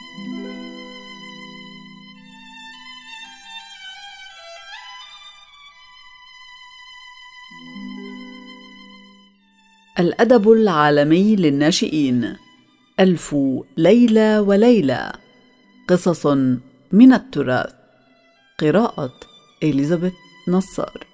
الأدب العالمي للناشئين: ألف ليلة وليلة، قصص من التراث. قراءة إليزابيث نصار.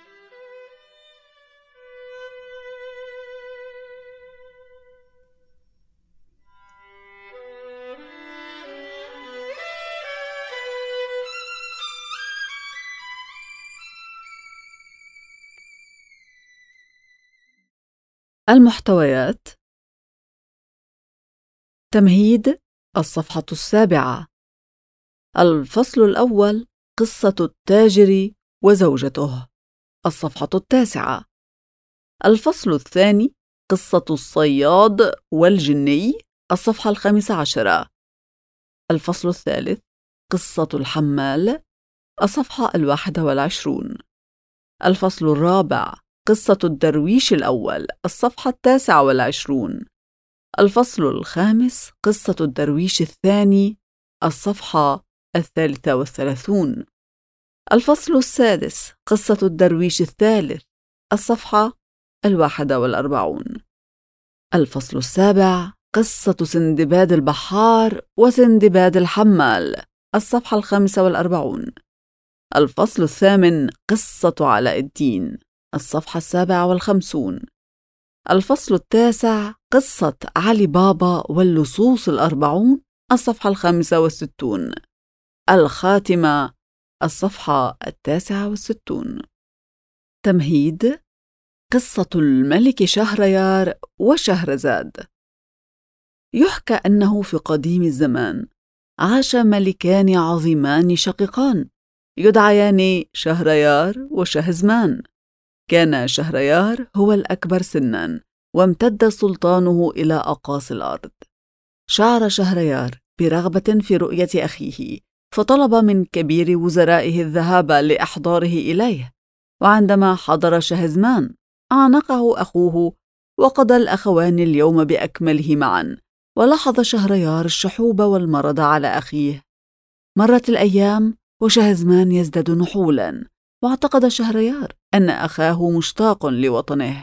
المحتويات: تمهيد، الصفحة 7. الفصل الأول: قصة التاجر وزوجته، الصفحة 9. الفصل الثاني: قصة الصياد والجني، الصفحة 15. الفصل الثالث: قصة الحمال، الصفحة 21. الفصل الرابع: قصة الدرويش الأول، الصفحة 29. الفصل الخامس: قصة الدرويش الثاني، الصفحة 33. الفصل السادس: قصة الدرويش الثالث، الصفحة 41. الفصل السابع: قصة سندباد البحار وسندباد الحمال، الصفحة 45. الفصل الثامن: قصة علاء الدين، الصفحة 57. الفصل التاسع: قصة علي بابا واللصوص 40، الصفحة 65. الخاتمة، الصفحة 69. تمهيد: قصة الملك شهريار وشهرزاد. يحكى أنه في قديم الزمان عاش ملكان عظيمان شقيقان يدعيان شهريار وشهزمان. كان شهريار هو الأكبر سناً، وامتد سلطانه إلى أقاصي الأرض. شعر شهريار برغبة في رؤية أخيه، فطلب من كبير وزرائه الذهاب لإحضاره إليه. وعندما حضر شهزمان أعانقه أخوه، وقضى الأخوان اليوم بأكمله معاً. ولاحظ شهريار الشحوب والمرض على أخيه. مرت الأيام وشهزمان يزداد نحولاً، واعتقد شهريار أن أخاه مشتاق لوطنه.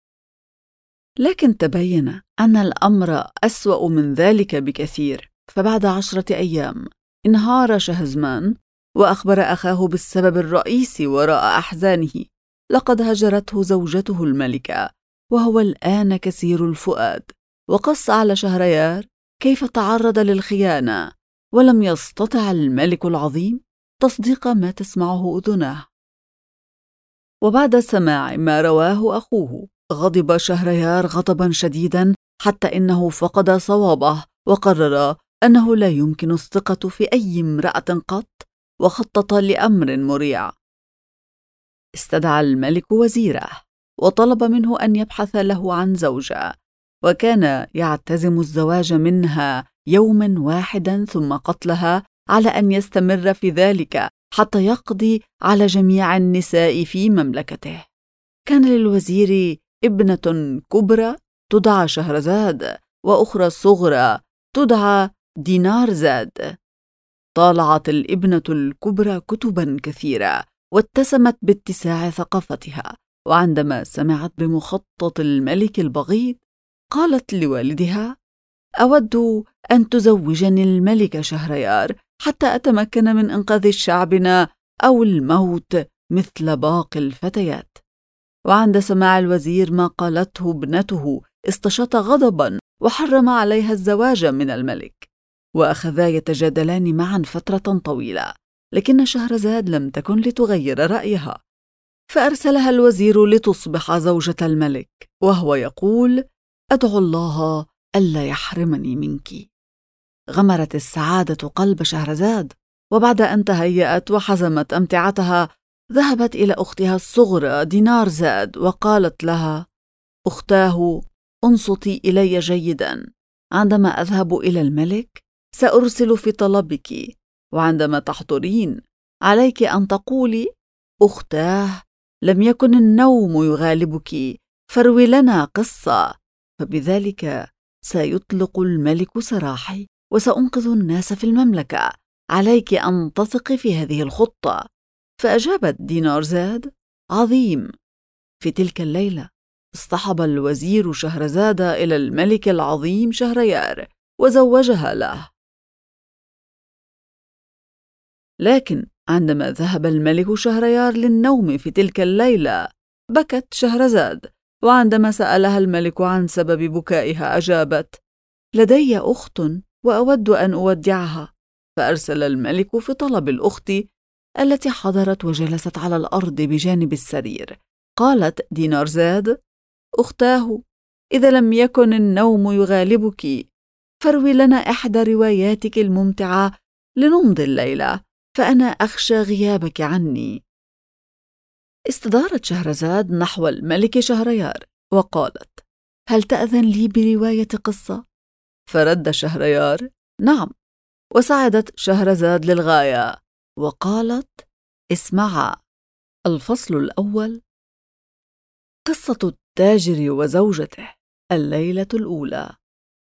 لكن تبين أن الأمر أسوأ من ذلك بكثير. فبعد 10 أيام انهار شهزمان، وأخبر أخاه بالسبب الرئيسي وراء أحزانه. لقد هجرته زوجته الملكة، وهو الآن كثير الفؤاد. وقص على شهريار كيف تعرض للخيانة، ولم يستطع الملك العظيم تصديق ما تسمعه أذناه. وبعد سماع ما رواه أخوه، غضب شهريار غضباً شديداً حتى إنه فقد صوابه، وقرر أنه لا يمكن الثقة في أي امرأة قط، وخطط لأمر مريع. استدعى الملك وزيره، وطلب منه أن يبحث له عن زوجة، وكان يعتزم الزواج منها يوماً واحداً ثم قتلها، على أن يستمر في ذلك حتى يقضي على جميع النساء في مملكته. كان للوزير ابنة كبرى تدعى شهرزاد، وأخرى صغرى تدعى دينارزاد. طالعت الابنة الكبرى كتبا كثيرة، واتسمت باتساع ثقافتها. وعندما سمعت بمخطط الملك البغيض، قالت لوالدها: أود أن تزوجني الملك شهريار حتى أتمكن من إنقاذ شعبنا أو الموت مثل باقي الفتيات. وعند سماع الوزير ما قالته ابنته استشاط غضباً، وحرم عليها الزواج من الملك. وأخذا يتجادلان معاً فترة طويلة، لكن شهرزاد لم تكن لتغير رأيها. فأرسلها الوزير لتصبح زوجة الملك، وهو يقول: أدعو الله ألا يحرمني منك. غمرت السعادة قلب شهرزاد، وبعد أن تهيأت وحزمت أمتعتها، ذهبت إلى أختها الصغرى دينارزاد وقالت لها: أختاه، انصتي إلي جيداً. عندما أذهب إلى الملك سأرسل في طلبك، وعندما تحضرين عليك أن تقولي: أختاه، لم يكن النوم يغالبك، فاروي لنا قصة. فبذلك سيطلق الملك سراحي، وسأنقذ الناس في المملكة، عليك أن تثقي في هذه الخطة. فأجابت دينارزاد: عظيم. في تلك الليلة اصطحب الوزير شهرزاد إلى الملك العظيم شهريار وزوجها له. لكن عندما ذهب الملك شهريار للنوم في تلك الليلة بكت شهرزاد، وعندما سألها الملك عن سبب بكائها أجابت: لدي أخت وأود أن أودعها. فأرسل الملك في طلب الأخت التي حضرت وجلست على الأرض بجانب السرير. قالت دينارزاد: أختاه، إذا لم يكن النوم يغالبك فاروي لنا إحدى رواياتك الممتعة لنمضي الليلة، فأنا أخشى غيابك عني. استدارت شهرزاد نحو الملك شهريار وقالت: هل تأذن لي برواية قصة؟ فرد شهريار: نعم. وسعدت شهرزاد للغاية وقالت: اسمعا. الفصل الأول: قصة التاجر وزوجته، الليلة الأولى.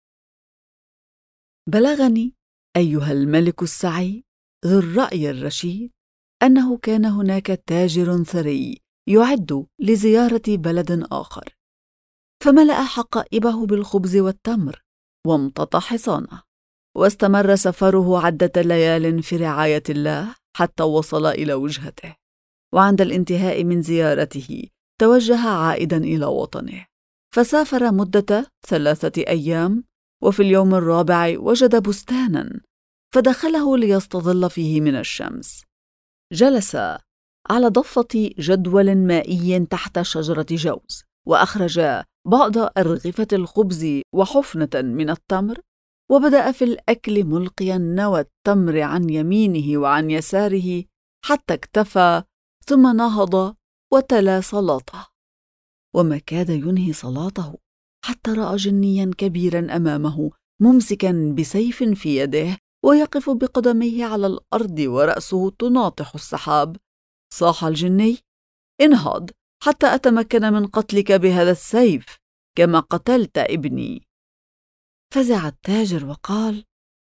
بلغني أيها الملك السعي ذو الرأي الرشيد أنه كان هناك تاجر ثري يعد لزيارة بلد آخر، فملأ حقائبه بالخبز والتمر وامتطى حصانه، واستمر سفره عدة ليال في رعاية الله حتى وصل إلى وجهته. وعند الانتهاء من زيارته توجه عائدا إلى وطنه، فسافر مدة 3 أيام، وفي اليوم الرابع وجد بستانا فدخله ليستظل فيه من الشمس. جلس على ضفة جدول مائي تحت شجرة جوز، وأخرج بعض أرغفة الخبز وحفنة من التمر، وبدأ في الأكل ملقيا نوى التمر عن يمينه وعن يساره حتى اكتفى، ثم نهض وتلا صلاته. وما كاد ينهي صلاته حتى رأى جنيا كبيرا أمامه ممسكا بسيف في يده ويقف بقدميه على الأرض ورأسه تناطح السحاب. صاح الجني: انهض حتى أتمكن من قتلك بهذا السيف كما قتلت ابني. فزع التاجر وقال: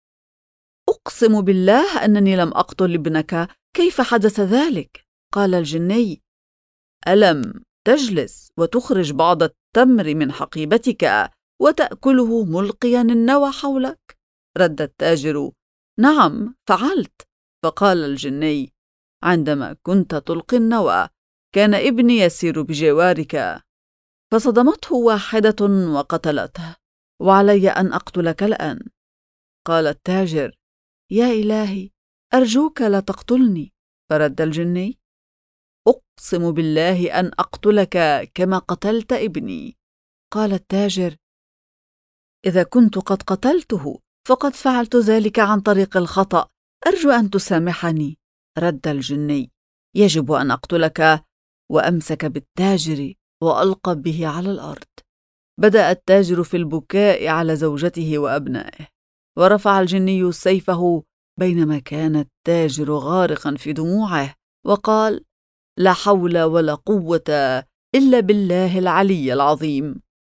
أقسم بالله أنني لم أقتل ابنك، كيف حدث ذلك؟ قال الجني: ألم تجلس وتخرج بعض التمر من حقيبتك وتأكله ملقيا النوى حولك؟ رد التاجر: نعم فعلت. فقال الجني: عندما كنت تلقي النوى كان ابني يسير بجوارك، فصدمته واحدة وقتلته، وعلي أن أقتلك الآن. قال التاجر: يا إلهي، أرجوك لا تقتلني. فرد الجني: أقسم بالله أن أقتلك كما قتلت ابني. قال التاجر: إذا كنت قد قتلته فقد فعلت ذلك عن طريق الخطأ، أرجو أن تسامحني. رد الجني: يجب أن أقتلك. وأمسك بالتاجر وألقى به على الأرض. بدأ التاجر في البكاء على زوجته وأبنائه، ورفع الجني سيفه بينما كان التاجر غارقا في دموعه، وقال: لا حول ولا قوة إلا بالله العلي العظيم.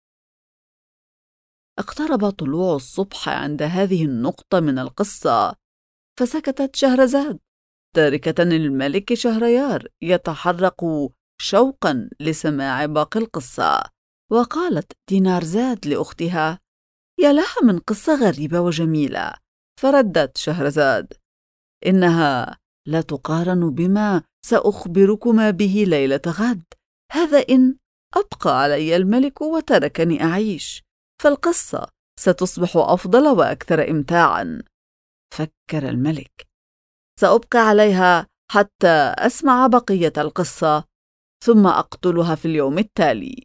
اقترب طلوع الصبح عند هذه النقطة من القصة، فسكتت شهرزاد تاركة الملك شهريار يتحرق شوقا لسماع باقي القصة. وقالت دينارزاد لأختها: يا لها من قصة غريبة وجميلة. فردت شهرزاد: إنها لا تقارن بما سأخبركما به ليلة غد، هذا إن أبقى علي الملك وتركني أعيش، فالقصة ستصبح أفضل وأكثر إمتاعا. فكر الملك: سأبقى عليها حتى أسمع بقية القصة، ثم أقتلها في اليوم التالي.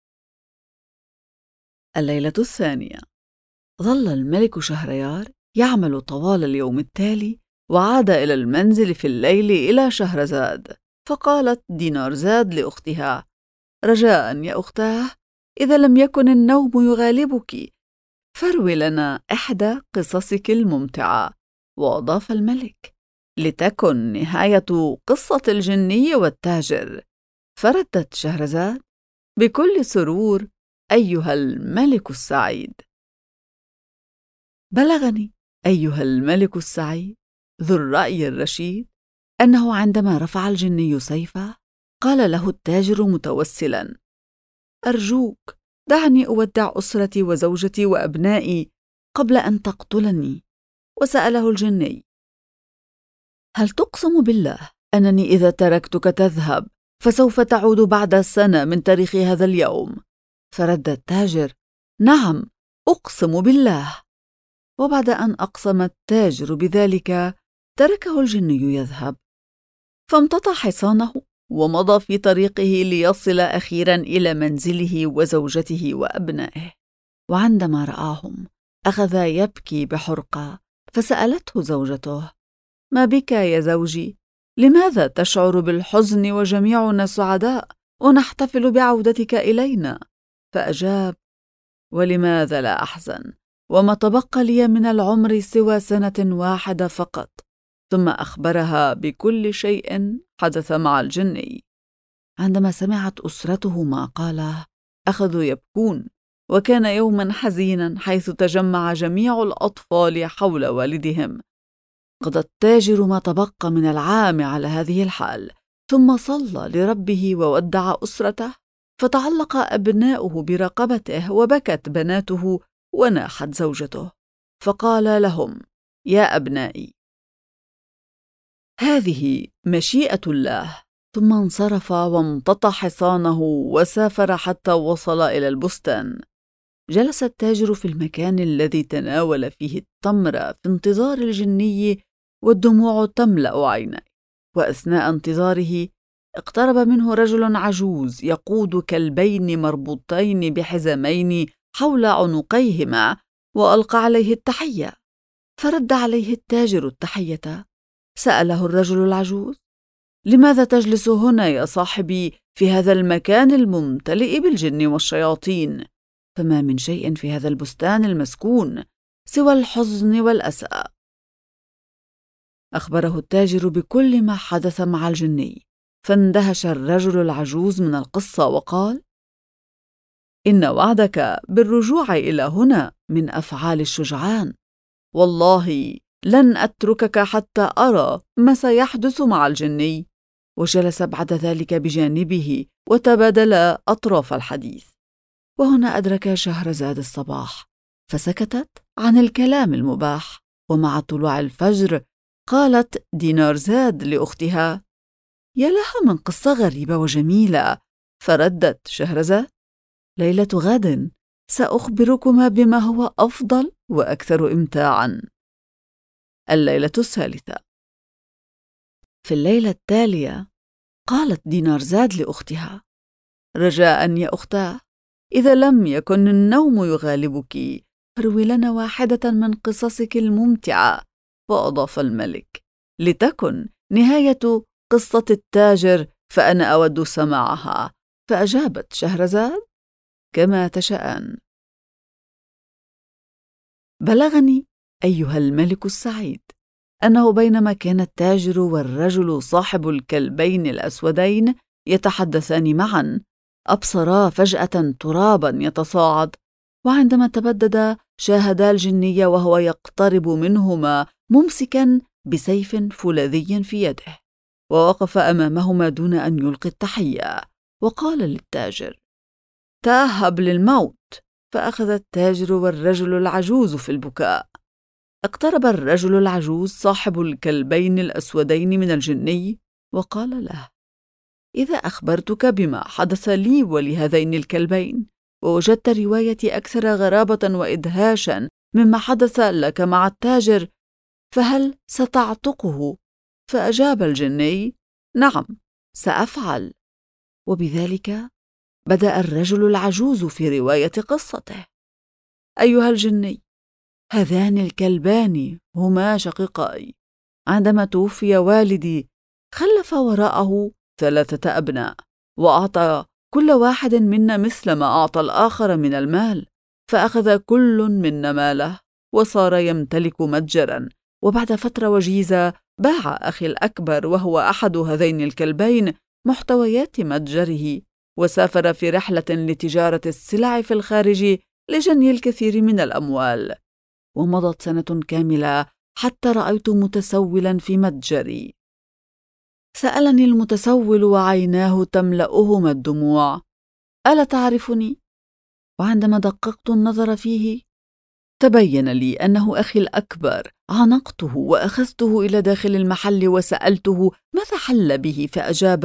الليلة الثانية. ظل الملك شهريار يعمل طوال اليوم التالي، وعاد إلى المنزل في الليل إلى شهرزاد. فقالت دينارزاد لأختها: رجاء يا أختاه، إذا لم يكن النوم يغالبك فاروي لنا إحدى قصصك الممتعة. وأضاف الملك: لتكن نهاية قصة الجني والتاجر. فردت شهرزاد: بكل سرور أيها الملك السعيد. بلغني أيها الملك السعيد ذو الرأي الرشيد، أنه عندما رفع الجني سيفه قال له التاجر متوسلا: أرجوك دعني أودع أسرتي وزوجتي وأبنائي قبل أن تقتلني. وسأله الجني: هل تقسم بالله أنني إذا تركتك تذهب فسوف تعود بعد سنة من تاريخ هذا اليوم؟ فرد التاجر: نعم، أقسم بالله. وبعد أن أقسم التاجر بذلك تركه الجني يذهب، فامتطى حصانه ومضى في طريقه ليصل أخيرا إلى منزله وزوجته وأبنائه. وعندما رآهم أخذ يبكي بحرقة، فسألته زوجته: ما بك يا زوجي؟ لماذا تشعر بالحزن وجميعنا سعداء ونحتفل بعودتك إلينا؟ فأجاب: ولماذا لا أحزن وما تبقى لي من العمر سوى سنة واحدة فقط. ثم أخبرها بكل شيء حدث مع الجني. عندما سمعت أسرته ما قاله أخذوا يبكون، وكان يوما حزينا حيث تجمع جميع الأطفال حول والدهم. قضى التاجر ما تبقى من العام على هذه الحال، ثم صلى لربه وودع أسرته، فتعلق أبناؤه برقبته وبكت بناته وناحت زوجته، فقال لهم: يا أبنائي، هذه مشيئة الله. ثم انصرف وامتطى حصانه وسافر حتى وصل إلى البستان. جلس التاجر في المكان الذي تناول فيه التمر في انتظار الجني والدموع تملأ عينيه. وأثناء انتظاره اقترب منه رجل عجوز يقود كلبين مربوطين بحزامين حول عنقيهما، وألقى عليه التحية، فرد عليه التاجر التحية. سأله الرجل العجوز: لماذا تجلس هنا يا صاحبي في هذا المكان الممتلئ بالجن والشياطين؟ فما من شيء في هذا البستان المسكون سوى الحزن والأسى. أخبره التاجر بكل ما حدث مع الجني، فاندهش الرجل العجوز من القصة وقال: إن وعدك بالرجوع إلى هنا من أفعال الشجعان، والله لن أتركك حتى أرى ما سيحدث مع الجني. وجلس بعد ذلك بجانبه وتبادلا أطراف الحديث. وهنا أدرك شهرزاد الصباح، فسكتت عن الكلام المباح. ومع طلوع الفجر قالت دينارزاد لأختها: يا لها من قصة غريبة وجميلة. فردت شهرزاد: ليلة غد سأخبركما بما هو أفضل وأكثر إمتاعاً. الليلة الثالثة. في الليلة التالية قالت دينارزاد لأختها: رجاءً يا أختاه، إذا لم يكن النوم يغالبك فروي لنا واحدة من قصصك الممتعة. وأضاف الملك: لتكن نهاية قصة التاجر فأنا أود سماعها. فأجابت شهرزاد: كما تشاءان. بلغني أيها الملك السعيد أنه بينما كان التاجر والرجل صاحب الكلبين الأسودين يتحدثان معا، أبصرا فجأة ترابا يتصاعد، وعندما تبددا شاهدا الجني وهو يقترب منهما ممسكا بسيف فولاذي في يده، ووقف أمامهما دون أن يلقي التحية، وقال للتاجر: تأهب للموت. فأخذ التاجر والرجل العجوز في البكاء. اقترب الرجل العجوز صاحب الكلبين الأسودين من الجني وقال له: إذا أخبرتك بما حدث لي ولهذين الكلبين ووجدت روايتي أكثر غرابة وإدهاشا مما حدث لك مع التاجر، فهل ستعتقه؟ فأجاب الجني: نعم، سأفعل. وبذلك بدأ الرجل العجوز في رواية قصته: أيها الجني، هذان الكلبان هما شقيقاي. عندما توفي والدي خلف وراءه 3 أبناء، وأعطى كل واحد منا مثل ما أعطى الآخر من المال، فأخذ كل منا ماله وصار يمتلك متجرا. وبعد فترة وجيزة باع أخي الأكبر وهو أحد هذين الكلبين محتويات متجره، وسافر في رحلة لتجارة السلع في الخارج لجني الكثير من الأموال. ومضت سنة كاملة حتى رأيت متسولا في متجري. سألني المتسول وعيناه تملأهما الدموع: ألا تعرفني؟ وعندما دققت النظر فيه تبين لي أنه أخي الأكبر. عانقته وأخذته إلى داخل المحل وسألته ماذا حل به، فأجاب: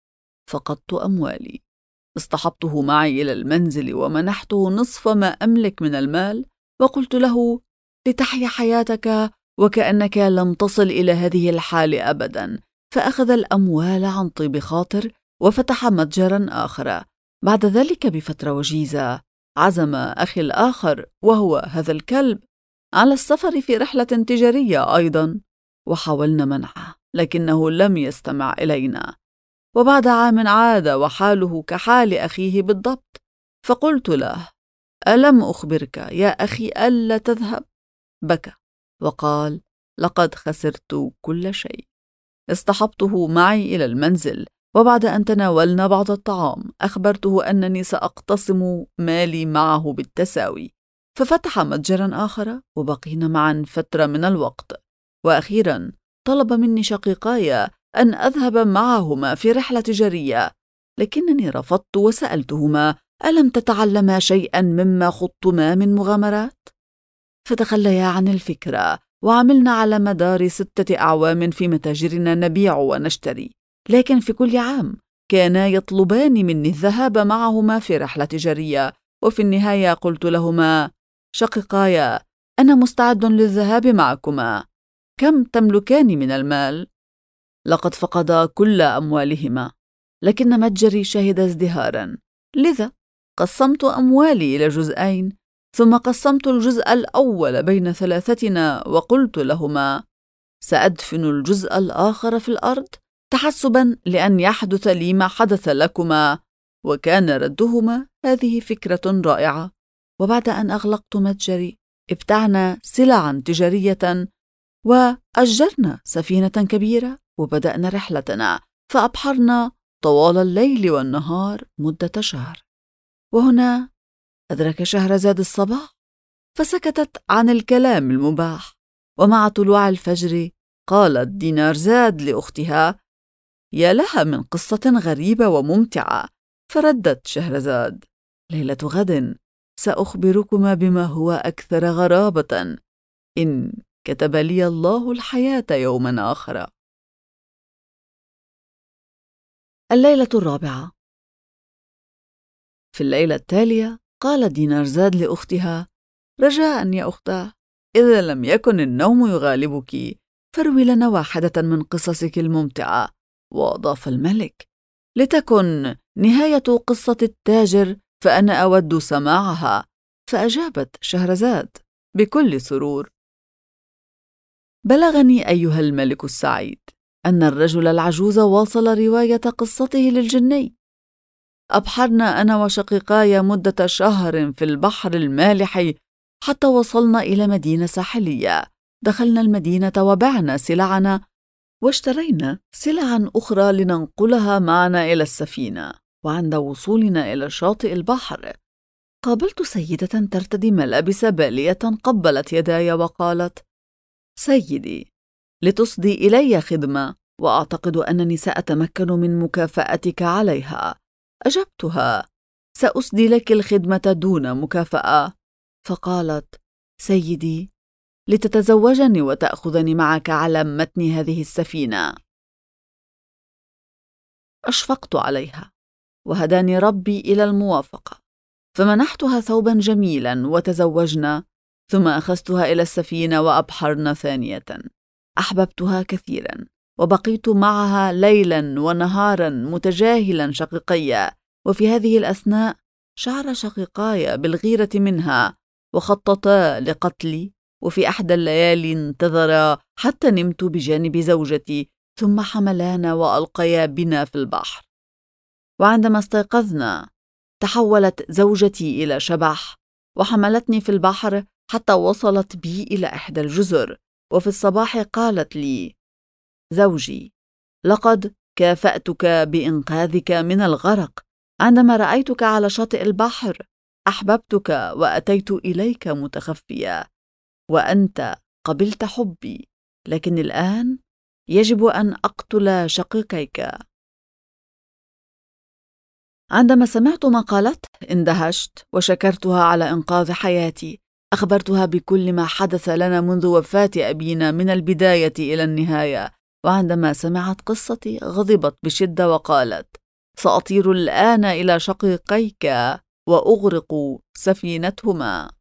فقدت أموالي. اصطحبته معي إلى المنزل ومنحته نصف ما أملك من المال، وقلت له: لتحيا حياتك وكأنك لم تصل إلى هذه الحال أبدا. فأخذ الأموال عن طيب خاطر وفتح متجرا آخر. بعد ذلك بفترة وجيزة عزم أخي الآخر وهو هذا الكلب على السفر في رحلة تجارية أيضا، وحاولنا منعه لكنه لم يستمع إلينا. وبعد عام عاد وحاله كحال أخيه بالضبط، فقلت له: ألم أخبرك يا أخي ألا تذهب؟ بكى وقال: لقد خسرت كل شيء. اصطحبته معي إلى المنزل، وبعد أن تناولنا بعض الطعام أخبرته أنني سأقتسم مالي معه بالتساوي، ففتح متجرا آخر وبقينا معا فترة من الوقت. وأخيرا طلب مني شقيقاي أن أذهب معهما في رحلة تجارية، لكنني رفضت وسألتهما: ألم تتعلما شيئا مما خضتما من مغامرات؟ فتخليا عن الفكرة، وعملنا على مدار 6 أعوام في متاجرنا نبيع ونشتري، لكن في كل عام كانا يطلبان مني الذهاب معهما في رحلة تجارية. وفي النهاية قلت لهما: شقيقايا، أنا مستعد للذهاب معكما، كم تملكان من المال؟ لقد فقدا كل أموالهما، لكن متجري شهد ازدهارا، لذا قسمت أموالي إلى جزئين، ثم قسمت الجزء الأول بين 3 وقلت لهما: سأدفن الجزء الآخر في الأرض تحسبا لأن يحدث لي ما حدث لكما. وكان ردهما: هذه فكرة رائعة. وبعد أن أغلقت متجري ابتعنا سلعا تجارية وأجرنا سفينة كبيرة وبدأنا رحلتنا، فأبحرنا طوال الليل والنهار مدة شهر. وهنا أدرك شهرزاد الصباح فسكتت عن الكلام المباح، ومع طلوع الفجر قالت دينارزاد لأختها: يا لها من قصة غريبة وممتعة. فردت شهرزاد: ليلة غد سأخبركما بما هو أكثر غرابة، إن كتب لي الله الحياة يوما آخر. الليلة 4. في الليلة التالية قالت دينارزاد لأختها: رجاء يا أختاه، إذا لم يكن النوم يغالبك فاروي لنا واحدة من قصصك الممتعة. وأضاف الملك: لتكن نهاية قصة التاجر فأنا أود سماعها. فأجابت شهرزاد بكل سرور: بلغني أيها الملك السعيد أن الرجل العجوز واصل رواية قصته للجني. أبحرنا أنا وشقيقاي مدة شهر في البحر المالح حتى وصلنا إلى مدينة ساحلية. دخلنا المدينة وبعنا سلعنا واشترينا سلعا أخرى لننقلها معنا إلى السفينة. وعند وصولنا إلى شاطئ البحر قابلت سيدة ترتدي ملابس بالية، قبلت يداي وقالت: سيدي، لتصدي إلي خدمة وأعتقد أنني سأتمكن من مكافأتك عليها. أجبتها: سأسدي لك الخدمة دون مكافأة. فقالت: سيدي، لتتزوجني وتأخذني معك على متن هذه السفينة. أشفقت عليها وهداني ربي إلى الموافقة، فمنحتها ثوبا جميلا وتزوجنا، ثم أخذتها إلى السفينة وأبحرنا ثانية. أحببتها كثيرا وبقيت معها ليلا ونهارا متجاهلا شقيقي. وفي هذه الأثناء شعر شقيقاي بالغيرة منها وخططا لقتلي. وفي أحدى الليالي انتظرا حتى نمت بجانب زوجتي، ثم حملانا وألقيا بنا في البحر. وعندما استيقظنا تحولت زوجتي إلى شبح وحملتني في البحر حتى وصلت بي إلى إحدى الجزر. وفي الصباح قالت لي: زوجي، لقد كافأتك بإنقاذك من الغرق. عندما رأيتك على شاطئ البحر أحببتك وأتيت إليك متخفية. وأنت قبلت حبي، لكن الآن يجب أن أقتل شقيقيك. عندما سمعت ما قالته اندهشت وشكرتها على إنقاذ حياتي. أخبرتها بكل ما حدث لنا منذ وفاة أبينا من البداية إلى النهاية، وعندما سمعت قصتي غضبت بشدة وقالت: سأطير الآن إلى شقيقيك وأغرق سفينتهما.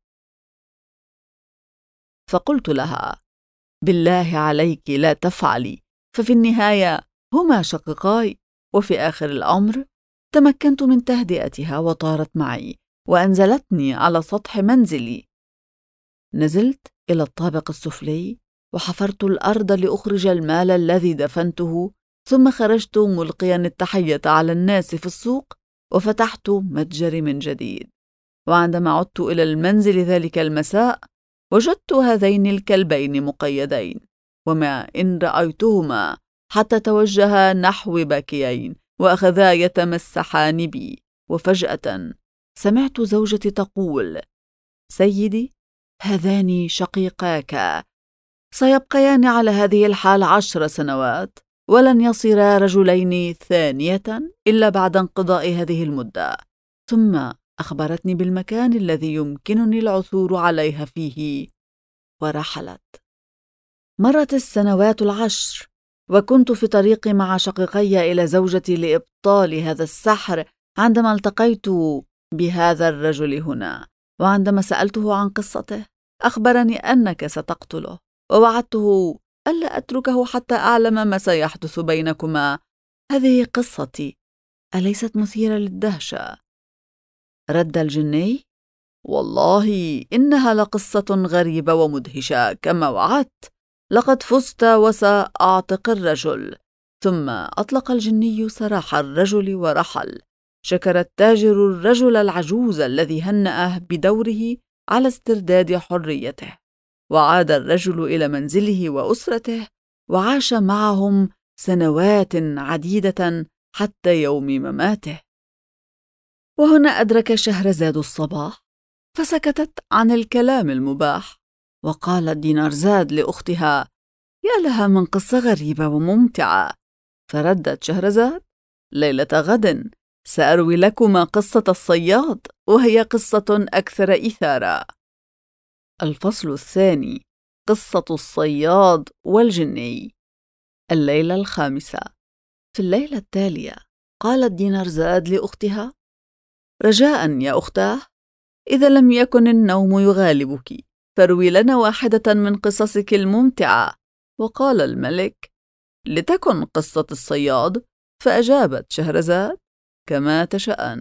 فقلت لها: بالله عليك لا تفعلي، ففي النهاية هما شقيقاي. وفي آخر الأمر تمكنت من تهدئتها وطارت معي وأنزلتني على سطح منزلي. نزلت إلى الطابق السفلي وحفرت الأرض لأخرج المال الذي دفنته، ثم خرجت ملقيا التحية على الناس في السوق وفتحت متجري من جديد. وعندما عدت إلى المنزل ذلك المساء وجدت هذين الكلبين مقيدين، وما إن رأيتهما حتى توجها نحو باكيين وأخذا يتمسحان بي. وفجأة سمعت زوجتي تقول: سيدي، هذان شقيقاك، سيبقيان على هذه الحال 10 سنوات، ولن يصيرا رجلين ثانية إلا بعد انقضاء هذه المدة. ثم أخبرتني بالمكان الذي يمكنني العثور عليها فيه ورحلت. مرت السنوات 10 وكنت في طريقي مع شقيقي إلى زوجتي لإبطال هذا السحر، عندما التقيت بهذا الرجل هنا. وعندما سألته عن قصته أخبرني أنك ستقتله، ووعدته ألا أتركه حتى أعلم ما سيحدث بينكما. هذه قصتي، أليست مثيرة للدهشة؟ رد الجني: والله إنها لقصة غريبة ومدهشة كما وعدت. لقد فزت وسأعتق الرجل. ثم أطلق الجني سراح الرجل ورحل. شكر التاجر الرجل العجوز الذي هنأه بدوره على استرداد حريته، وعاد الرجل إلى منزله وأسرته وعاش معهم سنوات عديدة حتى يوم مماته. وهنا أدرك شهرزاد الصباح فسكتت عن الكلام المباح، وقالت دينارزاد لأختها: يا لها من قصة غريبة وممتعة. فردت شهرزاد: ليلة غد سأروي لكما قصة الصياد، وهي قصة أكثر إثارة. الفصل الثاني: قصة الصياد والجني. الليلة 5. في الليلة التالية قالت دينارزاد لأختها: رجاء يا أختاه، إذا لم يكن النوم يغالبك فاروي لنا واحدة من قصصك الممتعة. وقال الملك: لتكن قصة الصياد. فأجابت شهرزاد: كما تشاءن.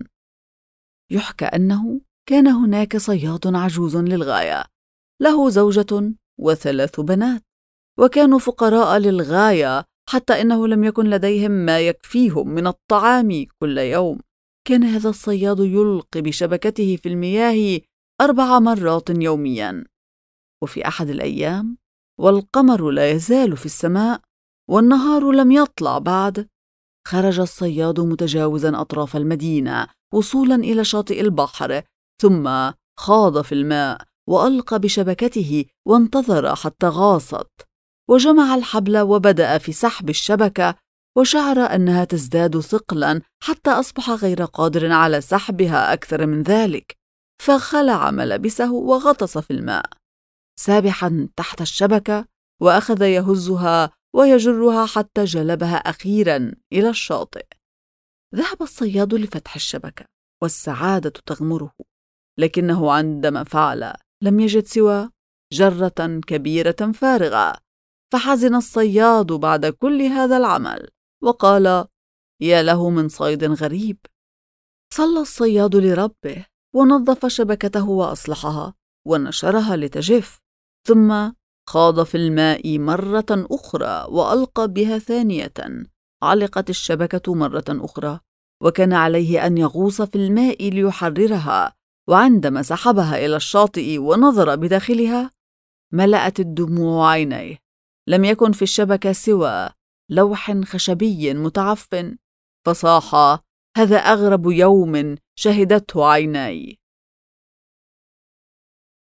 يحكى أنه كان هناك صياد عجوز للغاية، له زوجة و3 بنات، وكانوا فقراء للغاية حتى إنه لم يكن لديهم ما يكفيهم من الطعام كل يوم. كان هذا الصياد يلقي بشبكته في المياه 4 مرات يوميا. وفي أحد الأيام والقمر لا يزال في السماء والنهار لم يطلع بعد، خرج الصياد متجاوزا أطراف المدينة وصولا إلى شاطئ البحر، ثم خاض في الماء وألقى بشبكته وانتظر حتى غاصت، وجمع الحبل وبدأ في سحب الشبكة، وشعر أنها تزداد ثقلا حتى أصبح غير قادر على سحبها أكثر من ذلك، فخلع ملابسه وغطس في الماء سابحا تحت الشبكة، وأخذ يهزها ويجرها حتى جلبها أخيرا إلى الشاطئ. ذهب الصياد لفتح الشبكة والسعادة تغمره، لكنه عندما فعل لم يجد سوى جرة كبيرة فارغة. فحزن الصياد بعد كل هذا العمل وقال: يا له من صيد غريب. صلى الصياد لربه ونظف شبكته وأصلحها ونشرها لتجف، ثم خاض في الماء مرة أخرى وألقى بها ثانية. علقت الشبكة مرة أخرى، وكان عليه أن يغوص في الماء ليحررها، وعندما سحبها إلى الشاطئ ونظر بداخلها ملأت الدموع عينيه. لم يكن في الشبكة سوى لوح خشبي متعفن، فصاح: هذا أغرب يوم شهدته عيناي.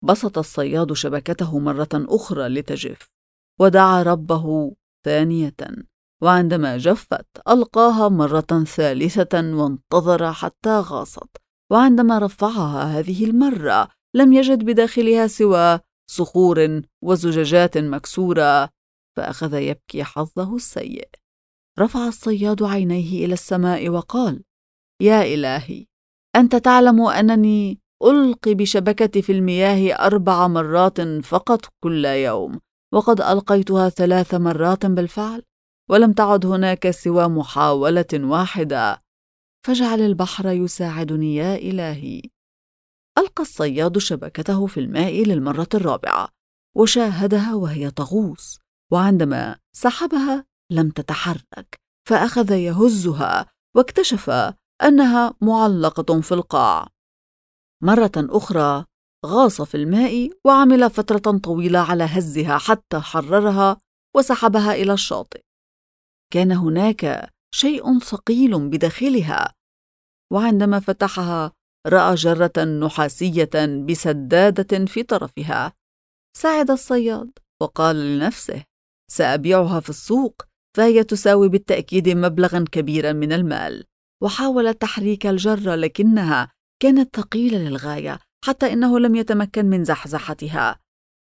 بسط الصياد شبكته مرة أخرى لتجف، ودعا ربه ثانية، وعندما جفت ألقاها مرة ثالثة وانتظر حتى غاصت، وعندما رفعها هذه المرة لم يجد بداخلها سوى صخور وزجاجات مكسورة، فأخذ يبكي حظه السيء. رفع الصياد عينيه إلى السماء وقال: يا إلهي، أنت تعلم أنني ألقي بشبكتي في المياه 4 مرات فقط كل يوم، وقد ألقيتها 3 مرات بالفعل، ولم تعد هناك سوى محاولة واحدة، فاجعل البحر يساعدني يا إلهي. ألقى الصياد شبكته في الماء للمرة الرابعة، وشاهدها وهي تغوص، وعندما سحبها لم تتحرك، فأخذ يهزها واكتشف أنها معلقة في القاع. مرة أخرى غاص في الماء وعمل فترة طويلة على هزها حتى حررها وسحبها إلى الشاطئ. كان هناك شيء ثقيل بداخلها، وعندما فتحها رأى جرة نحاسية بسدادة في طرفها. سعد الصياد وقال لنفسه: سأبيعها في السوق، فهي تساوي بالتأكيد مبلغا كبيرا من المال. وحاول تحريك الجرة لكنها كانت ثقيلة للغاية حتى إنه لم يتمكن من زحزحتها،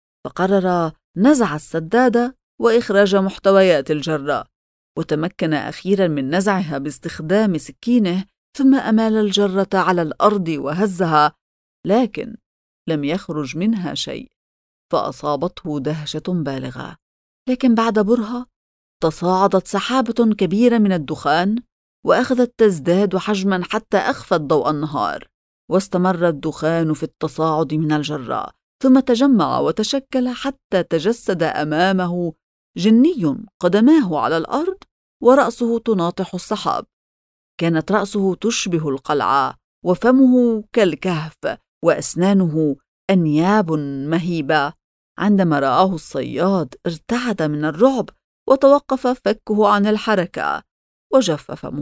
فقرر نزع السدادة وإخراج محتويات الجرة، وتمكن أخيرا من نزعها باستخدام سكينه، ثم أمال الجرة على الأرض وهزها، لكن لم يخرج منها شيء، فأصابته دهشة بالغة. لكن بعد برهة تصاعدت سحابة كبيرة من الدخان، وأخذت تزداد حجما حتى أخفت ضوء النهار، واستمر الدخان في التصاعد من الجرة، ثم تجمع وتشكل حتى تجسد أمامه جني قدماه على الأرض ورأسه تناطح السحاب. كانت رأسه تشبه القلعة، وفمه كالكهف، وأسنانه أنياب مهيبة. عندما رآه الصياد ارتعد من الرعب، وتوقف فكه عن الحركة وجف فمه.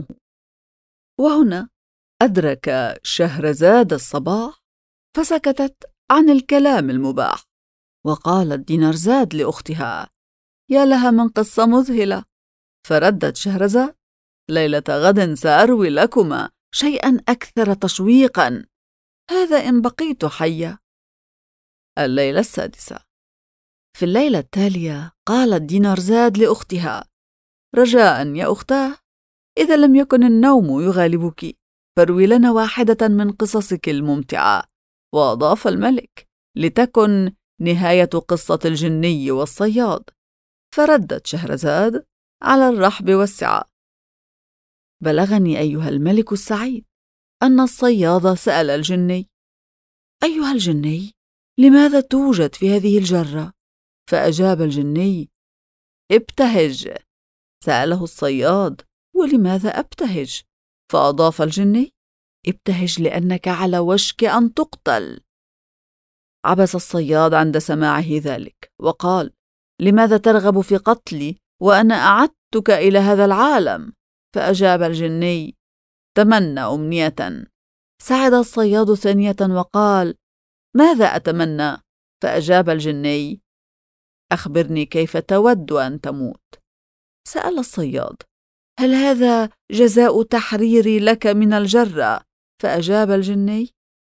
وهنا أدرك شهرزاد الصباح، فسكتت عن الكلام المباح، وقالت دينارزاد لأختها: يا لها من قصة مذهلة. فردت شهرزاد: ليلة غد سأروي لكما شيئا أكثر تشويقا، هذا إن بقيت حية. الليلة 6. في الليلة التالية قالت دينارزاد لأختها: رجاء يا أختاه، إذا لم يكن النوم يغالبك فاروي لنا واحدة من قصصك الممتعة. وأضاف الملك: لتكن نهاية قصة الجني والصياد. فردت شهرزاد على الرحب والسعة: بلغني أيها الملك السعيد أن الصياد سأل الجني: أيها الجني، لماذا توجد في هذه الجرة؟ فأجاب الجني: ابتهج. سأله الصياد: ولماذا أبتهج؟ فأضاف الجني: ابتهج لأنك على وشك أن تقتل. عبس الصياد عند سماعه ذلك وقال: لماذا ترغب في قتلي وأنا أعدتك إلى هذا العالم؟ فأجاب الجني: تمنى أمنية. سعد الصياد ثانية وقال: ماذا أتمنى؟ فأجاب الجني: أخبرني كيف تود أن تموت. سأل الصياد: هل هذا جزاء تحريري لك من الجرة؟ فأجاب الجني: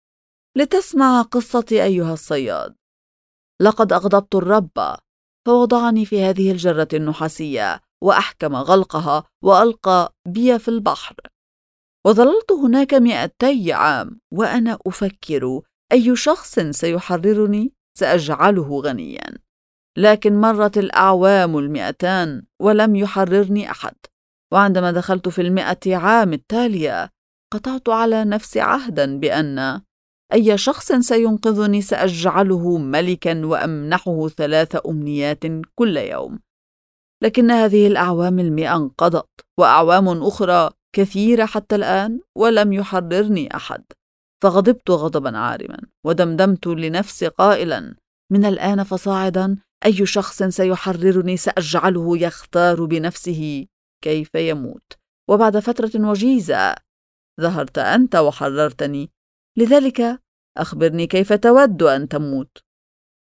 لتسمع قصتي أيها الصياد. لقد أغضبت الرب فوضعني في هذه الجرة النحاسية، وأحكم غلقها وألقى بي في البحر، وظللت هناك 200 عام وأنا أفكر أي شخص سيحررني سأجعله غنيا. لكن مرت الأعوام 200 ولم يحررني أحد، وعندما دخلت في 100 عام التالية قطعت على نفسي عهدا بأن أي شخص سينقذني سأجعله ملكا وأمنحه 3 أمنيات كل يوم. لكن هذه الأعوام 100 انقضت، وأعوام أخرى كثيرة حتى الآن ولم يحررني أحد، فغضبت غضبا عارما، ودمدمت لنفسي قائلا: من الآن فصاعدا أي شخص سيحررني سأجعله يختار بنفسه كيف يموت. وبعد فترة وجيزة ظهرت أنت وحررتني، لذلك أخبرني كيف تود أن تموت.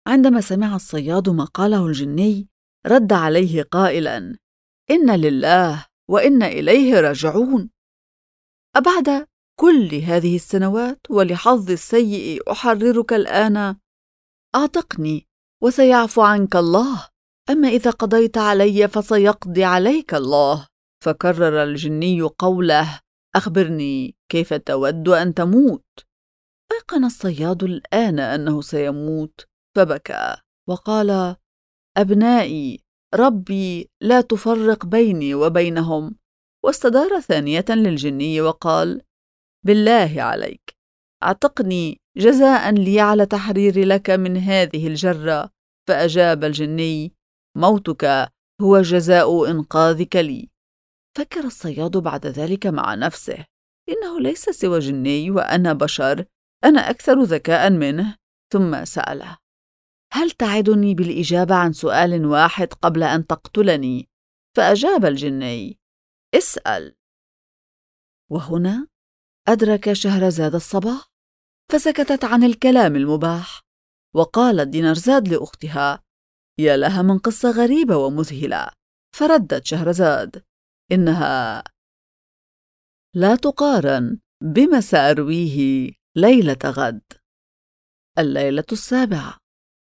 عندما سمع الصياد ما قاله الجني رد عليه قائلاً: إن لله وإنا إليه راجعون. أبعد كل هذه السنوات ولحظي السيء أحررك الآن؟ أعتقني وسيعفو عنك الله، أما إذا قضيت علي فسيقضي عليك الله. فكرر الجني قوله: أخبرني كيف تود أن تموت؟ أيقن الصياد الآن أنه سيموت فبكى وقال: أبنائي، ربي لا تفرق بيني وبينهم. واستدار ثانية للجني وقال: بالله عليك اعتقني جزاء لي على تحريري لك من هذه الجرة. فأجاب الجني: موتك هو جزاء إنقاذك لي. فكر الصياد بعد ذلك مع نفسه: إنه ليس سوى جني وأنا بشر، أنا أكثر ذكاء منه. ثم سأله: هل تعدني بالإجابة عن سؤال واحد قبل أن تقتلني؟ فأجاب الجني: اسأل. وهنا أدرك شهرزاد الصباح، فسكتت عن الكلام المباح. وقالت دينارزاد لأختها: يا لها من قصة غريبة ومذهلة. فردت شهرزاد: إنها لا تقارن بما سأرويه ليلة غد. الليلة 7.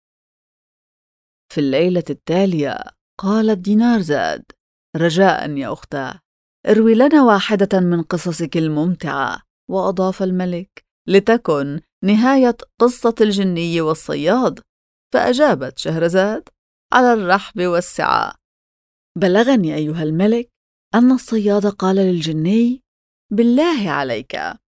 في الليلة التالية قالت دينارزاد: رجاء يا أختاه، اروي لنا واحدة من قصصك الممتعة. وأضاف الملك: لتكن نهاية قصة الجني والصياد. فأجابت شهرزاد: على الرحب والسعة. بلغني أيها الملك أن الصياد قال للجني: بالله عليك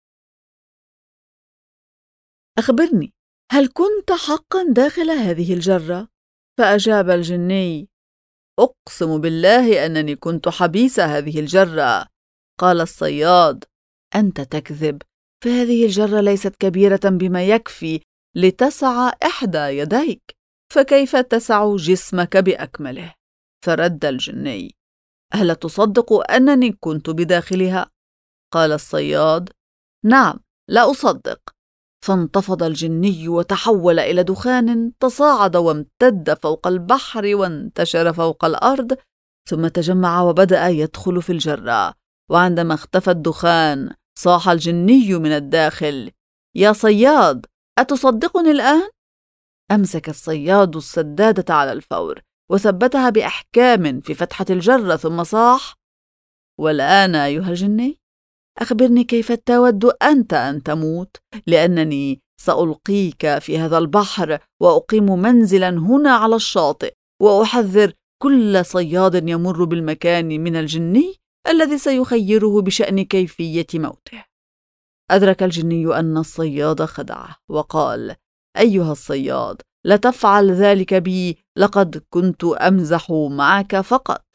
أخبرني، هل كنت حقا داخل هذه الجرة؟ فأجاب الجني: أقسم بالله أنني كنت حبيس هذه الجرة. قال الصياد: أنت تكذب، فهذه الجرة ليست كبيرة بما يكفي لتسع إحدى يديك، فكيف تسع جسمك بأكمله؟ فرد الجني: هل تصدق أنني كنت بداخلها؟ قال الصياد: نعم، لا أصدق. فانتفض الجني وتحول إلى دخان تصاعد وامتد فوق البحر وانتشر فوق الأرض، ثم تجمع وبدأ يدخل في الجرة. وعندما اختفى الدخان صاح الجني من الداخل: يا صياد، أتصدقني الآن؟ أمسك الصياد السدادة على الفور وثبتها بإحكام في فتحة الجرة، ثم صاح: والآن أيها الجني، أخبرني كيف تود أنت أن تموت، لأنني سألقيك في هذا البحر وأقيم منزلا هنا على الشاطئ، وأحذر كل صياد يمر بالمكان من الجني الذي سيخيره بشأن كيفية موته. أدرك الجني أن الصياد خدعه وقال: أيها الصياد، لا تفعل ذلك بي، لقد كنت أمزح معك فقط.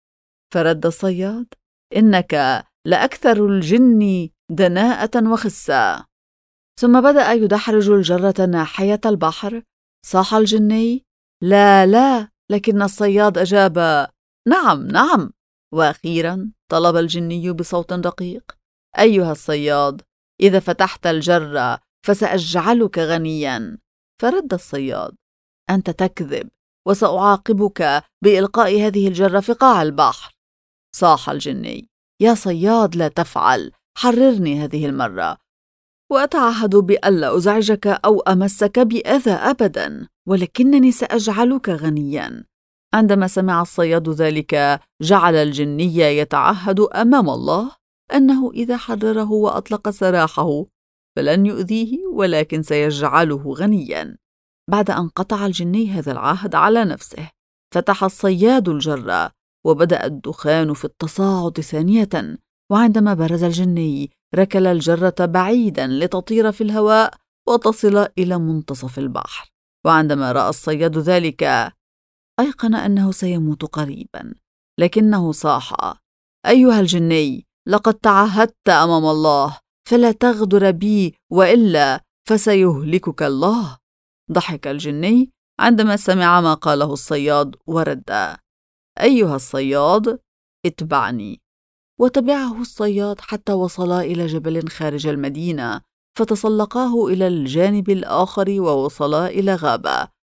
فرد الصياد: إنك لأكثر الجن دناءة وخسة. ثم بدأ يدحرج الجرة ناحية البحر. صاح الجني: لا لا، لكن الصياد أجاب: نعم نعم. وأخيرا طلب الجني بصوت رقيق: أيها الصياد، إذا فتحت الجرة فسأجعلك غنيا. فرد الصياد: أنت تكذب، وسأعاقبك بإلقاء هذه الجرة في قاع البحر. صاح الجني: يا صياد، لا تفعل، حررني هذه المرة، وأتعهد بألا أزعجك أو أمسك بأذى أبدا، ولكنني سأجعلك غنيا. عندما سمع الصياد ذلك جعل الجني يتعهد أمام الله أنه إذا حرره وأطلق سراحه فلن يؤذيه، ولكن سيجعله غنيا. بعد أن قطع الجني هذا العهد على نفسه، فتح الصياد الجرة وبدأ الدخان في التصاعد ثانية. وعندما برز الجني ركل الجرة بعيدا لتطير في الهواء وتصل إلى منتصف البحر. وعندما رأى الصياد ذلك أيقن أنه سيموت قريبا، لكنه صاح: أيها الجني، لقد تعهدت أمام الله، فلا تغدر بي وإلا فسيهلكك الله. ضحك الجني عندما سمع ما قاله الصياد ورد: أيها الصياد، اتبعني. وتبعه الصياد حتى وصلا إلى جبل خارج المدينة، فتسلقاه إلى الجانب الآخر ووصلا إلى غابة.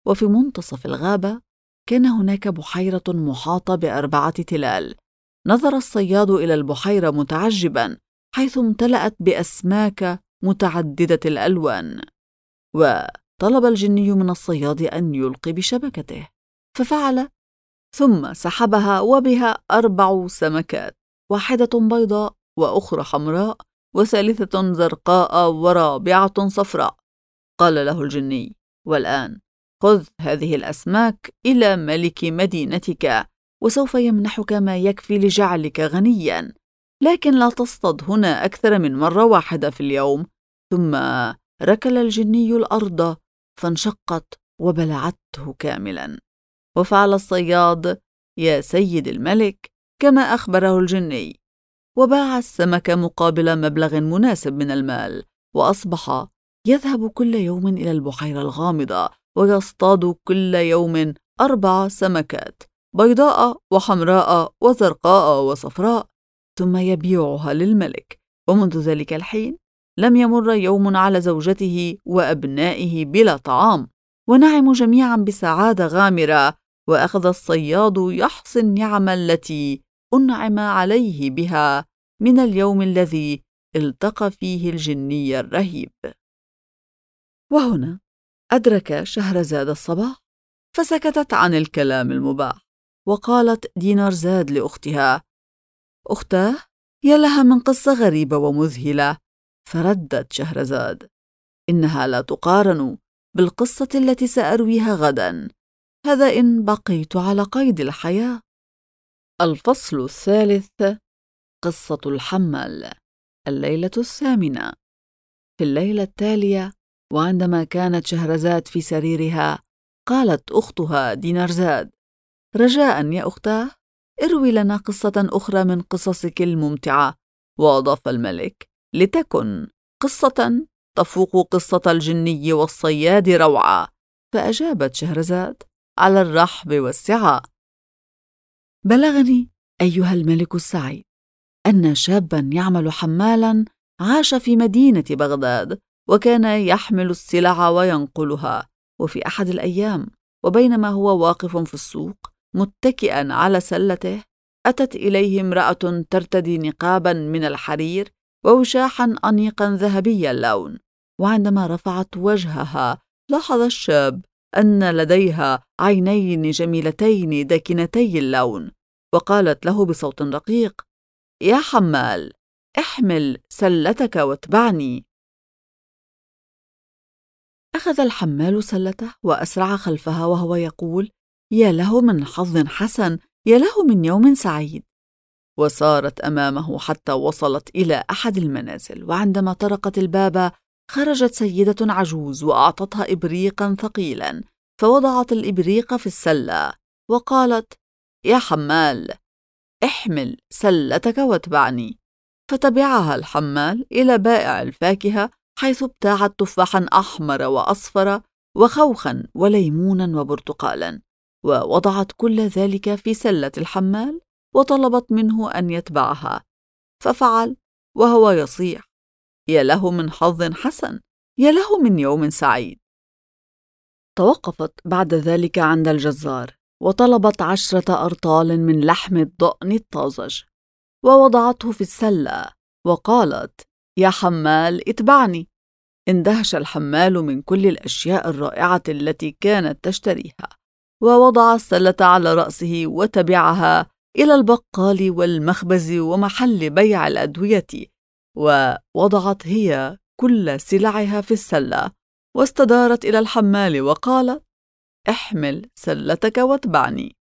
وفي منتصف الغابة كان هناك بحيرة محاطة ب4 تلال. نظر الصياد إلى البحيرة متعجباً، حيث امتلأت بأسماك متعددة الألوان. وطلب الجني من الصياد أن يلقي بشبكته، ففعل، ثم سحبها وبها 4 سمكات، واحدة بيضاء وأخرى حمراء وثالثة زرقاء ورابعة صفراء. قال له الجني: والآن خذ هذه الأسماك إلى ملك مدينتك، وسوف يمنحك ما يكفي لجعلك غنياً، لكن لا تصطد هنا أكثر من مرة واحدة في اليوم. ثم ركل الجني الأرض فانشقت وبلعته كاملاً. وفعل الصياد يا سيد الملك كما أخبره الجني، وباع السمك مقابل مبلغ مناسب من المال، وأصبح يذهب كل يوم إلى البحيرة الغامضة ويصطاد كل يوم 4 سمكات بيضاء وحمراء وزرقاء وصفراء، ثم يبيعها للملك. ومنذ ذلك الحين لم يمر يوم على زوجته وأبنائه بلا طعام، ونعموا جميعا بسعادة غامرة. وأخذ الصياد يحصي النعم التي أنعم عليه بها من اليوم الذي التقى فيه الجني الرهيب. وهنا أدرك شهرزاد الصباح، فسكتت عن الكلام المباح، وقالت دينارزاد لأختها: أختاه، يا لها من قصة غريبة ومذهلة. فردت شهرزاد: إنها لا تقارن بالقصة التي سأرويها غدا، هذا إن بقيت على قيد الحياة. الفصل الثالث: قصة الحمال. الليلة 8. في الليلة التالية، وعندما كانت شهرزاد في سريرها، قالت أختها دينارزاد: رجاء يا أختاه، اروي لنا قصة أخرى من قصصك الممتعة. وأضاف الملك: لتكن قصة تفوق قصة الجني والصياد روعة. فأجابت شهرزاد على الرحب والسعة: بلغني أيها الملك السعيد أن شاباً يعمل حمالاً عاش في مدينة بغداد، وكان يحمل السلع وينقلها. وفي أحد الأيام، وبينما هو واقف في السوق متكئاً على سلته، أتت إليه امرأة ترتدي نقاباً من الحرير ووشاحاً أنيقاً ذهبي اللون. وعندما رفعت وجهها، لاحظ الشاب أن لديها عينين جميلتين داكنتي اللون، وقالت له بصوت رقيق: يا حمال، احمل سلتك واتبعني. أخذ الحمال سلته وأسرع خلفها وهو يقول: يا له من حظ حسن، يا له من يوم سعيد. وسارت أمامه حتى وصلت إلى أحد المنازل، وعندما طرقت الباب خرجت سيدة عجوز وأعطتها إبريقا ثقيلا، فوضعت الإبريق في السلة وقالت: يا حمال، احمل سلتك واتبعني. فتبعها الحمال إلى بائع الفاكهة، حيث ابتاعت تفاحا أحمر وأصفر وخوخا وليمونا وبرتقالا، ووضعت كل ذلك في سلة الحمال وطلبت منه أن يتبعها، ففعل وهو يصيح: يا له من حظ حسن، يا له من يوم سعيد. توقفت بعد ذلك عند الجزار وطلبت 10 أرطال من لحم الضأن الطازج، ووضعته في السلة وقالت: يا حمال اتبعني. اندهش الحمال من كل الأشياء الرائعة التي كانت تشتريها، ووضع السلة على رأسه وتبعها إلى البقال والمخبز ومحل بيع الأدوية، ووضعت هي كل سلعها في السلة، واستدارت إلى الحمال وقالت: احمل سلتك واتبعني.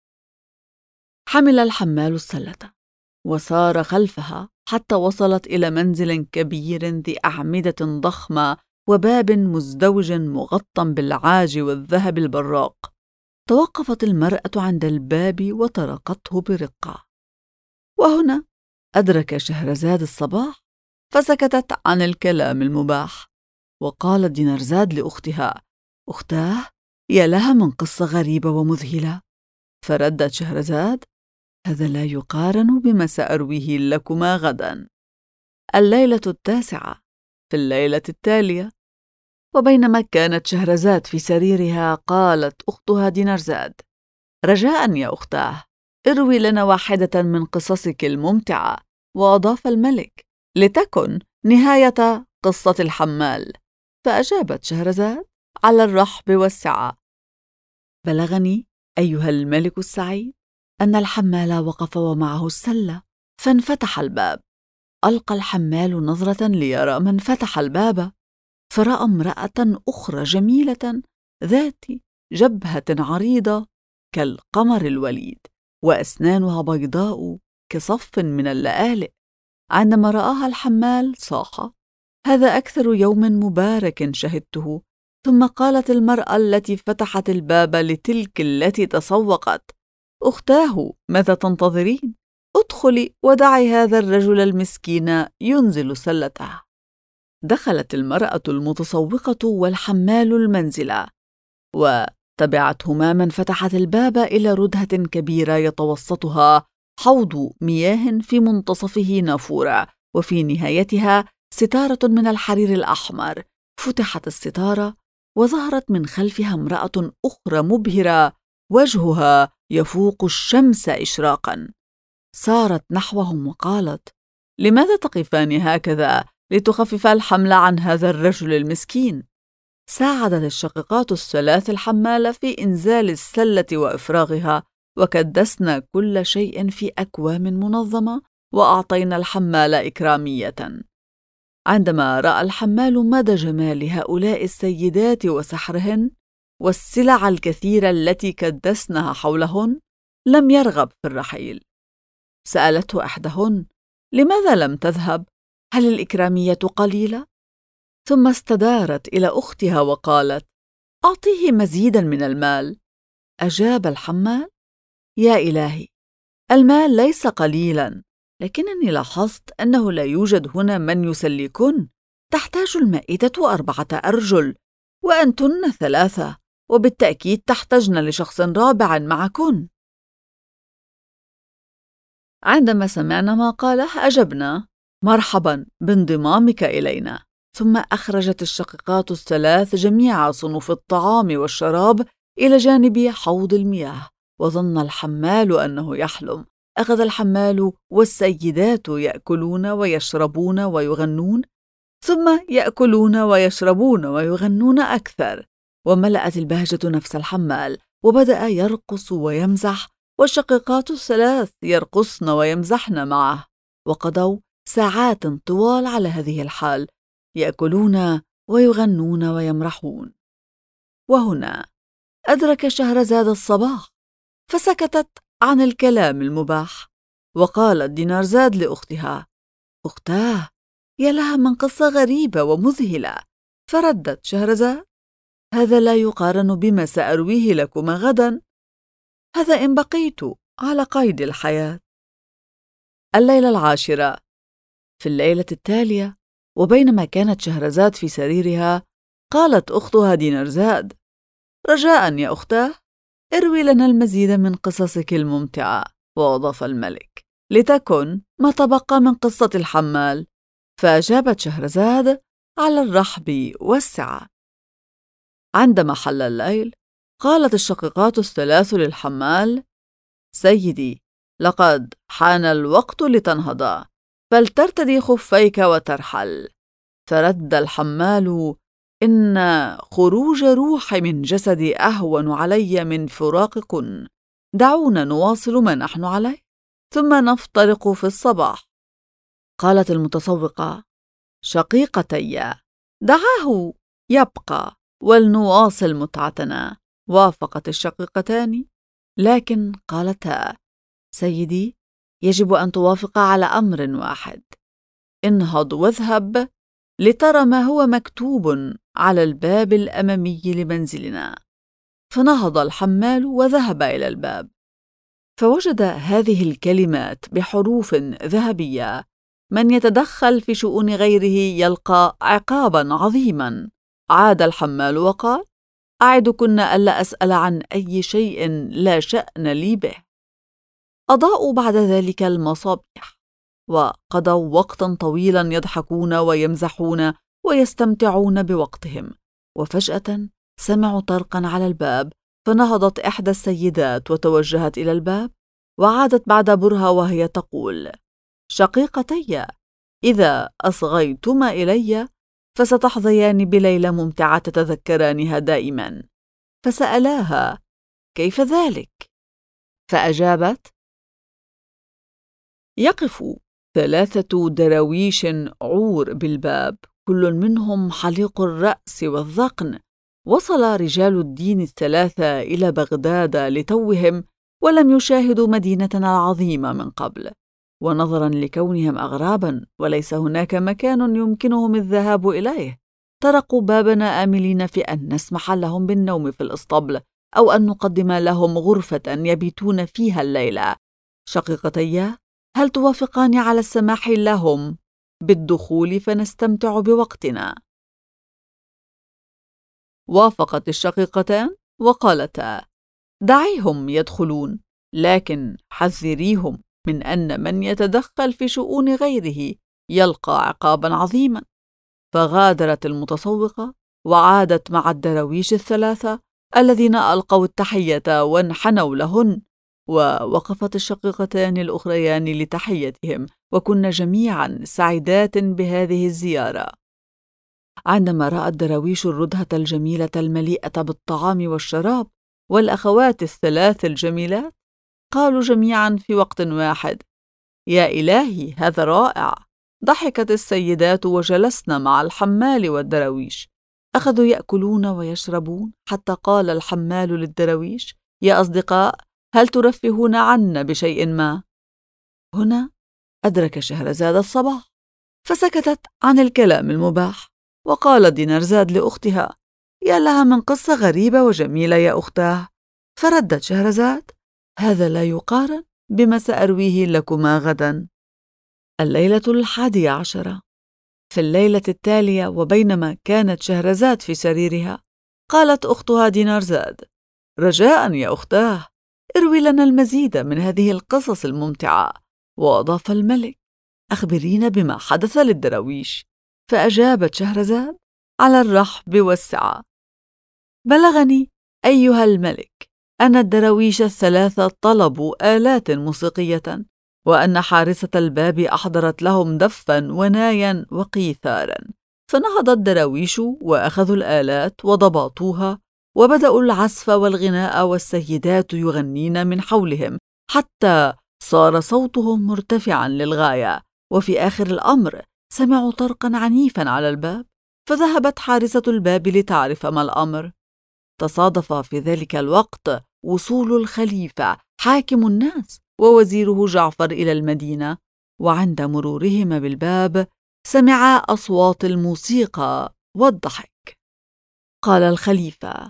حمل الحمال السلة وسار خلفها حتى وصلت إلى منزل كبير ذي أعمدة ضخمة وباب مزدوج مغطى بالعاج والذهب البراق. توقفت المرأة عند الباب وطرقته برقة، وهنا أدرك شهرزاد الصباح، فسكتت عن الكلام المباح، وقالت دينارزاد لأختها: أختاه، يا لها من قصة غريبة ومذهلة. فردت شهرزاد: هذا لا يقارن بما سأرويه لكما غدا. الليلة 9. في الليلة التالية، وبينما كانت شهرزاد في سريرها قالت أختها دينارزاد: رجاء يا أختاه، اروي لنا واحدة من قصصك الممتعة. وأضاف الملك: لتكن نهاية قصة الحمال. فأجابت شهرزاد: على الرحب والسعة. بلغني أيها الملك السعيد أن الحمال وقف ومعه السلة، فانفتح الباب. ألقى الحمال نظرة ليرى من فتح الباب، فرأى امرأة أخرى جميلة ذات جبهة عريضة كالقمر الوليد، وأسنانها بيضاء كصف من اللآلئ. عندما رآها الحمال صاح: هذا أكثر يوم مبارك شهدته. ثم قالت المرأة التي فتحت الباب لتلك التي تسوقت: أختاه، ماذا تنتظرين؟ ادخلي ودعي هذا الرجل المسكين ينزل سلته. دخلت المرأة المتسوقة والحمال المنزل، وتبعتهما من فتحت الباب إلى ردهة كبيرة يتوسطها حوض مياه في منتصفه نافورة، وفي نهايتها ستارة من الحرير الأحمر. فتحت الستارة وظهرت من خلفها امرأة أخرى مبهرة وجهها يفوق الشمس إشراقاً. سارت نحوهم وقالت: لماذا تقفان هكذا لتخففا الحمل عن هذا الرجل المسكين؟ ساعدت الشقيقات الثلاث الحمال في إنزال السلة وإفراغها، وكدسن كل شيء في أكوام منظمة، وأعطينا الحمال إكرامية. عندما رأى الحمال مدى جمال هؤلاء السيدات وسحرهن والسلع الكثيرة التي كدسنها حولهن، لم يرغب في الرحيل. سألته إحداهن: لماذا لم تذهب؟ هل الإكرامية قليلة؟ ثم استدارت إلى أختها وقالت: أعطيه مزيداً من المال. أجاب الحمال: يا إلهي، المال ليس قليلاً، لكنني لاحظت أنه لا يوجد هنا من يسليكن. تحتاج المائدة 4 أرجل، وأنتن 3، وبالتأكيد تحتاجن لشخص رابع معكن. عندما سمعنا ما قاله أجبنا: مرحباً بانضمامك إلينا. ثم أخرجت الشقيقات الثلاث جميع صنوف الطعام والشراب إلى جانب حوض المياه، وظن الحمال أنه يحلم. أخذ الحمال والسيدات يأكلون ويشربون ويغنون، ثم يأكلون ويشربون ويغنون أكثر، وملأت البهجة نفس الحمال، وبدأ يرقص ويمزح، والشقيقات الثلاث يرقصن ويمزحن معه. وقضوا ساعات طوال على هذه الحال، يأكلون ويغنون ويمرحون. وهنا أدرك شهرزاد الصباح، فسكتت عن الكلام المباح، وقالت دينارزاد لأختها: أختاه، يا لها من قصة غريبة ومذهلة. فردت شهرزاد: هذا لا يقارن بما سأرويه لكما غدا، هذا إن بقيت على قيد الحياة. الليلة 10. في الليلة التالية، وبينما كانت شهرزاد في سريرها، قالت أختها دينارزاد: رجاء يا أختاه، اروي لنا المزيد من قصصك الممتعة. وأضاف الملك: لتكن ما تبقى من قصة الحمال. فأجابت شهرزاد: على الرحب والسعة. عندما حل الليل، قالت الشقيقات الثلاث للحمال: سيدي، لقد حان الوقت لتنهض، فلترتدي خفيك وترحل. فرد الحمال: إن خروج روحي من جسدي أهون علي من فراقكن، دعونا نواصل ما نحن عليه، ثم نفترق في الصباح. قالت المتسوقة: شقيقتي، دعاه يبقى ولنواصل متعتنا. وافقت الشقيقتان، لكن قالتا: سيدي، يجب أن توافق على أمر واحد. انهض واذهب لترى ما هو مكتوب على الباب الأمامي لمنزلنا. فنهض الحمال وذهب إلى الباب، فوجد هذه الكلمات بحروف ذهبية: من يتدخل في شؤون غيره يلقى عقابا عظيما. عاد الحمال وقال: أعدكن ألا أسأل عن أي شيء لا شأن لي به. أضاءوا بعد ذلك المصابيح، وقضوا وقتا طويلا يضحكون ويمزحون ويستمتعون بوقتهم، وفجأة سمعوا طرقا على الباب، فنهضت إحدى السيدات وتوجهت إلى الباب، وعادت بعد برهة وهي تقول: شقيقتي، إذا أصغيتما إلي فستحظيان بليلة ممتعة تتذكرانها دائما. فسألاها: كيف ذلك؟ فأجابت: يقف 3 دراويش عور بالباب، كل منهم حليق الرأس والذقن. وصل رجال الدين ال3 إلى بغداد لتوهم، ولم يشاهدوا مدينتنا العظيمة من قبل، ونظرا لكونهم أغرابا وليس هناك مكان يمكنهم الذهاب إليه، طرقوا بابنا آملين في أن نسمح لهم بالنوم في الإسطبل، أو أن نقدم لهم غرفة يبيتون فيها الليلة. شقيقتي، هل توافقان على السماح لهم بالدخول فنستمتع بوقتنا؟ وافقت الشقيقتان وقالتا: دعيهم يدخلون، لكن حذريهم من أن من يتدخل في شؤون غيره يلقى عقابا عظيما. فغادرت المتسوقة وعادت مع الدراويش ال3 الذين ألقوا التحية وانحنوا لهن، ووقفت الشقيقتان الأخريان لتحيتهم، وكن جميعا سعيدات بهذه الزيارة. عندما رأى الدراويش الردهة الجميلة المليئة بالطعام والشراب والأخوات ال3 الجميلات، قالوا جميعا في وقت واحد: يا إلهي، هذا رائع! ضحكت السيدات وجلسن مع الحمال والدراويش، أخذوا يأكلون ويشربون، حتى قال الحمال للدراويش: يا أصدقاء، هل ترفهون عنا بشيء ما؟ هنا أدرك شهرزاد الصباح، فسكتت عن الكلام المباح، وقال دينارزاد لأختها: يا لها من قصة غريبة وجميلة يا أختاه. فردت شهرزاد: هذا لا يقارن بما سأرويه لكما غدا. الليلة 11. في الليلة التالية، وبينما كانت شهرزاد في سريرها، قالت أختها دينارزاد: رجاء يا أختاه، اروي لنا المزيد من هذه القصص الممتعة. وأضاف الملك: أخبرينا بما حدث للدراويش. فأجابت شهرزاد على الرحب والسعة: بلغني أيها الملك أن الدراويش ال3 طلبوا آلات موسيقية، وأن حارسة الباب أحضرت لهم دفا ونايا وقيثارا. فنهض الدراويش وأخذوا الآلات وضبطوها، وبدأوا العزف والغناء، والسيدات يغنين من حولهم، حتى صار صوتهم مرتفعا للغاية. وفي آخر الأمر سمعوا طرقا عنيفا على الباب، فذهبت حارسة الباب لتعرف ما الأمر. تصادف في ذلك الوقت وصول الخليفة حاكم الناس ووزيره جعفر إلى المدينة، وعند مرورهما بالباب سمعا أصوات الموسيقى والضحك. قال الخليفة: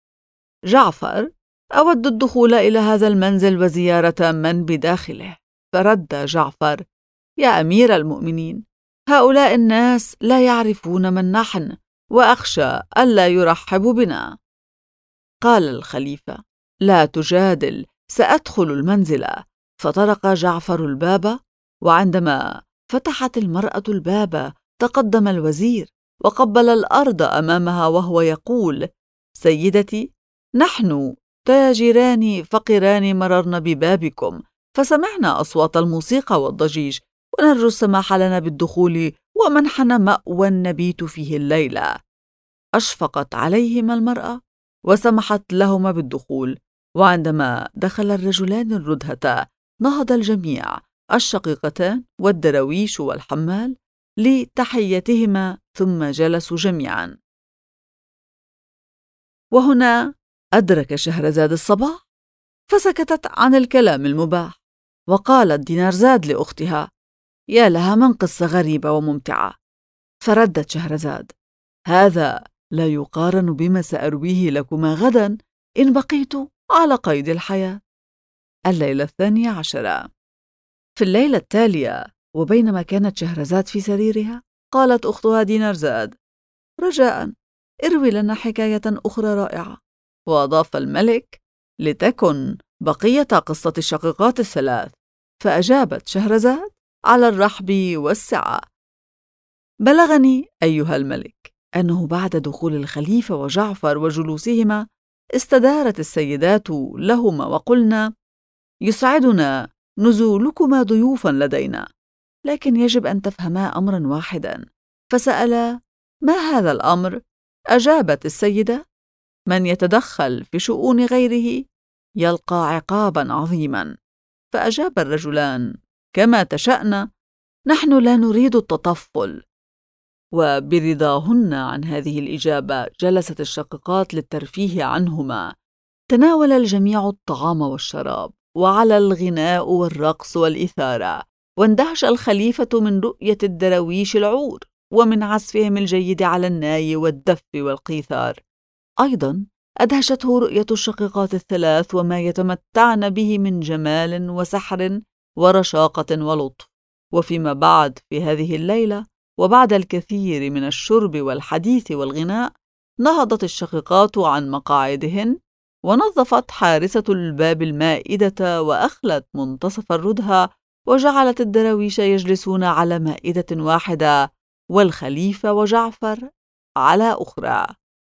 جعفر، أود الدخول إلى هذا المنزل وزيارة من بداخله. فرد جعفر: يا أمير المؤمنين، هؤلاء الناس لا يعرفون من نحن، وأخشى ألا يرحبوا بنا. قال الخليفة: لا تجادل، سأدخل المنزل. فطرق جعفر الباب، وعندما فتحت المرأة الباب تقدم الوزير وقبل الأرض أمامها وهو يقول: سيدتي، نحن تاجران فقيران مررنا ببابكم، فسمعنا أصوات الموسيقى والضجيج، ونرجو السماح لنا بالدخول ومنحنا مأوى نبيت فيه الليلة. أشفقت عليهما المرأة وسمحت لهما بالدخول، وعندما دخل الرجلان الردهة نهض الجميع، الشقيقتان والدراويش والحمال، لتحيتهما، ثم جلسوا جميعا. وهنا أدرك شهرزاد الصباح، فسكتت عن الكلام المباح، وقالت دينارزاد لأختها: يا لها من قصة غريبة وممتعة. فردت شهرزاد: هذا لا يقارن بما سأرويه لكما غدا إن بقيت على قيد الحياة. الليلة 12. في الليلة التالية، وبينما كانت شهرزاد في سريرها، قالت أختها دينارزاد: رجاء اروي لنا حكاية أخرى رائعة. وأضاف الملك: لتكن بقية قصة الشقيقات ال3. فأجابت شهرزاد على الرحب والسعة: بلغني أيها الملك أنه بعد دخول الخليفة وجعفر وجلوسهما استدارت السيدات لهما وقلنا: يسعدنا نزولكما ضيوفا لدينا، لكن يجب أن تفهما أمرا واحدا. فسألا: ما هذا الأمر؟ أجابت السيدة: من يتدخل في شؤون غيره يلقى عقابا عظيما. فأجاب الرجلان: كما تشأن، نحن لا نريد التطفل. وبرضاهن عن هذه الإجابة جلست الشقيقات للترفيه عنهما. تناول الجميع الطعام والشراب، وعلى الغناء والرقص والإثارة، واندهش الخليفة من رؤية الدراويش العور ومن عزفهم الجيد على الناي والدف والقيثار. أيضا أدهشته رؤية الشقيقات الثلاث وما يتمتعن به من جمال وسحر ورشاقة ولطف. وفيما بعد في هذه الليلة، وبعد الكثير من الشرب والحديث والغناء، نهضت الشقيقات عن مقاعدهن، ونظفت حارسة الباب المائدة، وأخلت منتصف الردهة، وجعلت الدراويش يجلسون على مائدة واحدة، والخليفة وجعفر على أخرى.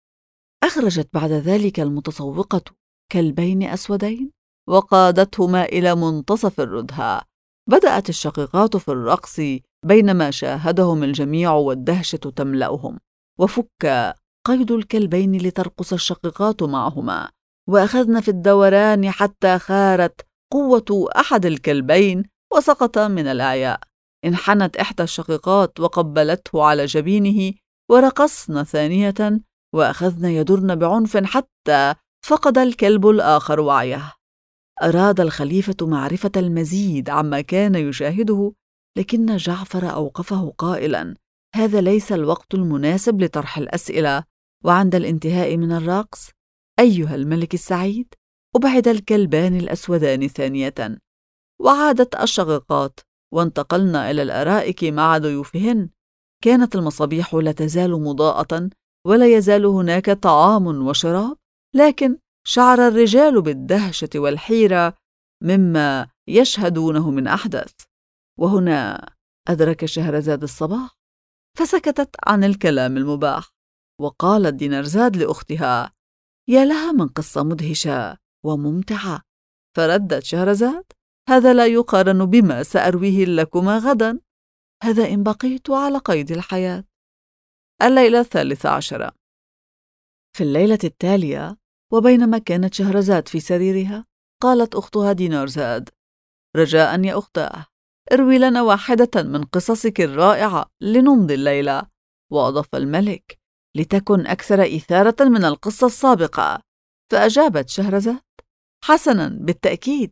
أخرجت بعد ذلك المتسوقة كلبين أسودين وقادتهما إلى منتصف الردهة. بدأت الشقيقات في الرقص بينما شاهدهم الجميع والدهشة تملأهم، وفك قيد الكلبين لترقص الشقيقات معهما، وأخذن في الدوران حتى خارت قوة أحد الكلبين وسقط من الإعياء. انحنت إحدى الشقيقات وقبلته على جبينه، ورقصن ثانية، وأخذن يدرن بعنف حتى فقد الكلب الآخر وعيه. أراد الخليفة معرفة المزيد عما كان يشاهده، لكن جعفر أوقفه قائلا: هذا ليس الوقت المناسب لطرح الأسئلة. وعند الانتهاء من الرقص: أيها الملك السعيد، أبعد الكلبان الأسودان ثانية. وعادت الشقيقات، وانتقلنا إلى الأرائك مع ضيوفهن. كانت المصابيح لا تزال مضاءة، ولا يزال هناك طعام وشراب، لكن شعر الرجال بالدهشة والحيرة مما يشهدونه من أحدث. وهنا أدرك شهرزاد الصباح، فسكتت عن الكلام المباح، وقالت دينارزاد لأختها: يا لها من قصة مدهشة وممتعة. فردت شهرزاد: هذا لا يقارن بما سأرويه لكما غدا، هذا إن بقيت على قيد الحياة. الليلة 13. في الليلة التالية، وبينما كانت شهرزاد في سريرها، قالت أختها دينارزاد: رجاء يا أختاه، اروي لنا واحدة من قصصك الرائعة لنمضي الليلة. وأضاف الملك: لتكن أكثر إثارة من القصة السابقة. فأجابت شهرزاد: حسنا، بالتأكيد.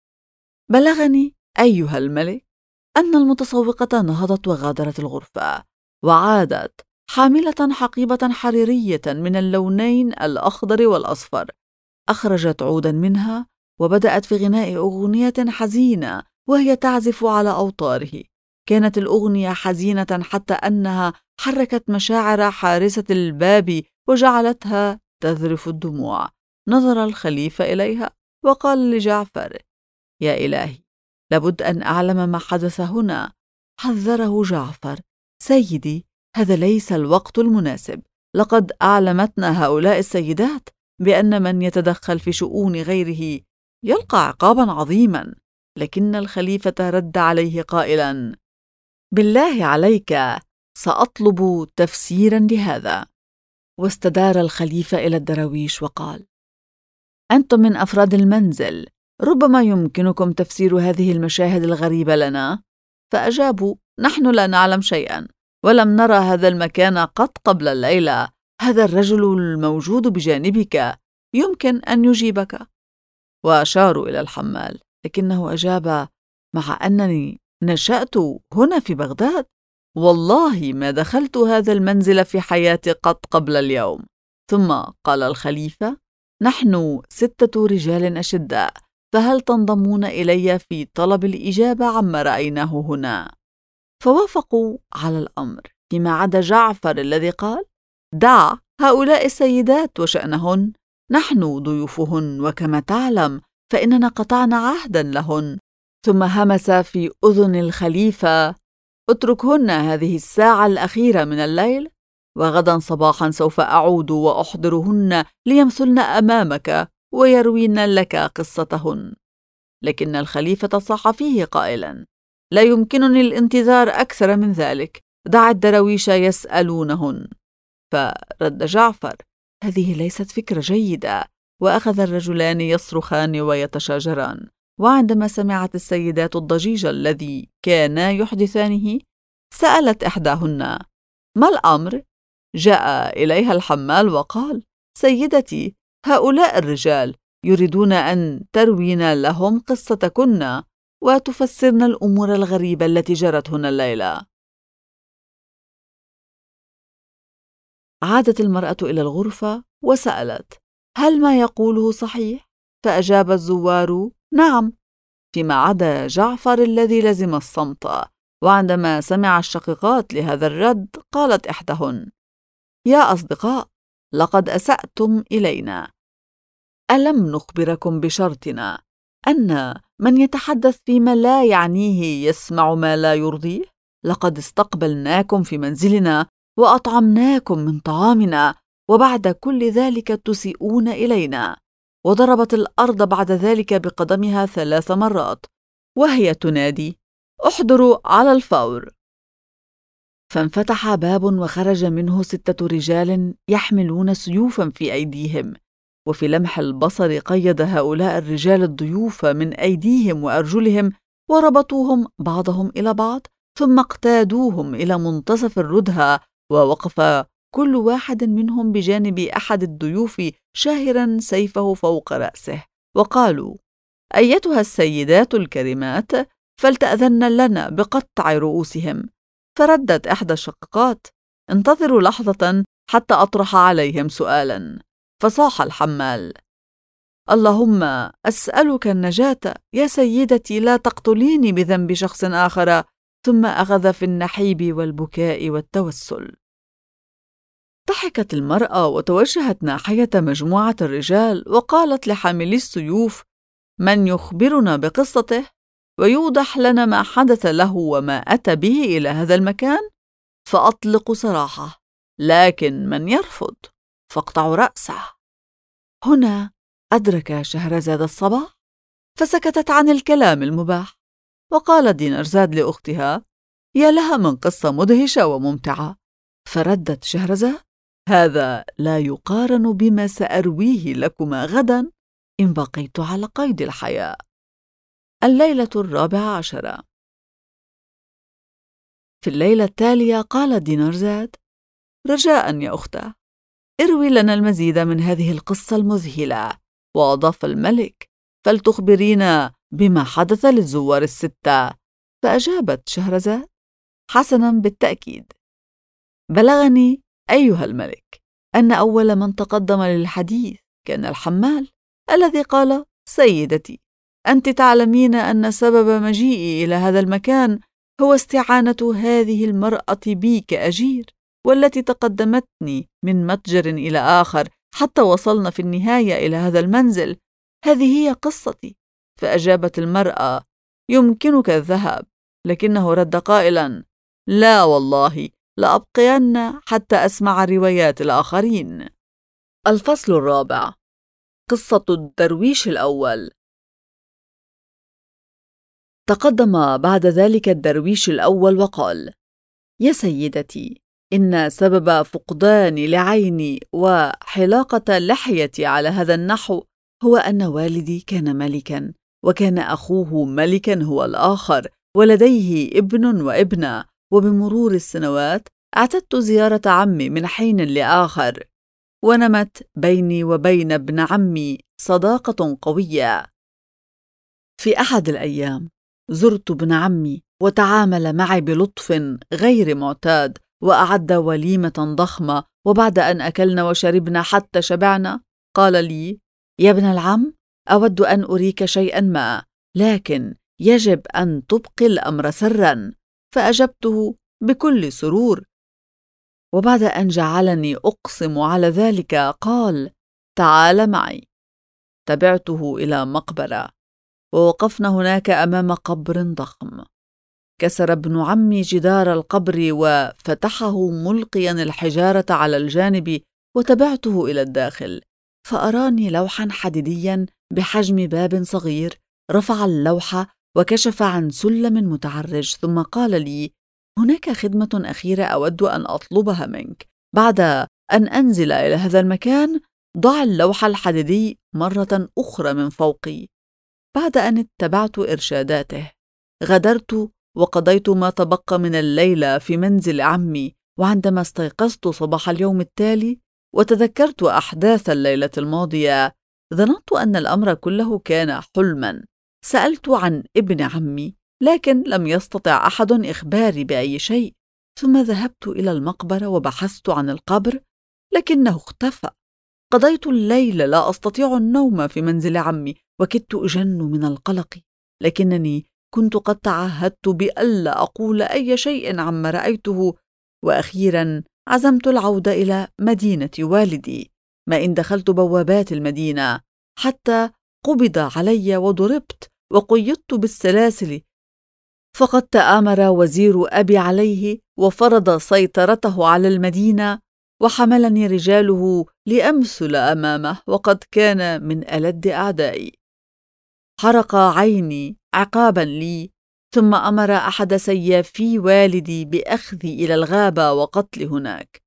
بلغني أيها الملك أن المتسوقة نهضت وغادرت الغرفة، وعادت حاملة حقيبة حريرية من اللونين الأخضر والأصفر. أخرجت عودا منها وبدأت في غناء أغنية حزينة وهي تعزف على أوتاره. كانت الأغنية حزينة حتى أنها حركت مشاعر حارسة الباب وجعلتها تذرف الدموع. نظر الخليفة إليها وقال لجعفر: يا إلهي، لابد أن أعلم ما حدث هنا. حذره جعفر: سيدي، هذا ليس الوقت المناسب. لقد أعلمتنا هؤلاء السيدات بأن من يتدخل في شؤون غيره يلقى عقابا عظيما. لكن الخليفة رد عليه قائلا: بالله عليك، سأطلب تفسيرا لهذا. واستدار الخليفة إلى الدراويش وقال: أنتم من أفراد المنزل، ربما يمكنكم تفسير هذه المشاهد الغريبة لنا. فأجابوا: نحن لا نعلم شيئا، ولم نرى هذا المكان قط قبل الليلة. هذا الرجل الموجود بجانبك يمكن أن يجيبك. وأشاروا إلى الحمال، لكنه أجاب: مع أنني نشأت هنا في بغداد، والله ما دخلت هذا المنزل في حياتي قط قبل اليوم. ثم قال الخليفة: نحن 6 رجال أشداء، فهل تنضمون إلي في طلب الإجابة عما رأيناه هنا؟ فوافقوا على الأمر، فيما عدا جعفر الذي قال: دع هؤلاء السيدات وشأنهن، نحن ضيوفهن، وكما تعلم فإننا قطعنا عهدا لهن. ثم همس في أذن الخليفة: اتركهن هذه الساعة الأخيرة من الليل وغدا صباحا سوف أعود وأحضرهن ليمثلن أمامك ويروين لك قصتهن. لكن الخليفة صاح فيه قائلا: لا يمكنني الانتظار أكثر من ذلك، دع الدراويش يسألونهن. فرد جعفر: هذه ليست فكرة جيدة. وأخذ الرجلان يصرخان ويتشاجران. وعندما سمعت السيدات الضجيج الذي كانا يحدثانه، سألت إحداهن: ما الأمر؟ جاء إليها الحمال وقال: سيدتي، هؤلاء الرجال يريدون أن تروين لهم قصتكن وتفسرن الأمور الغريبة التي جرت هنا الليلة. عادت المرأة إلى الغرفة وسألت: هل ما يقوله صحيح؟ فأجاب الزوار: نعم، فيما عدا جعفر الذي لزم الصمت. وعندما سمع الشقيقات لهذا الرد، قالت إحداهن: يا أصدقاء، لقد أسأتم إلينا. ألم نخبركم بشرطنا أن من يتحدث فيما لا يعنيه يسمع ما لا يرضيه؟ لقد استقبلناكم في منزلنا وأطعمناكم من طعامنا، وبعد كل ذلك تسيئون إلينا. وضربت الأرض بعد ذلك بقدمها 3 مرات وهي تنادي: احضروا على الفور. فانفتح باب وخرج منه 6 رجال يحملون سيوفا في أيديهم. وفي لمح البصر قيد هؤلاء الرجال الضيوف من أيديهم وأرجلهم وربطوهم بعضهم إلى بعض، ثم اقتادوهم إلى منتصف الردهة، ووقف كل واحد منهم بجانب أحد الضيوف شاهرا سيفه فوق رأسه، وقالوا: أيتها السيدات الكريمات، فلتأذن لنا بقطع رؤوسهم. فردت إحدى الشقيقات: انتظروا لحظة حتى أطرح عليهم سؤالا. فصاح الحمال: اللهم أسألك النجاة يا سيدتي، لا تقتليني بذنب شخص آخر. ثم أخذ في النحيب والبكاء والتوسل. ضحكت المرأة وتوجهت ناحية مجموعة الرجال وقالت لحاملي السيوف: من يخبرنا بقصته ويوضح لنا ما حدث له وما أتى به إلى هذا المكان فأطلق سراحه، لكن من يرفض فاقطعوا رأسه. هنا أدرك شهرزاد الصباح، فسكتت عن الكلام المباح، وقالت دينارزاد لأختها: يا لها من قصة مدهشة وممتعة. فردت شهرزاد: هذا لا يقارن بما سأرويه لكما غدا إن بقيت على قيد الحياة. الليلة 14. في الليلة التالية قالت دينارزاد: رجاء يا أختاه، اروي لنا المزيد من هذه القصة المذهلة. وأضاف الملك: فلتخبرينا بما حدث للزوار ال6. فأجابت شهرزاد: حسنا، بالتأكيد. بلغني أيها الملك أن أول من تقدم للحديث كان الحمال الذي قال: سيدتي، أنت تعلمين أن سبب مجيئي إلى هذا المكان هو استعانة هذه المرأة بي كأجير، والتي تقدمتني من متجر إلى آخر حتى وصلنا في النهاية إلى هذا المنزل. هذه هي قصتي. فأجابت المرأة: يمكنك الذهاب. لكنه رد قائلا: لا والله، لأبقين حتى أسمع روايات الآخرين. الفصل 4. قصة الدرويش الأول. تقدم بعد ذلك الدرويش الأول وقال: يا سيدتي، إن سبب فقدان لعيني وحلاقة لحيتي على هذا النحو هو أن والدي كان ملكا، وكان أخوه ملكا هو الآخر، ولديه ابن وابنة. وبمرور السنوات اعتدت زيارة عمي من حين لآخر، ونمت بيني وبين ابن عمي صداقة قوية. في أحد الأيام زرت ابن عمي، وتعامل معي بلطف غير معتاد، وأعد وليمة ضخمة. وبعد أن أكلنا وشربنا حتى شبعنا، قال لي: يا ابن العم، أود أن أريك شيئا ما، لكن يجب أن تبقي الأمر سرا. فأجبته بكل سرور. وبعد أن جعلني أقسم على ذلك، قال: تعال معي. تبعته إلى مقبرة، ووقفنا هناك أمام قبر ضخم. كسر ابن عمي جدار القبر وفتحه ملقيا الحجارة على الجانب، وتبعته إلى الداخل، فأراني لوحا حديديا بحجم باب صغير. رفع اللوحة وكشف عن سلم متعرج، ثم قال لي: هناك خدمة أخيرة أود أن أطلبها منك. بعد أن أنزل إلى هذا المكان، ضع اللوح الحديدي مرة أخرى من فوقي. بعد أن اتبعت إرشاداته، غادرت وقضيت ما تبقى من الليلة في منزل عمي. وعندما استيقظت صباح اليوم التالي وتذكرت أحداث الليلة الماضية، ظننت أن الأمر كله كان حلما. سألت عن ابن عمي، لكن لم يستطع أحد إخباري بأي شيء. ثم ذهبت إلى المقبرة وبحثت عن القبر، لكنه اختفى. قضيت الليل لا أستطيع النوم في منزل عمي، وكدت أجن من القلق، لكنني كنت قد تعهدت بألا أقول أي شيء عما رأيته. وأخيرا عزمت العودة إلى مدينة والدي. ما إن دخلت بوابات المدينة حتى قبض علي وضربت وقيدت بالسلاسل، فقد تآمر وزير أبي عليه وفرض سيطرته على المدينة، وحملني رجاله لأمثل أمامه، وقد كان من ألد أعدائي. حرق عيني عقابا لي، ثم أمر أحد سيافي والدي بأخذي إلى الغابة وقتلي هناك.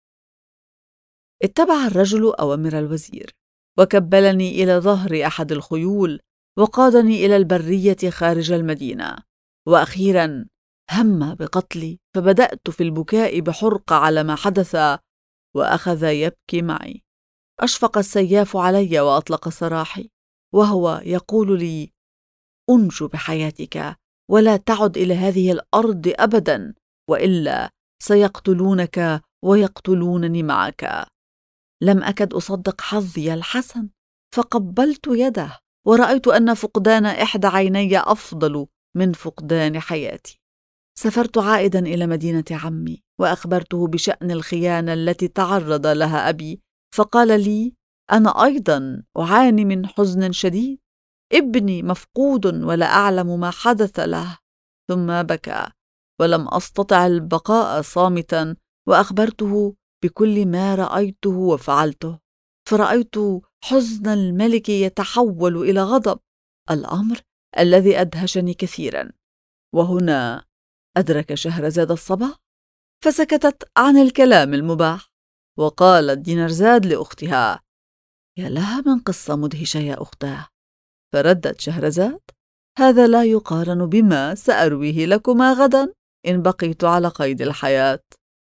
اتبع الرجل أوامر الوزير، وكبلني إلى ظهر أحد الخيول، وقادني إلى البرية خارج المدينة. وأخيرا هم بقتلي، فبدأت في البكاء بحرقة على ما حدث، وأخذ يبكي معي. أشفق السياف علي وأطلق سراحي، وهو يقول لي: أنجو بحياتك ولا تعد إلى هذه الأرض أبدا، وإلا سيقتلونك ويقتلونني معك. لم أكد أصدق حظي الحسن، فقبلت يده، ورأيت أن فقدان إحدى عيني أفضل من فقدان حياتي. سافرت عائدا إلى مدينة عمي، وأخبرته بشأن الخيانة التي تعرض لها أبي، فقال لي: أنا أيضا أعاني من حزن شديد، ابني مفقود ولا أعلم ما حدث له. ثم بكى، ولم أستطع البقاء صامتا، وأخبرته بكل ما رأيته وفعلته، فرأيت حزن الملك يتحول إلى غضب، الأمر الذي أدهشني كثيرا. وهنا أدرك شهرزاد الصباح، فسكتت عن الكلام المباح، وقالت دينارزاد لأختها: يا لها من قصة مدهشة يا أختاه. فردت شهرزاد: هذا لا يقارن بما سأرويه لكما غدا إن بقيت على قيد الحياة.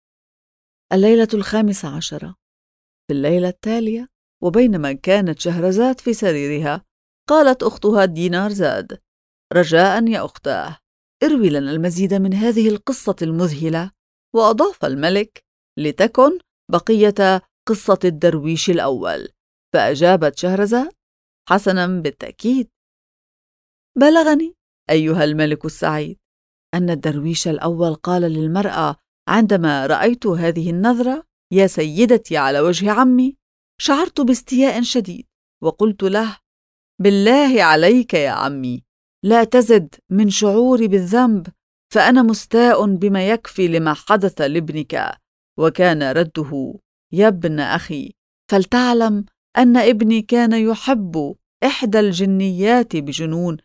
الليلة 15 في الليلة التالية، وبينما كانت شهرزاد في سريرها، قالت أختها دينارزاد: رجاء يا أختاه، اروي لنا المزيد من هذه القصة المذهلة. وأضاف الملك: لتكن بقية قصة الدرويش الأول. فأجابت شهرزاد: حسنا، بالتأكيد. بلغني أيها الملك السعيد أن الدرويش الأول قال للمرأة عندما رأيت هذه النظرة: يا سيدتي على وجه عمي، شعرت باستياء شديد، وقلت له: بالله عليك يا عمي، لا تزد من شعوري بالذنب، فأنا مستاء بما يكفي لما حدث لابنك. وكان رده: يا ابن أخي، فلتعلم أن ابني كان يحب إحدى الجنيات بجنون،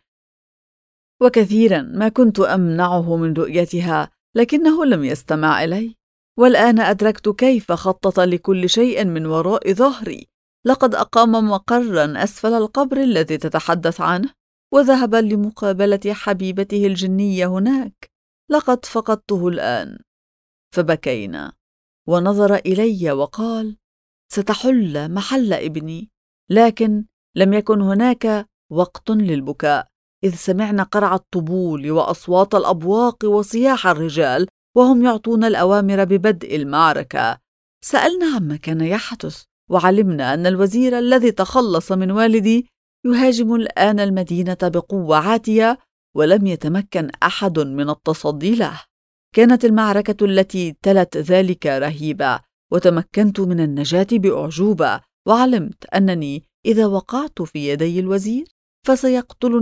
وكثيرا ما كنت أمنعه من رؤيتها، لكنه لم يستمع إلي. والآن أدركت كيف خطط لكل شيء من وراء ظهري. لقد أقام مقرا أسفل القبر الذي تتحدث عنه، وذهب لمقابلة حبيبته الجنية هناك. لقد فقدته الآن. فبكينا، ونظر إلي وقال: ستحل محل ابني. لكن لم يكن هناك وقت للبكاء، إذ سمعنا قرع الطبول وأصوات الأبواق وصياح الرجال وهم يعطون الأوامر ببدء المعركة. سألنا عما كان يحدث، وعلمنا أن الوزير الذي تخلص من والدي يهاجم الآن المدينة بقوة عاتية، ولم يتمكن أحد من التصدي له. كانت المعركة التي تلت ذلك رهيبة، وتمكنت من النجاة بأعجوبة، وعلمت أنني إذا وقعت في يدي الوزير فسيقتلني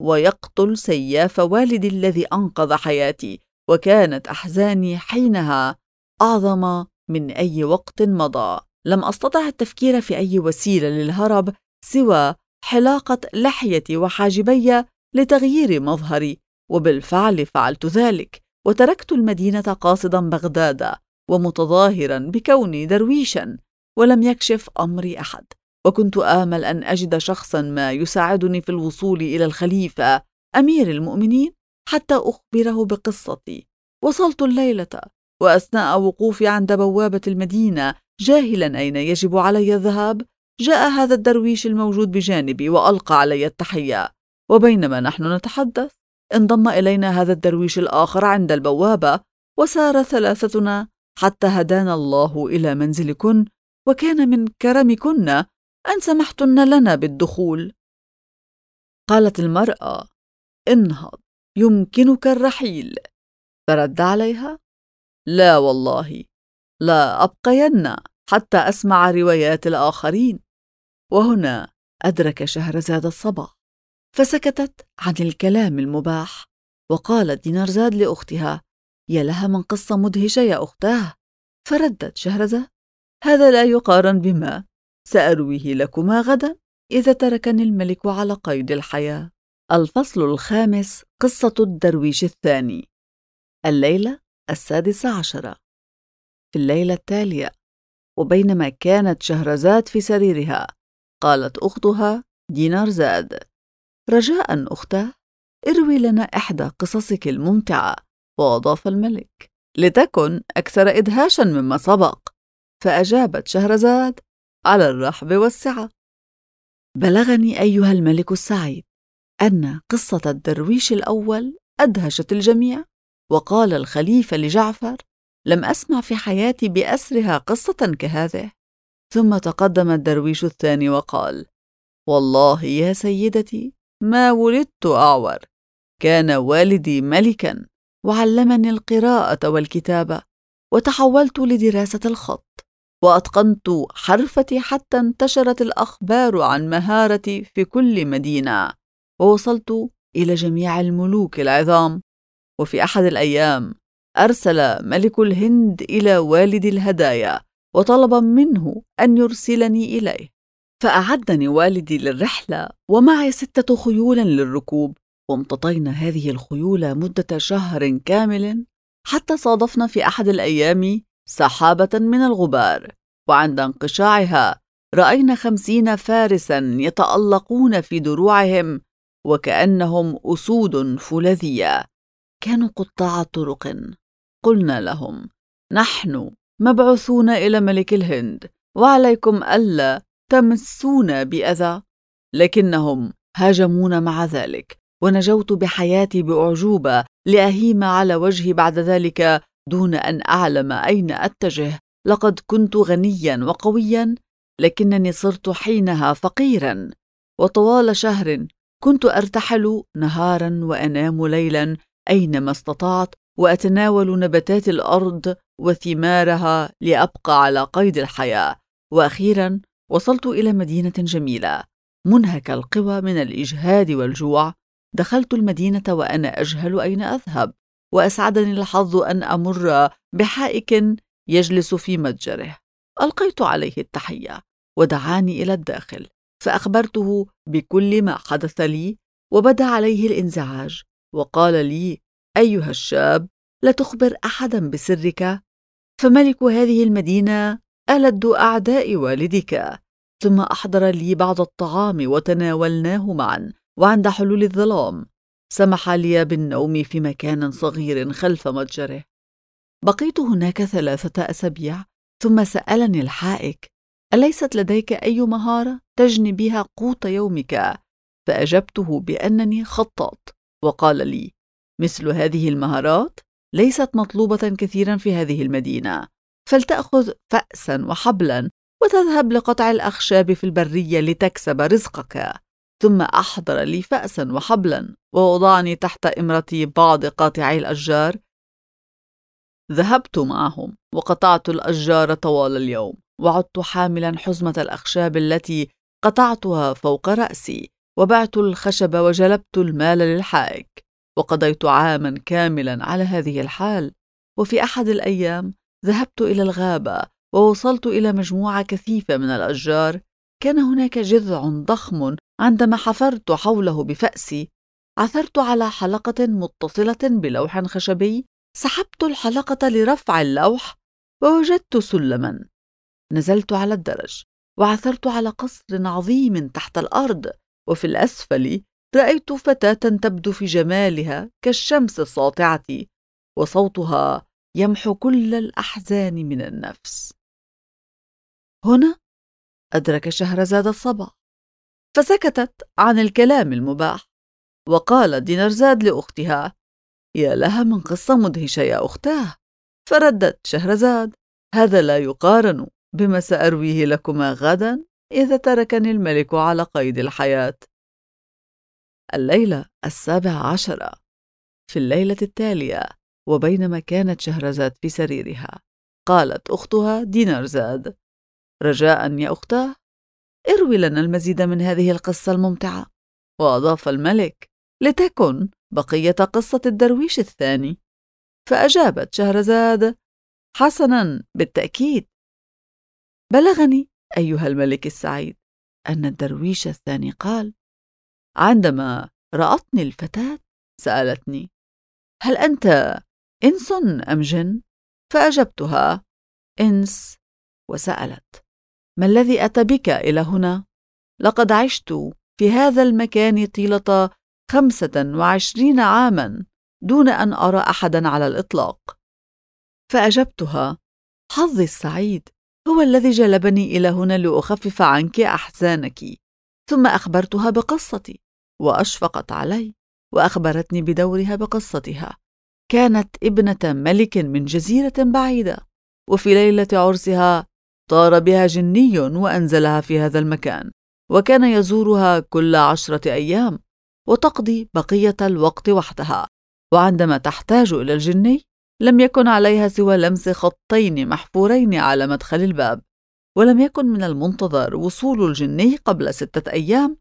ويقتل سياف والدي الذي أنقذ حياتي، وكانت أحزاني حينها أعظم من أي وقت مضى. لم أستطع التفكير في أي وسيلة للهرب سوى حلاقة لحيتي وحاجبي لتغيير مظهري، وبالفعل فعلت ذلك، وتركت المدينة قاصدا بغداد ومتظاهرا بكوني درويشا، ولم يكشف أمري أحد. وكنت آمل أن أجد شخصا ما يساعدني في الوصول إلى الخليفة أمير المؤمنين حتى أخبره بقصتي. وصلت الليلة، وأثناء وقوفي عند بوابة المدينة جاهلا أين يجب علي الذهاب، جاء هذا الدرويش الموجود بجانبي وألقى علي التحية. وبينما نحن نتحدث انضم إلينا هذا الدرويش الآخر عند البوابة، وسار ثلاثتنا حتى هدانا الله إلى منزلكن، وكان من كرمكن أن سمحتن لنا بالدخول. قالت المرأة: انهض، يمكنك الرحيل. فرد عليها: لا والله، لا أبقين حتى أسمع روايات الآخرين. وهنا أدرك شهرزاد الصباح، فسكتت عن الكلام المباح. وقالت دينارزاد لأختها: يا لها من قصة مدهشة يا أختاه. فردت شهرزاد: هذا لا يقارن بما سأرويه لكما غدا إذا تركني الملك على قيد الحياة. الفصل الخامس: قصة الدرويش الثاني. الليلة 16. في الليلة التالية، وبينما كانت شهرزاد في سريرها، قالت أختها دينارزاد: رجاء أختاه، اروي لنا إحدى قصصك الممتعة. وأضاف الملك: لتكن أكثر إدهاشا مما سبق. فأجابت شهرزاد: على الرحب والسعة. بلغني أيها الملك السعيد أن قصة الدرويش الأول أدهشت الجميع، وقال الخليفة لجعفر: لم أسمع في حياتي بأسرها قصة كهذه. ثم تقدم الدرويش الثاني وقال: والله يا سيدتي ما ولدت أعور، كان والدي ملكا وعلمني القراءة والكتابة، وتحولت لدراسة الخط، وأتقنت حرفتي حتى انتشرت الأخبار عن مهارتي في كل مدينة، ووصلت إلى جميع الملوك العظام. وفي أحد الأيام أرسل ملك الهند إلى والدي الهدايا، وطلب منه أن يرسلني إليه، فأعدني والدي للرحلة ومعي 6 خيول للركوب. وامتطينا هذه الخيول مدة شهر كامل، حتى صادفنا في أحد الأيام سحابة من الغبار، وعند انقشاعها رأينا 50 فارسا يتألقون في دروعهم وكأنهم أسود فولاذية، كانوا قطاع طرق. قلنا لهم: نحن مبعوثون إلى ملك الهند، وعليكم ألا تمسونا بأذى. لكنهم هاجمونا مع ذلك، ونجوت بحياتي بأعجوبة لأهيم على وجهي بعد ذلك دون أن أعلم أين أتجه. لقد كنت غنيا وقويا، لكنني صرت حينها فقيرا، وطوال شهر كنت أرتحل نهارا وأنام ليلا أينما استطعت، وأتناول نباتات الأرض وثمارها لأبقى على قيد الحياة. وأخيرا وصلت إلى مدينة جميلة منهك القوى من الإجهاد والجوع. دخلت المدينة وأنا أجهل أين أذهب، وأسعدني الحظ أن أمر بحائك يجلس في متجره. ألقيت عليه التحية ودعاني إلى الداخل، فأخبرته بكل ما حدث لي، وبدا عليه الانزعاج، وقال لي: أيها الشاب، لا تخبر أحدا بسرك، فملك هذه المدينة ألد أعداء والدك. ثم أحضر لي بعض الطعام وتناولناه معا، وعند حلول الظلام سمح لي بالنوم في مكان صغير خلف متجره. بقيت هناك 3 أسابيع، ثم سألني الحائك: أليست لديك أي مهارة تجني بها قوت يومك؟ فأجبته بأنني خطاط، وقال لي: مثل هذه المهارات ليست مطلوبة كثيرا في هذه المدينة، فلتأخذ فأسا وحبلا وتذهب لقطع الأخشاب في البرية لتكسب رزقك. ثم أحضر لي فأسا وحبلا ووضعني تحت إمرة بعض قاطعي الأشجار. ذهبت معهم وقطعت الأشجار طوال اليوم، وعدت حاملا حزمة الأخشاب التي قطعتها فوق رأسي، وبعت الخشب وجلبت المال للحائك، وقضيت عاما كاملا على هذه الحال. وفي أحد الأيام ذهبت إلى الغابة ووصلت إلى مجموعة كثيفة من الأشجار. كان هناك جذع ضخم. عندما حفرت حوله بفأسي عثرت على حلقة متصلة بلوح خشبي. سحبت الحلقة لرفع اللوح ووجدت سلما. نزلت على الدرج وعثرت على قصر عظيم تحت الأرض، وفي الأسفل رأيت فتاة تبدو في جمالها كالشمس الساطعة، وصوتها يمحو كل الأحزان من النفس. هنا أدرك شهرزاد الصباح، فسكتت عن الكلام المباح، وقالت دينارزاد لأختها: يا لها من قصة مدهشة يا أختاه. فردت شهرزاد: هذا لا يقارن بما سأرويه لكما غدا إذا تركني الملك على قيد الحياة. الليلة 17. في الليلة التالية، وبينما كانت شهرزاد في سريرها، قالت أختها دينارزاد: رجاء يا أختاه، اروي لنا المزيد من هذه القصة الممتعة. وأضاف الملك: لتكن بقية قصة الدرويش الثاني. فأجابت شهرزاد: حسنا، بالتأكيد. بلغني أيها الملك السعيد أن الدرويش الثاني قال: عندما رأتني الفتاة سألتني: هل أنت إنس أم جن؟ فأجبتها: إنس. وسألت: ما الذي أتى بك إلى هنا؟ لقد عشت في هذا المكان طيلة 25 عاما دون أن أرى أحدا على الإطلاق. فأجبتها: حظي السعيد هو الذي جلبني إلى هنا لأخفف عنك أحزانك. ثم أخبرتها بقصتي، وأشفقت علي وأخبرتني بدورها بقصتها. كانت ابنة ملك من جزيرة بعيدة، وفي ليلة عرسها طار بها جني وأنزلها في هذا المكان، وكان يزورها كل 10 أيام، وتقضي بقية الوقت وحدها. وعندما تحتاج إلى الجني لم يكن عليها سوى لمس خطين محفورين على مدخل الباب، ولم يكن من المنتظر وصول الجني قبل 6 أيام.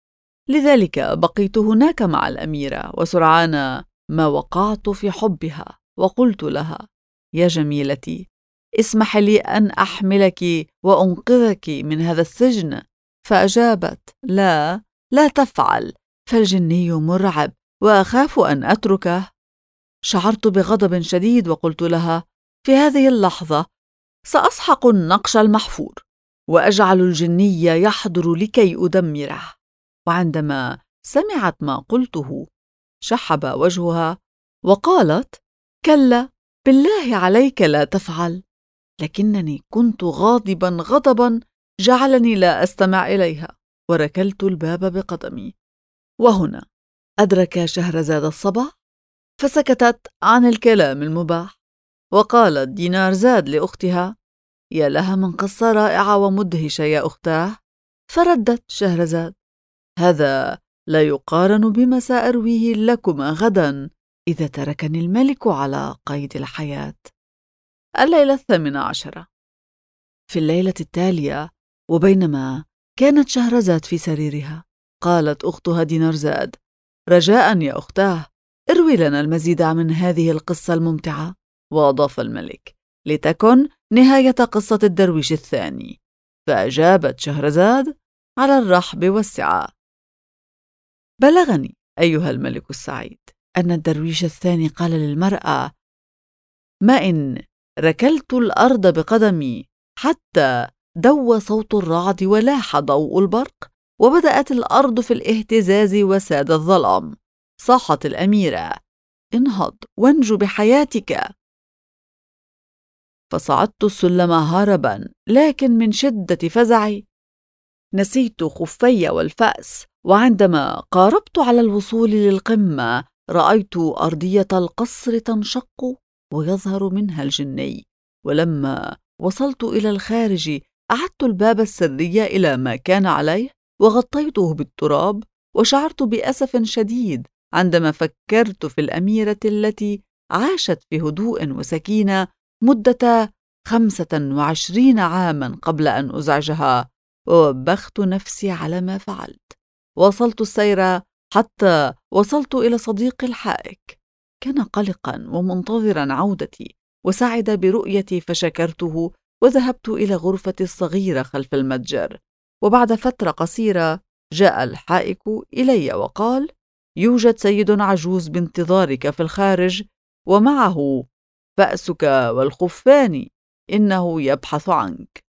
لذلك بقيت هناك مع الأميرة، وسرعان ما وقعت في حبها، وقلت لها: يا جميلتي، اسمح لي أن أحملك وأنقذك من هذا السجن. فأجابت: لا، لا تفعل، فالجني مرعب وأخاف أن أتركه. شعرت بغضب شديد وقلت لها: في هذه اللحظة سأسحق النقش المحفور وأجعل الجني يحضر لكي أدمره. وعندما سمعت ما قلته شحب وجهها وقالت: كلا، بالله عليك لا تفعل. لكنني كنت غاضبا غضبا جعلني لا أستمع إليها، وركلت الباب بقدمي. وهنا أدرك شهرزاد الصباح، فسكتت عن الكلام المباح، وقالت دينارزاد لأختها: يا لها من قصة رائعة ومدهشة يا أختاه. فردت شهرزاد: هذا لا يقارن بما سأرويه لكما غدا إذا تركني الملك على قيد الحياة. الليلة 18. في الليلة التالية، وبينما كانت شهرزاد في سريرها، قالت أختها دينارزاد: رجاء يا أختاه، اروي لنا المزيد من هذه القصة الممتعة. وأضاف الملك: لتكن نهاية قصة الدرويش الثاني. فأجابت شهرزاد على الرحب والسعة: بلغني أيها الملك السعيد أن الدرويش الثاني قال للمرأة: ما إن ركلت الأرض بقدمي حتى دوى صوت الرعد ولاح ضوء البرق، وبدأت الأرض في الاهتزاز وساد الظلام. صاحت الأميرة: انهض وانج بحياتك. فصعدت السلم هاربا، لكن من شدة فزعي نسيت خفي والفأس، وعندما قاربت على الوصول للقمة رأيت أرضية القصر تنشق ويظهر منها الجني. ولما وصلت إلى الخارج أعدت الباب السري إلى ما كان عليه وغطيته بالتراب، وشعرت بأسف شديد عندما فكرت في الأميرة التي عاشت في هدوء وسكينة مدة 25 عاما قبل أن أزعجها، ووبخت نفسي على ما فعلت، واصلت السير حتى وصلت إلى صديقي الحائك. كان قلقا ومنتظرا عودتي، وسعد برؤيتي فشكرته، وذهبت إلى غرفتي الصغيرة خلف المتجر. وبعد فترة قصيرة جاء الحائك إلي وقال: يوجد سيد عجوز بانتظارك في الخارج، ومعه فأسك والخفان، إنه يبحث عنك.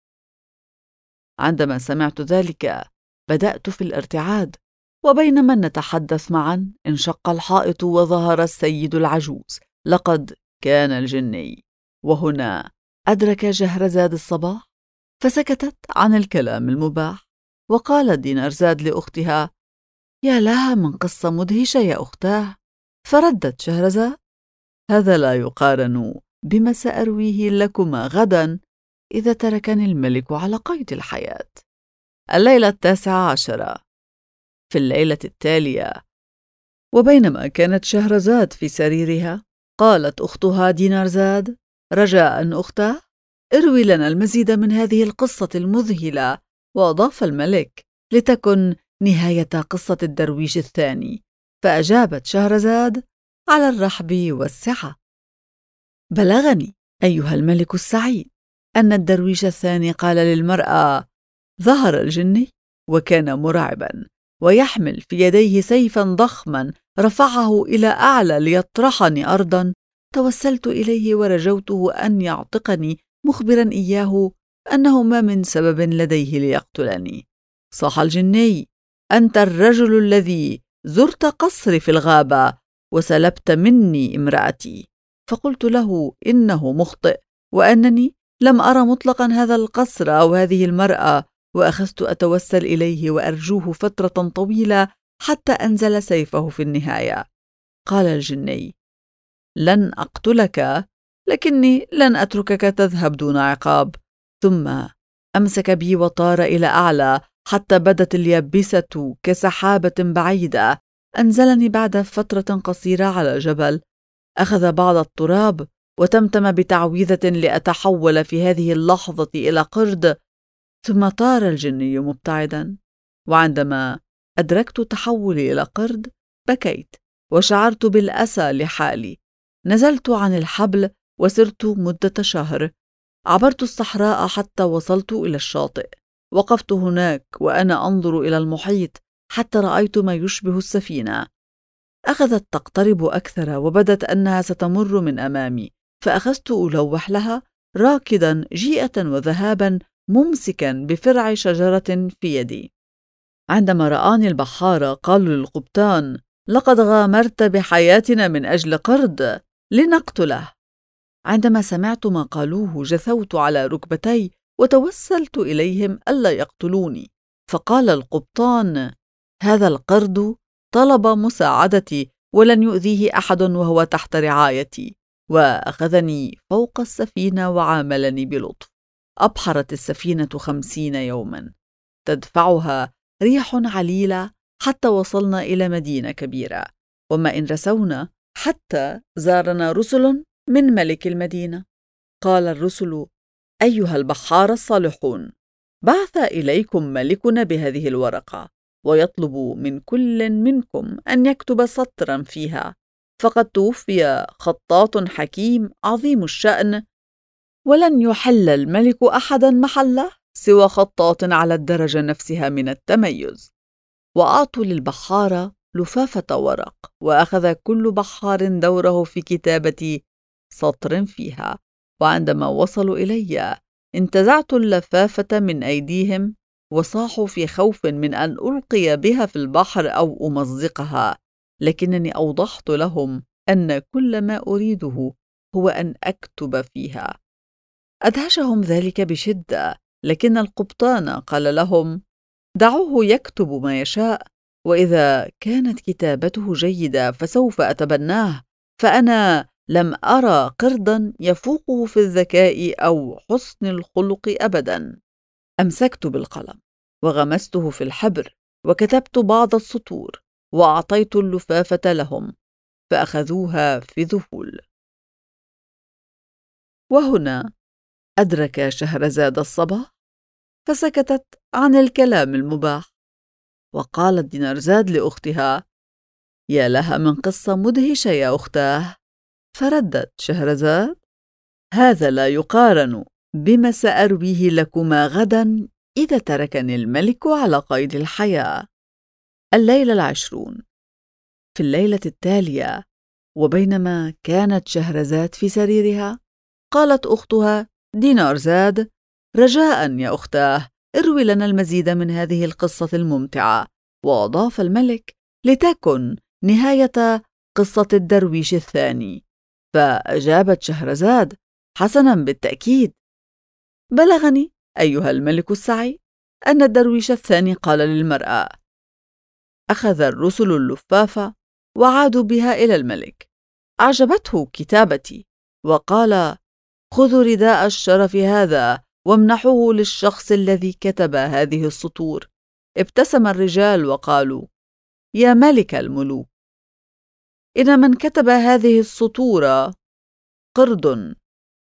عندما سمعت ذلك بدأت في الارتعاد، وبينما نتحدث معا انشق الحائط وظهر السيد العجوز. لقد كان الجني. وهنا أدرك شهرزاد الصباح، فسكتت عن الكلام المباح. وقالت دينارزاد لأختها: يا لها من قصة مدهشة يا أختاه. فردت شهرزاد: هذا لا يقارن بما سأرويه لكما غدا إذا تركني الملك على قيد الحياة. الليلة 19. في الليلة التالية، وبينما كانت شهرزاد في سريرها، قالت أختها دينارزاد: رجاء أختاه، اروي لنا المزيد من هذه القصة المذهلة. وأضاف الملك: لتكن نهاية قصة الدرويش الثاني. فأجابت شهرزاد: على الرحب والسعة. بلغني أيها الملك السعيد أن الدرويش الثاني قال للمرأة: ظهر الجني وكان مرعبا، ويحمل في يديه سيفا ضخما رفعه إلى أعلى ليطرحني أرضا. توسلت إليه ورجوته أن يعتقني، مخبرا إياه أنه ما من سبب لديه ليقتلني. صاح الجني: أنت الرجل الذي زرت قصري في الغابة وسلبت مني امرأتي. فقلت له إنه مخطئ، وأنني لم أرى مطلقا هذا القصر أو هذه المرأة، وأخذت أتوسل إليه وأرجوه فترة طويلة حتى أنزل سيفه في النهاية. قال الجني: لن أقتلك، لكني لن أتركك تذهب دون عقاب. ثم أمسك بي وطار إلى أعلى حتى بدت اليابسة كسحابة بعيدة. أنزلني بعد فترة قصيرة على جبل، أخذ بعض التراب وتمتم بتعويذة لأتحول في هذه اللحظة إلى قرد، ثم طار الجني مبتعدا. وعندما أدركت تحولي إلى قرد بكيت وشعرت بالأسى لحالي. نزلت عن الحبل وسرت مدة شهر. عبرت الصحراء حتى وصلت إلى الشاطئ. وقفت هناك وأنا أنظر إلى المحيط حتى رأيت ما يشبه السفينة. أخذت تقترب أكثر وبدت أنها ستمر من أمامي، فأخذت ألوح لها راكضا جيئة وذهابا، ممسكا بفرع شجرة في يدي. عندما رآني البحارة قالوا للقبطان: لقد غامرت بحياتنا من أجل قرد، لنقتله. عندما سمعت ما قالوه جثوت على ركبتي وتوسلت إليهم ألا يقتلوني. فقال القبطان: هذا القرد طلب مساعدتي ولن يؤذيه أحد وهو تحت رعايتي. وأخذني فوق السفينة وعاملني بلطف. أبحرت السفينة 50 يوما تدفعها ريح عليلة حتى وصلنا إلى مدينة كبيرة، وما إن رسونا حتى زارنا رسل من ملك المدينة. قال الرسل: أيها البحار الصالحون، بعث إليكم ملكنا بهذه الورقة، ويطلب من كل منكم أن يكتب سطرا فيها، فقد توفي خطاط حكيم عظيم الشأن، ولن يحل الملك أحدا محله سوى خطاط على الدرجة نفسها من التميز. وأعطوا للبحارة لفافة ورق، وأخذ كل بحار دوره في كتابة سطر فيها. وعندما وصلوا إلي انتزعت اللفافة من أيديهم، وصاحوا في خوف من أن ألقي بها في البحر أو أمزقها، لكنني أوضحت لهم أن كل ما أريده هو أن أكتب فيها. أدهشهم ذلك بشدة، لكن القبطان قال لهم: دعوه يكتب ما يشاء، وإذا كانت كتابته جيدة فسوف أتبناه، فأنا لم أرى قردا يفوقه في الذكاء أو حسن الخلق أبدا. أمسكت بالقلم وغمسته في الحبر وكتبت بعض السطور وأعطيت اللفافة لهم، فأخذوها في ذهول. وهنا أدرك شهرزاد الصباح، فسكتت عن الكلام المباح، وقالت دينارزاد لأختها: يا لها من قصة مدهشة يا أختاه. فردت شهرزاد: هذا لا يقارن بما سأرويه لكما غدا إذا تركني الملك على قيد الحياة. الليلة 20. في الليلة التالية، وبينما كانت شهرزاد في سريرها، قالت أختها دينارزاد: رجاء يا أختاه، اروي لنا المزيد من هذه القصة الممتعة. وأضاف الملك: لتكن نهاية قصة الدرويش الثاني. فأجابت شهرزاد: حسنا، بالتأكيد. بلغني أيها الملك السعي أن الدرويش الثاني قال للمرأة: أخذ الرسل اللفافة وعادوا بها إلى الملك. أعجبته كتابتي، وقال: خذوا رداء الشرف هذا وامنحوه للشخص الذي كتب هذه السطور. ابتسم الرجال وقالوا: يا ملك الملوك، إن من كتب هذه السطور قرد.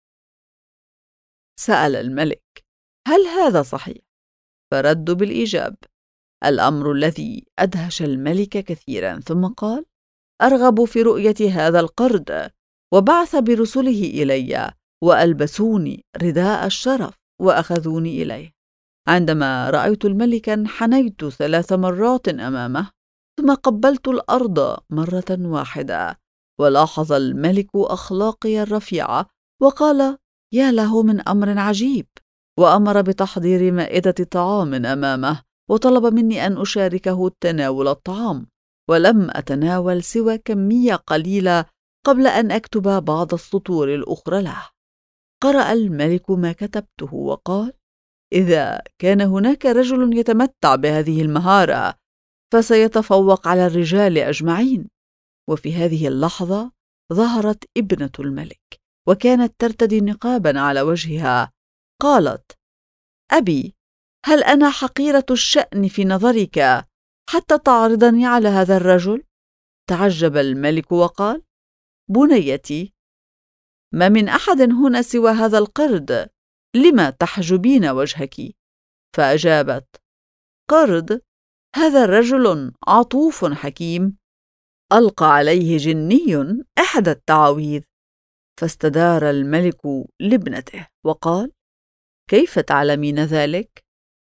سأل الملك: هل هذا صحيح؟ فردوا بالإيجاب، الأمر الذي أدهش الملك كثيرا. ثم قال: أرغب في رؤية هذا القرد. وبعث برسله إلي وألبسوني رداء الشرف وأخذوني إليه. عندما رأيت الملك انحنيت 3 مرات أمامه، ثم قبلت الأرض مرة واحدة. ولاحظ الملك أخلاقي الرفيعة وقال: يا له من أمر عجيب. وأمر بتحضير مائدة طعام أمامه، وطلب مني أن أشاركه تناول الطعام، ولم أتناول سوى كمية قليلة قبل أن أكتب بعض السطور الأخرى له. قرأ الملك ما كتبته وقال: إذا كان هناك رجل يتمتع بهذه المهارة فسيتفوق على الرجال أجمعين. وفي هذه اللحظة ظهرت ابنة الملك، وكانت ترتدي نقابا على وجهها. قالت: أبي، هل أنا حقيرة الشأن في نظرك حتى تعرضني على هذا الرجل؟ تعجب الملك وقال: بنيتي، ما من أحد هنا سوى هذا القرد، لما تحجبين وجهك؟ فأجابت: قرد؟ هذا رجل عطوف حكيم، ألقى عليه جني إحدى التعاويذ. فاستدار الملك لابنته وقال: كيف تعلمين ذلك؟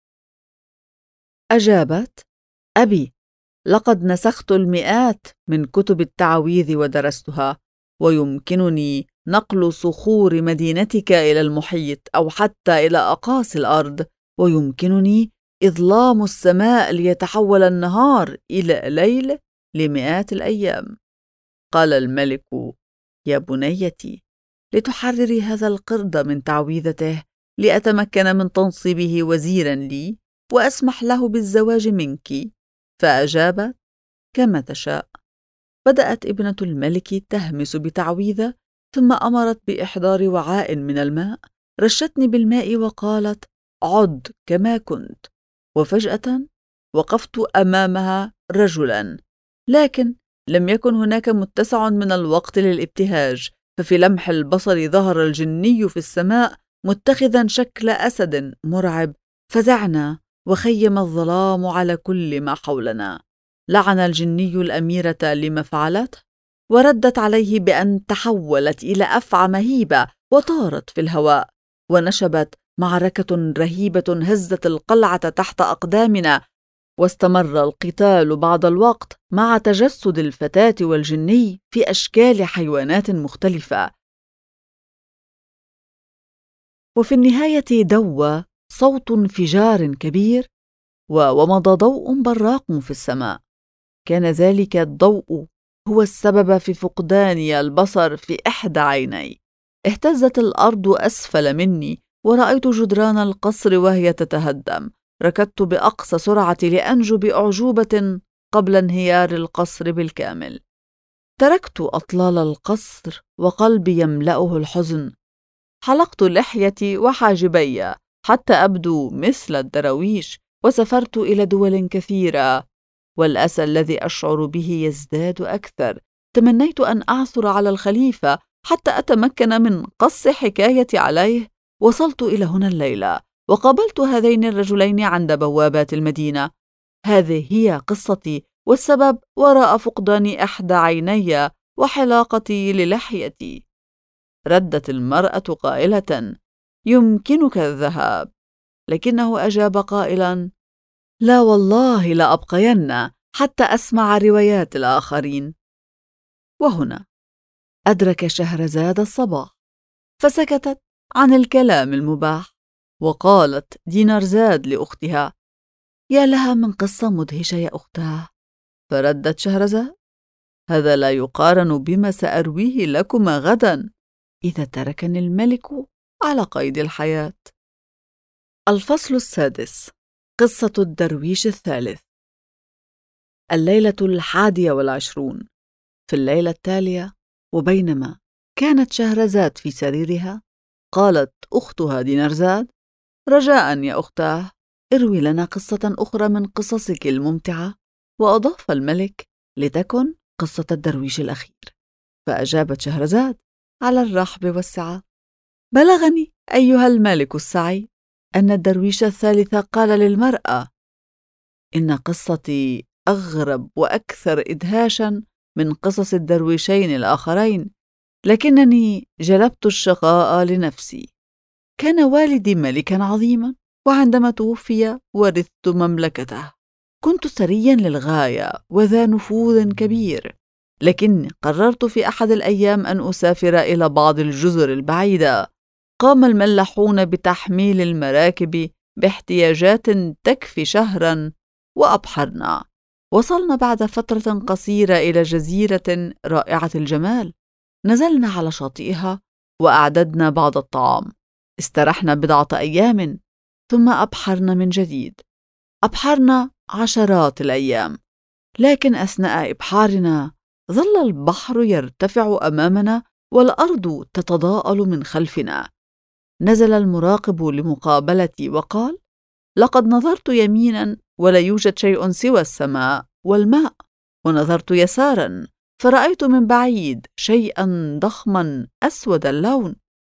أجابت: أبي، لقد نسخت المئات من كتب التعاويذ ودرستها، ويمكنني نقل صخور مدينتك إلى المحيط أو حتى إلى أقاصي الأرض، ويمكنني إظلام السماء ليتحول النهار إلى ليل لمئات الأيام. قال الملك: يا بنيتي، لتحرري هذا القرد من تعويذته لأتمكن من تنصيبه وزيرا لي وأسمح له بالزواج منك. فأجابت: كما تشاء. بدأت ابنة الملك تهمس بتعويذة، ثم أمرت بإحضار وعاء من الماء، رشتني بالماء وقالت: عد كما كنت. وفجأة وقفت أمامها رجلا، لكن لم يكن هناك متسع من الوقت للابتهاج، ففي لمح البصر ظهر الجني في السماء متخذا شكل أسد مرعب. فزعنا وخيم الظلام على كل ما حولنا. لعن الجني الأميرة لما فعلته، وردت عليه بأن تحولت إلى أفعى مهيبة وطارت في الهواء. ونشبت معركة رهيبة هزت القلعة تحت أقدامنا، واستمر القتال بعض الوقت مع تجسد الفتاة والجني في أشكال حيوانات مختلفة. وفي النهاية دوى صوت انفجار كبير، وومض ضوء براق في السماء. كان ذلك الضوء هو السبب في فقداني البصر في إحدى عيني. اهتزت الأرض أسفل مني، ورأيت جدران القصر وهي تتهدم. ركضت بأقصى سرعة لأنجو بأعجوبة قبل انهيار القصر بالكامل. تركت أطلال القصر وقلبي يملأه الحزن. حلقت لحيتي وحاجبي حتى أبدو مثل الدراويش، وسافرت إلى دول كثيرة، والأسى الذي أشعر به يزداد أكثر. تمنيت أن أعثر على الخليفة حتى أتمكن من قص حكايتي عليه. وصلت إلى هنا الليلة، وقابلت هذين الرجلين عند بوابات المدينة. هذه هي قصتي، والسبب وراء فقدان إحدى عيني وحلاقتي للحيتي. ردت المرأة قائلة: يمكنك الذهاب. لكنه أجاب قائلا: لا والله لأبقين حتى أسمع روايات الآخرين. وهنا أدرك شهرزاد الصباح، فسكتت عن الكلام المباح، وقالت دينارزاد لأختها: يا لها من قصة مدهشة يا أختاه. فردت شهرزاد: هذا لا يقارن بما سأرويه لكما غدا إذا تركني الملك على قيد الحياة. الفصل السادس: قصة الدرويش الثالث. الليلة 21. في الليلة التالية، وبينما كانت شهرزاد في سريرها، قالت أختها دينارزاد: رجاء يا أختاه، اروي لنا قصة أخرى من قصصك الممتعة. وأضاف الملك: لتكن قصة الدرويش الأخير. فأجابت شهرزاد على الرحب والسعة: بلغني أيها الملك السعي أن الدرويش الثالث قال للمرأة: إن قصتي أغرب وأكثر إدهاشا من قصص الدرويشين الآخرين، لكنني جلبت الشقاء لنفسي. كان والدي ملكا عظيما، وعندما توفي ورثت مملكته. كنت ثريا للغاية وذا نفوذ كبير، لكني قررت في أحد الأيام أن أسافر إلى بعض الجزر البعيدة. قام الملاحون بتحميل المراكب باحتياجات تكفي شهرا، وأبحرنا. وصلنا بعد فترة قصيرة إلى جزيرة رائعة الجمال. نزلنا على شاطئها وأعددنا بعض الطعام. استرحنا بضعة أيام، ثم أبحرنا من جديد. أبحرنا عشرات الأيام، لكن أثناء إبحارنا ظل البحر يرتفع أمامنا والأرض تتضاءل من خلفنا. نزل المراقب لمقابلتي وقال: لقد نظرت يمينا ولا يوجد شيء سوى السماء والماء، ونظرت يسارا فرأيت من بعيد شيئا ضخما أسود اللون.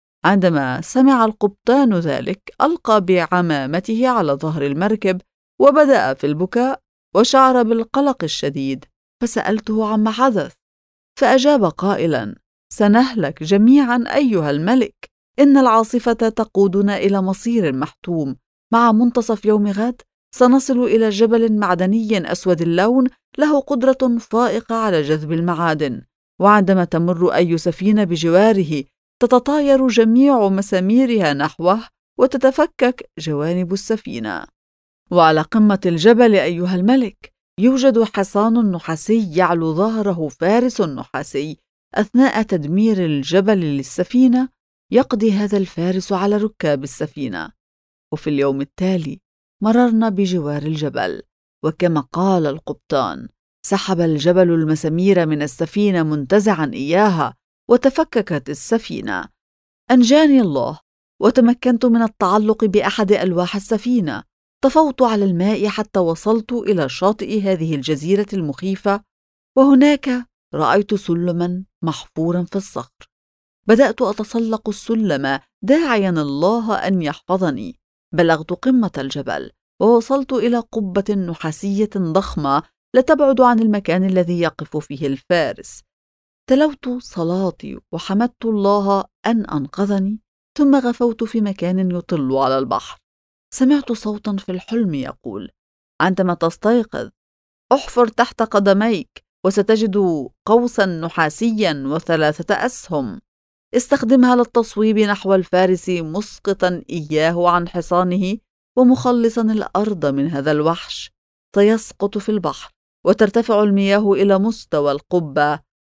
عندما سمع القبطان ذلك ألقى بعمامته على ظهر المركب وبدأ في البكاء، وشعر بالقلق الشديد. فسألته عما حدث، فأجاب قائلا: سنهلك جميعا أيها الملك، إن العاصفة تقودنا إلى مصير محتوم. مع منتصف يوم غد سنصل إلى جبل معدني أسود اللون له قدرة فائقة على جذب المعادن، وعندما تمر أي سفينة بجواره تتطاير جميع مساميرها نحوه وتتفكك جوانب السفينة. وعلى قمة الجبل أيها الملك يوجد حصان نحاسي يعلو ظهره فارس نحاسي. أثناء تدمير الجبل للسفينة يقضي هذا الفارس على ركاب السفينة. وفي اليوم التالي مررنا بجوار الجبل، وكما قال القبطان سحب الجبل المسامير من السفينة منتزعا إياها، وتفككت السفينة. أنجاني الله، وتمكنت من التعلق بأحد ألواح السفينة. طفوت على الماء حتى وصلت إلى شاطئ هذه الجزيرة المخيفة، وهناك رأيت سلما محفورا في الصخر. بدأت أتسلق السلم داعيا الله أن يحفظني. بلغت قمة الجبل، ووصلت إلى قبة نحاسية ضخمة لا تبعد عن المكان الذي يقف فيه الفارس. تلوت صلاتي وحمدت الله أن أنقذني، ثم غفوت في مكان يطل على البحر. سمعت صوتا في الحلم يقول: عندما تستيقظ احفر تحت قدميك وستجد قوسا نحاسيا و3 أسهم، استخدمها للتصويب نحو الفارس مسقطا إياه عن حصانه ومخلصا الأرض من هذا الوحش. سيسقط في البحر وترتفع المياه إلى مستوى القبة،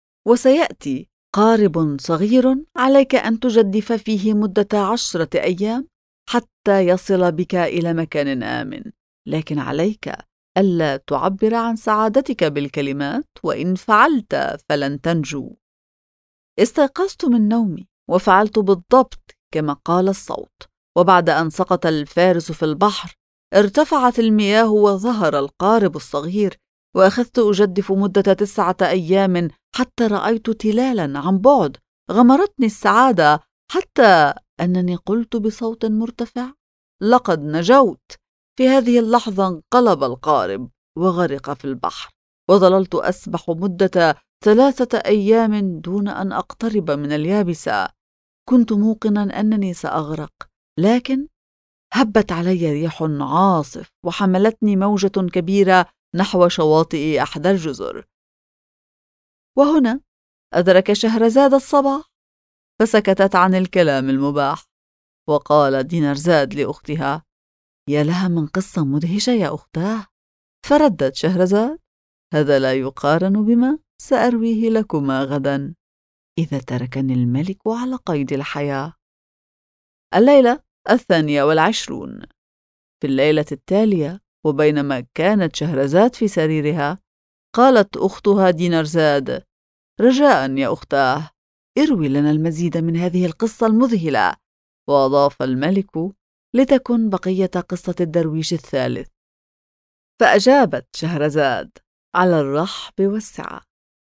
وسيأتي قارب صغير عليك أن تجدف فيه مدة 10 أيام حتى يصل بك إلى مكان آمن، لكن عليك ألا تعبر عن سعادتك بالكلمات، وإن فعلت فلن تنجو. استيقظت من نومي وفعلت بالضبط كما قال الصوت، وبعد أن سقط الفارس في البحر ارتفعت المياه وظهر القارب الصغير، وأخذت أجدف مدة 9 أيام حتى رأيت تلالا عن بعد. غمرتني السعادة حتى أنني قلت بصوت مرتفع: لقد نجوت. في هذه اللحظة انقلب القارب وغرق في البحر، وظللت أسبح مدة 3 أيام دون أن أقترب من اليابسة. كنت موقنا أنني سأغرق، لكن هبت علي ريح عاصف وحملتني موجة كبيرة نحو شواطئ أحد الجزر. وهنا أدرك شهرزاد الصباح، فسكتت عن الكلام المباح، وقال دينارزاد لأختها: يا لها من قصة مدهشة يا أختاه. فردت شهرزاد: هذا لا يقارن بما سأرويه لكما غدا، إذا تركني الملك على قيد الحياة. الليلة 22. في الليلة التالية، وبينما كانت شهرزاد في سريرها، قالت أختها دينارزاد: رجاء يا أختاه، اروي لنا المزيد من هذه القصة المذهلة. وأضاف الملك: لتكن بقية قصة الدرويش الثالث. فأجابت شهرزاد على الرحب والسعة: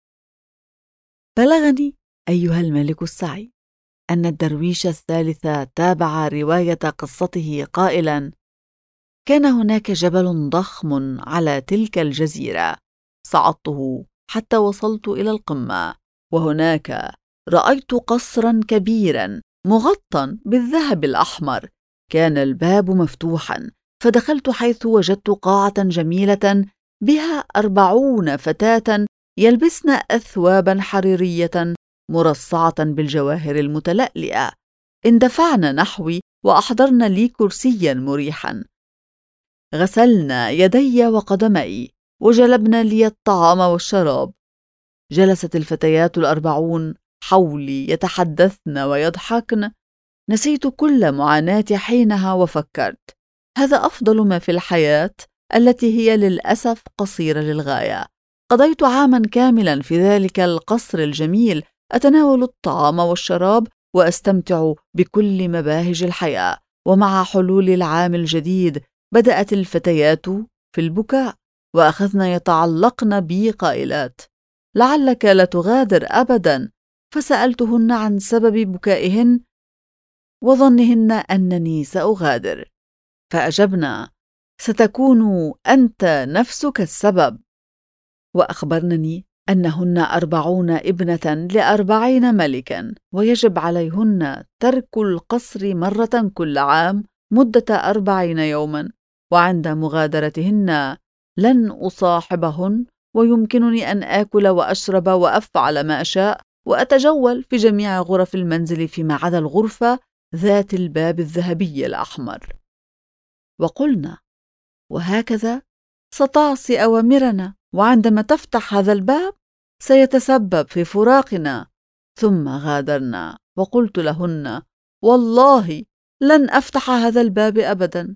بلغني أيها الملك السعي أن الدرويش الثالث تابع رواية قصته قائلا: كان هناك جبل ضخم على تلك الجزيرة، صعدته حتى وصلت إلى القمة، وهناك رأيت قصرا كبيرا مغطى بالذهب الأحمر. كان الباب مفتوحا، فدخلت حيث وجدت قاعة جميلة بها 40 فتاة يلبسن أثوابا حريرية مرصعة بالجواهر المتلألئة. اندفعن نحوي وأحضرن لي كرسيا مريحا، غسلن يدي وقدمي، وجلبن لي الطعام والشراب. جلست الفتيات 40 حولي يتحدثن ويضحكن. نسيت كل معاناتي حينها، وفكرت: هذا أفضل ما في الحياة التي هي للأسف قصيرة للغاية. قضيت عاما كاملا في ذلك القصر الجميل، أتناول الطعام والشراب وأستمتع بكل مباهج الحياة. ومع حلول العام الجديد بدأت الفتيات في البكاء، وأخذن يتعلقن بي قائلات: لعلك لا تغادر أبدا. فسألتهن عن سبب بكائهن وظنهن أنني سأغادر، فأجبنا: ستكون أنت نفسك السبب. وأخبرنني أنهن 40 ابنة ل40 ملكا، ويجب عليهن ترك القصر مرة كل عام مدة 40 يوما، وعند مغادرتهن لن أصاحبهن، ويمكنني أن آكل وأشرب وأفعل ما أشاء، وأتجول في جميع غرف المنزل فيما عدا الغرفة ذات الباب الذهبي الأحمر. وقلنا: وهكذا ستعصي أوامرنا، وعندما تفتح هذا الباب سيتسبب في فراقنا. ثم غادرنا، وقلت لهن: والله لن أفتح هذا الباب أبدا.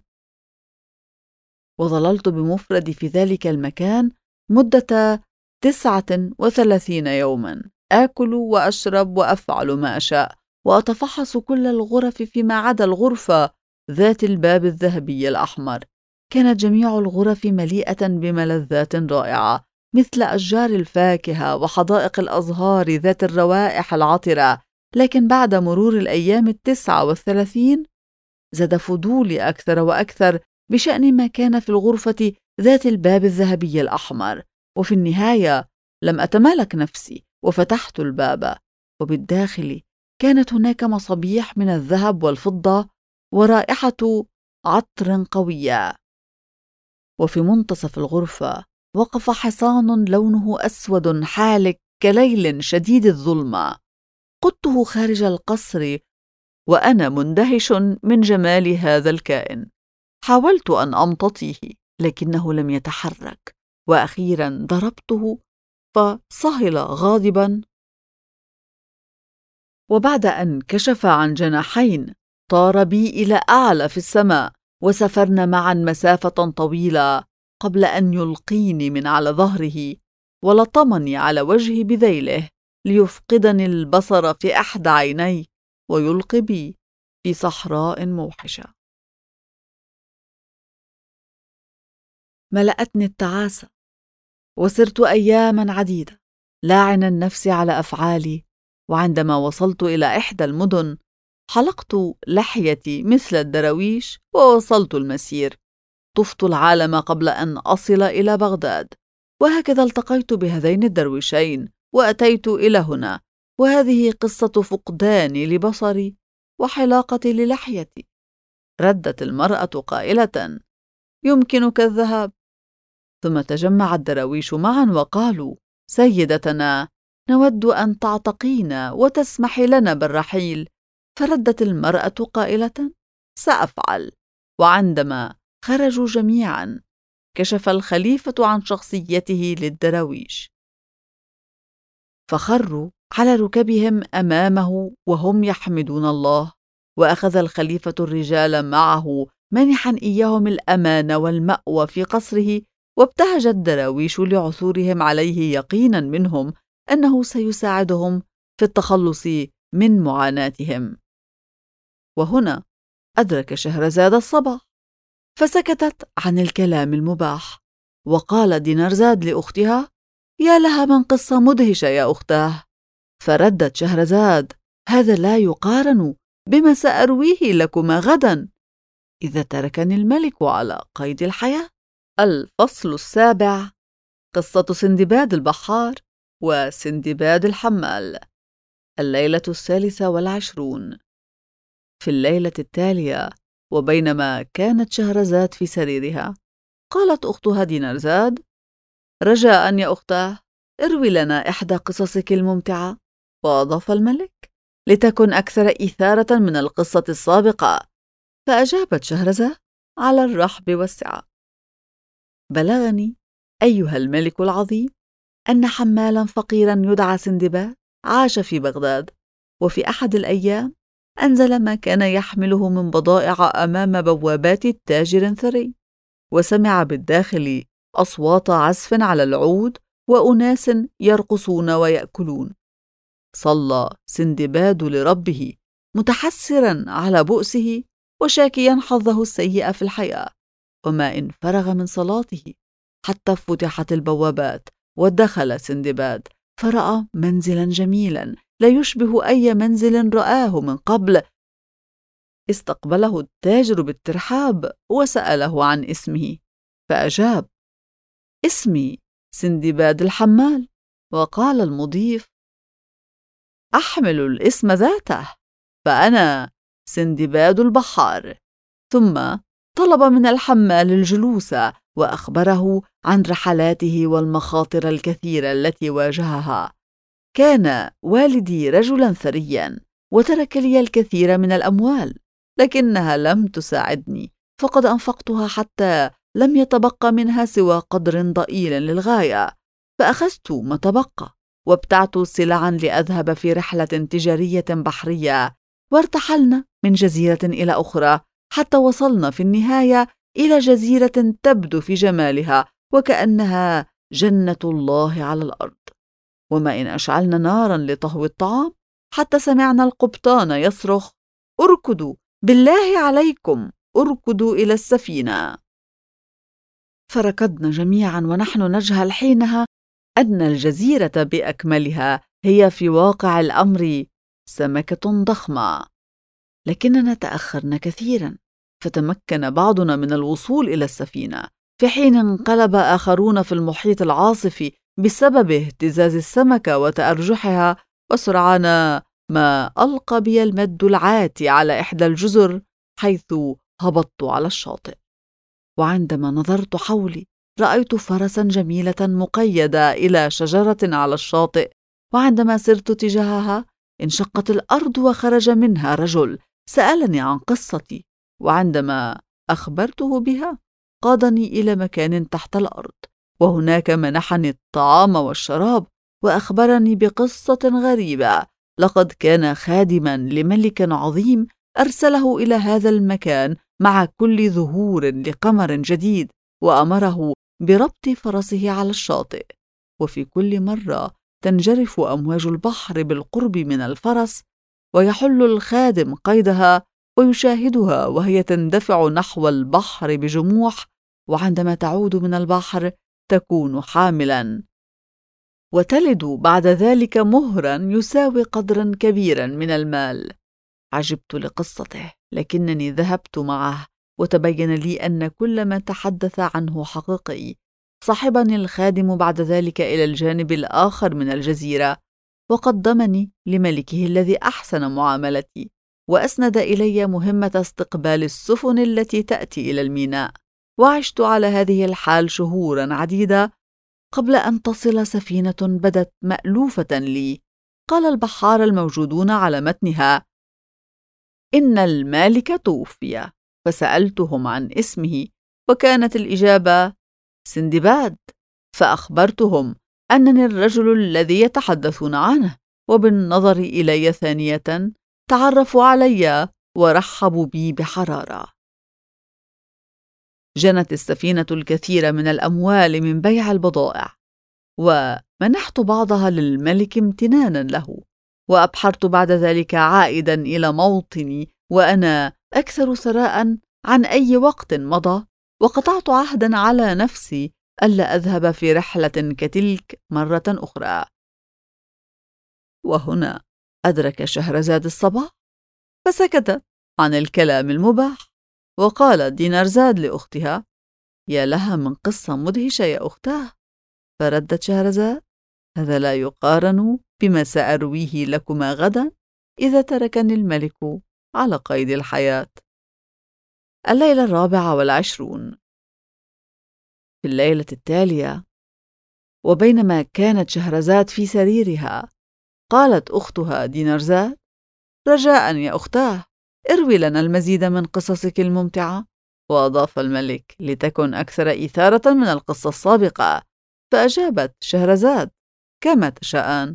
وظللت بمفردي في ذلك المكان مدة 39 يوما، آكل وأشرب وأفعل ما أشاء، وأتفحص كل الغرف فيما عدا الغرفة ذات الباب الذهبي الأحمر. كانت جميع الغرف مليئة بملذات رائعة، مثل أشجار الفاكهة وحدائق الأزهار ذات الروائح العطرة. لكن بعد مرور الأيام 39 زاد فضولي أكثر وأكثر بشأن ما كان في الغرفة ذات الباب الذهبي الأحمر. وفي النهاية لم أتمالك نفسي وفتحت الباب، وبالداخل كانت هناك مصابيح من الذهب والفضة ورائحة عطر قوية. وفي منتصف الغرفة وقف حصان لونه أسود حالك كليل شديد الظلمة. قدته خارج القصر وأنا مندهش من جمال هذا الكائن. حاولت أن أمتطيه لكنه لم يتحرك، وأخيرا ضربته فصهل غاضبا، وبعد أن كشف عن جناحين طار بي إلى أعلى في السماء، وسافرنا معا مسافة طويلة قبل أن يلقيني من على ظهره ولطمني على وجهي بذيله ليفقدني البصر في أحد عيني ويلقي بي في صحراء موحشة. ملأتني التعاسة، وسرت أياما عديدة لاعنا النفس على أفعالي. وعندما وصلت إلى إحدى المدن حلقت لحيتي مثل الدراويش ووصلت المسير. طفت العالم قبل أن أصل إلى بغداد، وهكذا التقيت بهذين الدرويشين وأتيت إلى هنا، وهذه قصة فقداني لبصري وحلاقتي للحيتي. ردت المرأة قائلة: يمكنك الذهاب. ثم تجمع الدراويش معا وقالوا: سيدتنا، نود أن تعتقينا وتسمحي لنا بالرحيل. فردت المرأة قائلة: سأفعل. وعندما خرجوا جميعا كشف الخليفة عن شخصيته للدراويش، فخروا على ركبهم أمامه وهم يحمدون الله. وأخذ الخليفة الرجال معه منحا إياهم الأمان والمأوى في قصره، وابتهج الدراويش لعثورهم عليه يقينا منهم أنه سيساعدهم في التخلص من معاناتهم. وهنا أدرك شهرزاد الصباح، فسكتت عن الكلام المباح، وقال دينارزاد لأختها: يا لها من قصة مدهشة يا أختاه. فردت شهرزاد: هذا لا يقارن بما سأرويه لكما غدا إذا تركني الملك على قيد الحياة. الفصل 7: قصة سندباد البحار وسندباد الحمال. الليلة 23. في الليلة التالية، وبينما كانت شهرزاد في سريرها، قالت أختها دينارزاد: رجاء يا أختاه، اروي لنا إحدى قصصك الممتعة. وأضاف الملك: لتكن أكثر إثارة من القصة السابقة. فأجابت شهرزاد على الرحب والسعة: بلغني أيها الملك العظيم أن حمالا فقيرا يدعى سندباد عاش في بغداد، وفي أحد الأيام أنزل ما كان يحمله من بضائع أمام بوابات تاجر ثري، وسمع بالداخل أصوات عزف على العود وأناس يرقصون ويأكلون. صلى سندباد لربه متحسرا على بؤسه وشاكيا حظه السيء في الحياة، وما إن فرغ من صلاته حتى فتحت البوابات، ودخل سندباد فرأى منزلا جميلا لا يشبه أي منزل رآه من قبل. استقبله التاجر بالترحاب وسأله عن اسمه، فأجاب: اسمي سندباد الحمال. وقال المضيف: أحمل الاسم ذاته، فأنا سندباد البحار. ثم طلب من الحمال الجلوس، وأخبره عن رحلاته والمخاطر الكثيرة التي واجهها. كان والدي رجلا ثريا، وترك لي الكثير من الأموال، لكنها لم تساعدني، فقد أنفقتها حتى لم يتبق منها سوى قدر ضئيل للغاية. فأخذت ما تبقى وابتعت سلعا لأذهب في رحلة تجارية بحرية، وارتحلنا من جزيرة إلى أخرى حتى وصلنا في النهاية إلى جزيرة تبدو في جمالها وكأنها جنة الله على الأرض. وما إن أشعلنا نارا لطهو الطعام حتى سمعنا القبطان يصرخ: اركضوا بالله عليكم، اركضوا إلى السفينة. فركضنا جميعا ونحن نجهل حينها أن الجزيرة بأكملها هي في واقع الأمر سمكة ضخمة، لكننا تأخرنا كثيرا، فتمكن بعضنا من الوصول إلى السفينة، في حين انقلب آخرون في المحيط العاصف بسبب اهتزاز السمكة وتأرجحها. وسرعان ما ألقى بي المد العاتي على إحدى الجزر، حيث هبطت على الشاطئ. وعندما نظرت حولي رأيت فرسا جميلة مقيدة إلى شجرة على الشاطئ، وعندما سرت تجاهها انشقت الأرض وخرج منها رجل سألني عن قصتي، وعندما أخبرته بها قادني إلى مكان تحت الأرض، وهناك منحني الطعام والشراب، وأخبرني بقصة غريبة. لقد كان خادما لملك عظيم أرسله إلى هذا المكان مع كل ظهور لقمر جديد، وأمره بربط فرسه على الشاطئ، وفي كل مرة تنجرف أمواج البحر بالقرب من الفرس، ويحل الخادم قيدها ويشاهدها وهي تندفع نحو البحر بجموح، وعندما تعود من البحر تكون حاملا، وتلد بعد ذلك مهرا يساوي قدرا كبيرا من المال. عجبت لقصته، لكنني ذهبت معه وتبين لي أن كل ما تحدث عنه حقيقي. صاحبني الخادم بعد ذلك إلى الجانب الآخر من الجزيرة، وقدمني لملكه الذي أحسن معاملتي، وأسند إلي مهمة استقبال السفن التي تأتي إلى الميناء. وعشت على هذه الحال شهورا عديدة قبل أن تصل سفينة بدت مألوفة لي. قال البحار الموجودون على متنها: إن المالك توفي. فسألتهم عن اسمه، وكانت الإجابة: سندباد. فأخبرتهم أنني الرجل الذي يتحدثون عنه، وبالنظر إلي ثانية تعرفوا علي ورحبوا بي بحرارة. جنت السفينة الكثير من الأموال من بيع البضائع، ومنحت بعضها للملك امتنانا له، وأبحرت بعد ذلك عائدا إلى موطني وأنا أكثر ثراء عن أي وقت مضى، وقطعت عهدا على نفسي ألا أذهب في رحلة كتلك مرة أخرى. وهنا أدرك شهرزاد الصباح، فسكتت عن الكلام المباح. وقالت دينارزاد لأختها: يا لها من قصة مدهشة يا أختاه. فردت شهرزاد: هذا لا يقارن بما سأرويه لكما غدا إذا تركني الملك على قيد الحياة. الليلة 24. في الليلة التالية، وبينما كانت شهرزاد في سريرها، قالت أختها دينارزاد: رجاء يا أختاه، اروي لنا المزيد من قصصك الممتعة. وأضاف الملك: لتكن أكثر إثارة من القصة السابقة. فأجابت شهرزاد: كما تشاءان.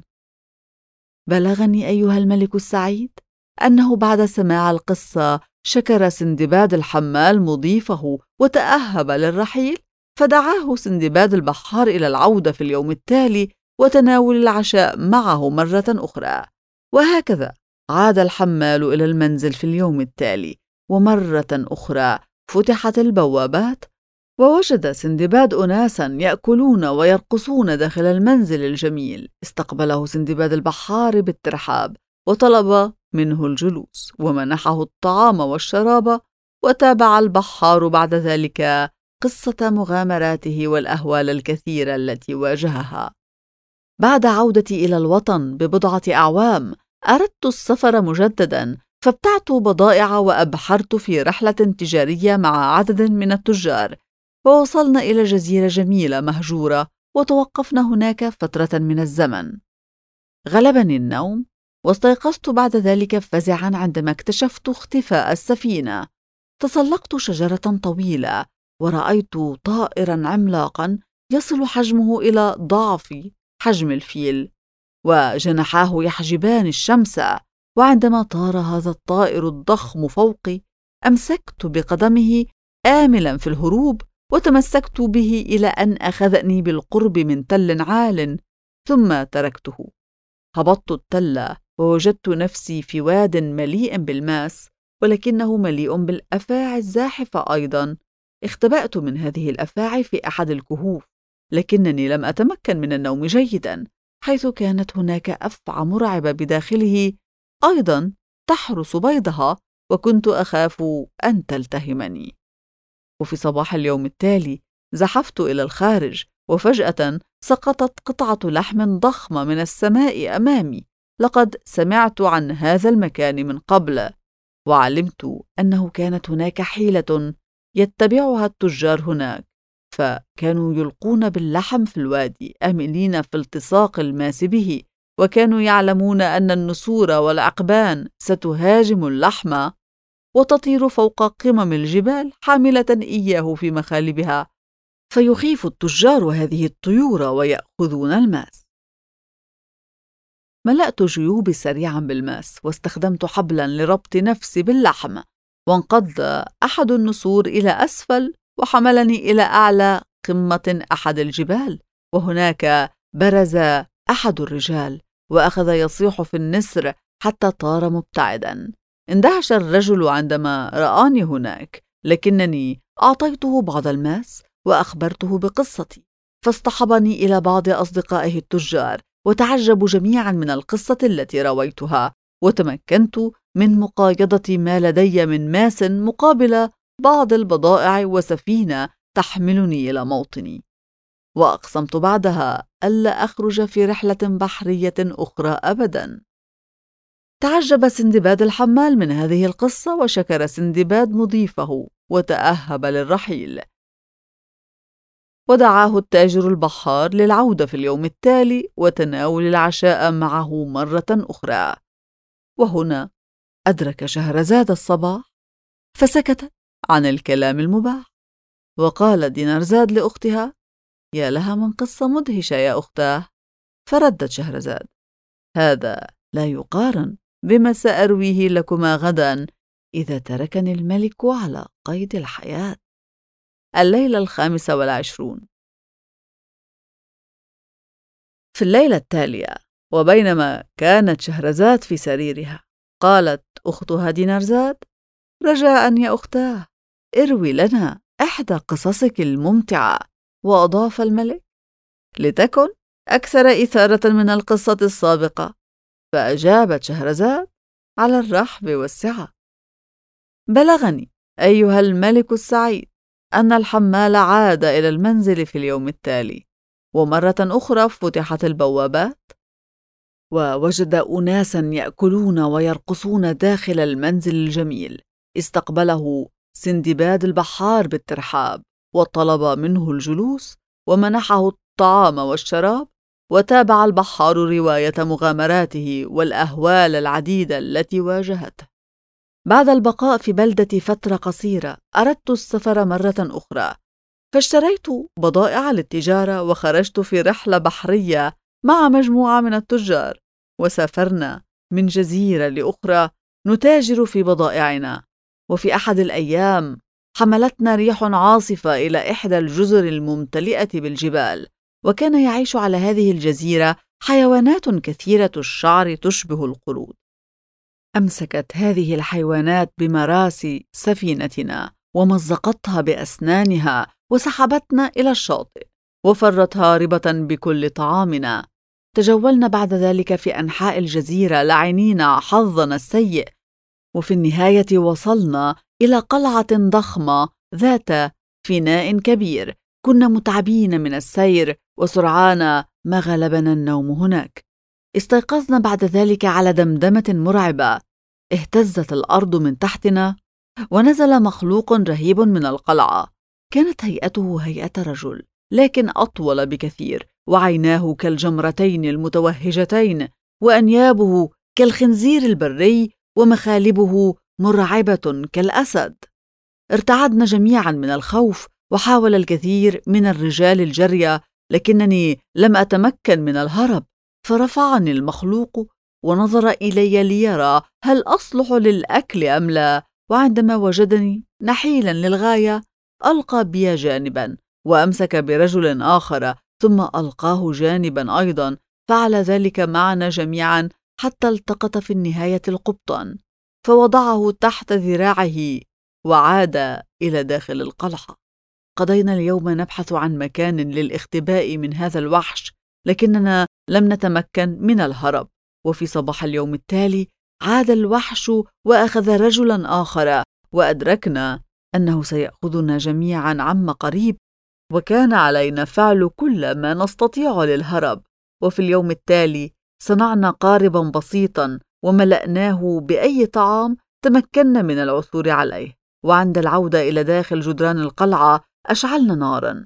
بلغني أيها الملك السعيد أنه بعد سماع القصة شكر سندباد الحمال مضيفه وتأهب للرحيل، فدعاه سندباد البحار إلى العودة في اليوم التالي وتناول العشاء معه مرة أخرى. وهكذا عاد الحمال إلى المنزل في اليوم التالي، ومرة أخرى فتحت البوابات، ووجد سندباد أناسا يأكلون ويرقصون داخل المنزل الجميل. استقبله سندباد البحار بالترحاب، وطلب منه الجلوس، ومنحه الطعام والشراب. وتابع البحار بعد ذلك قصة مغامراته والأهوال الكثيرة التي واجهها. بعد عودتي إلى الوطن ببضعة أعوام، أردت السفر مجددا، فابتعت بضائع وأبحرت في رحلة تجارية مع عدد من التجار، ووصلنا إلى جزيرة جميلة مهجورة، وتوقفنا هناك فترة من الزمن. غلبني النوم، واستيقظت بعد ذلك فزعا عندما اكتشفت اختفاء السفينة. تسلقت شجرة طويلة، ورأيت طائرا عملاقا يصل حجمه إلى ضعف حجم الفيل، وجناحاه يحجبان الشمس. وعندما طار هذا الطائر الضخم فوقي، أمسكت بقدمه آملا في الهروب، وتمسكت به إلى أن أخذني بالقرب من تل عال، ثم تركته. هبطت التل، ووجدت نفسي في واد مليء بالماس، ولكنه مليء بالأفاعي الزاحفة أيضا. اختبأت من هذه الأفاعي في أحد الكهوف، لكنني لم أتمكن من النوم جيدا، حيث كانت هناك أفعى مرعبة بداخله أيضا تحرس بيضها، وكنت أخاف أن تلتهمني. وفي صباح اليوم التالي زحفت إلى الخارج، وفجأة سقطت قطعة لحم ضخمة من السماء أمامي. لقد سمعت عن هذا المكان من قبل، وعلمت أنه كانت هناك حيلة يتبعها التجار هناك، فكانوا يلقون باللحم في الوادي آملين في التصاق الماس به، وكانوا يعلمون أن النسور والعقبان ستهاجم اللحم وتطير فوق قمم الجبال حاملة إياه في مخالبها، فيخيف التجار هذه الطيور ويأخذون الماس. ملأت جيوبي سريعا بالماس، واستخدمت حبلا لربط نفسي باللحم، وانقض أحد النسور إلى أسفل وحملني إلى أعلى قمة أحد الجبال، وهناك برز أحد الرجال وأخذ يصيح في النسر حتى طار مبتعدا. اندهش الرجل عندما رآني هناك، لكنني أعطيته بعض الماس وأخبرته بقصتي، فاصطحبني إلى بعض أصدقائه التجار، وتعجبوا جميعا من القصة التي رويتها، وتمكنت من مقايضة ما لدي من ماس مقابل بعض البضائع وسفينة تحملني إلى موطني. وأقسمت بعدها ألا أخرج في رحلة بحرية أخرى أبداً. تعجب سندباد الحمال من هذه القصة، وشكر سندباد مضيفه وتأهب للرحيل. ودعاه التاجر البحار للعودة في اليوم التالي وتناول العشاء معه مرة أخرى. وهنا أدرك شهرزاد الصباح، فسكتت عن الكلام المباح. وقال دينارزاد لأختها: يا لها من قصة مدهشة يا أختاه. فردت شهرزاد: هذا لا يقارن بما سأرويه لكما غدا إذا تركني الملك على قيد الحياة. الليلة 25. في الليلة التالية، وبينما كانت شهرزاد في سريرها، قالت أختها دينارزاد: رجاء يا أختاه، اروي لنا إحدى قصصك الممتعة. وأضاف الملك: لتكن أكثر إثارة من القصة السابقة. فأجابت شهرزاد على الرحب والسعة: بلغني أيها الملك السعيد أن الحمال عاد إلى المنزل في اليوم التالي، ومرة أخرى فتحت البوابات، ووجد أناسا يأكلون ويرقصون داخل المنزل الجميل. استقبله سندباد البحار بالترحاب، وطلب منه الجلوس، ومنحه الطعام والشراب. وتابع البحار رواية مغامراته والأهوال العديدة التي واجهته. بعد البقاء في بلدتي فترة قصيرة، أردت السفر مرة أخرى، فاشتريت بضائع للتجارة وخرجت في رحلة بحرية مع مجموعة من التجار، وسافرنا من جزيرة لأخرى نتاجر في بضائعنا. وفي أحد الأيام حملتنا ريح عاصفة إلى إحدى الجزر الممتلئة بالجبال، وكان يعيش على هذه الجزيرة حيوانات كثيرة الشعر تشبه القرود. أمسكت هذه الحيوانات بمراسي سفينتنا ومزقتها بأسنانها، وسحبتنا إلى الشاطئ، وفرت هاربة بكل طعامنا. تجولنا بعد ذلك في أنحاء الجزيرة لاعنين حظنا السيء، وفي النهاية وصلنا إلى قلعة ضخمة ذات فناء كبير. كنا متعبين من السير وسرعان ما غلبنا النوم هناك. استيقظنا بعد ذلك على دمدمة مرعبة. اهتزت الأرض من تحتنا، ونزل مخلوق رهيب من القلعة. كانت هيئته هيئة رجل، لكن أطول بكثير، وعيناه كالجمرتين المتوهجتين، وأنيابه كالخنزير البري، ومخالبه مرعبة كالأسد. ارتعدنا جميعا من الخوف، وحاول الكثير من الرجال الجري، لكنني لم أتمكن من الهرب. فرفعني المخلوق ونظر إلي ليرى هل أصلح للأكل أم لا، وعندما وجدني نحيلا للغاية ألقى بي جانبا، وأمسك برجل آخر ثم ألقاه جانبا أيضا. فعل ذلك معنا جميعا حتى التقط في النهاية القبطان، فوضعه تحت ذراعه وعاد إلى داخل القلعة. قضينا اليوم نبحث عن مكان للاختباء من هذا الوحش، لكننا لم نتمكن من الهرب. وفي صباح اليوم التالي عاد الوحش وأخذ رجلا آخر، وأدركنا أنه سيأخذنا جميعا عما قريب، وكان علينا فعل كل ما نستطيع للهرب. وفي اليوم التالي صنعنا قاربا بسيطا وملأناه بأي طعام تمكنا من العثور عليه، وعند العودة إلى داخل جدران القلعة أشعلنا نارا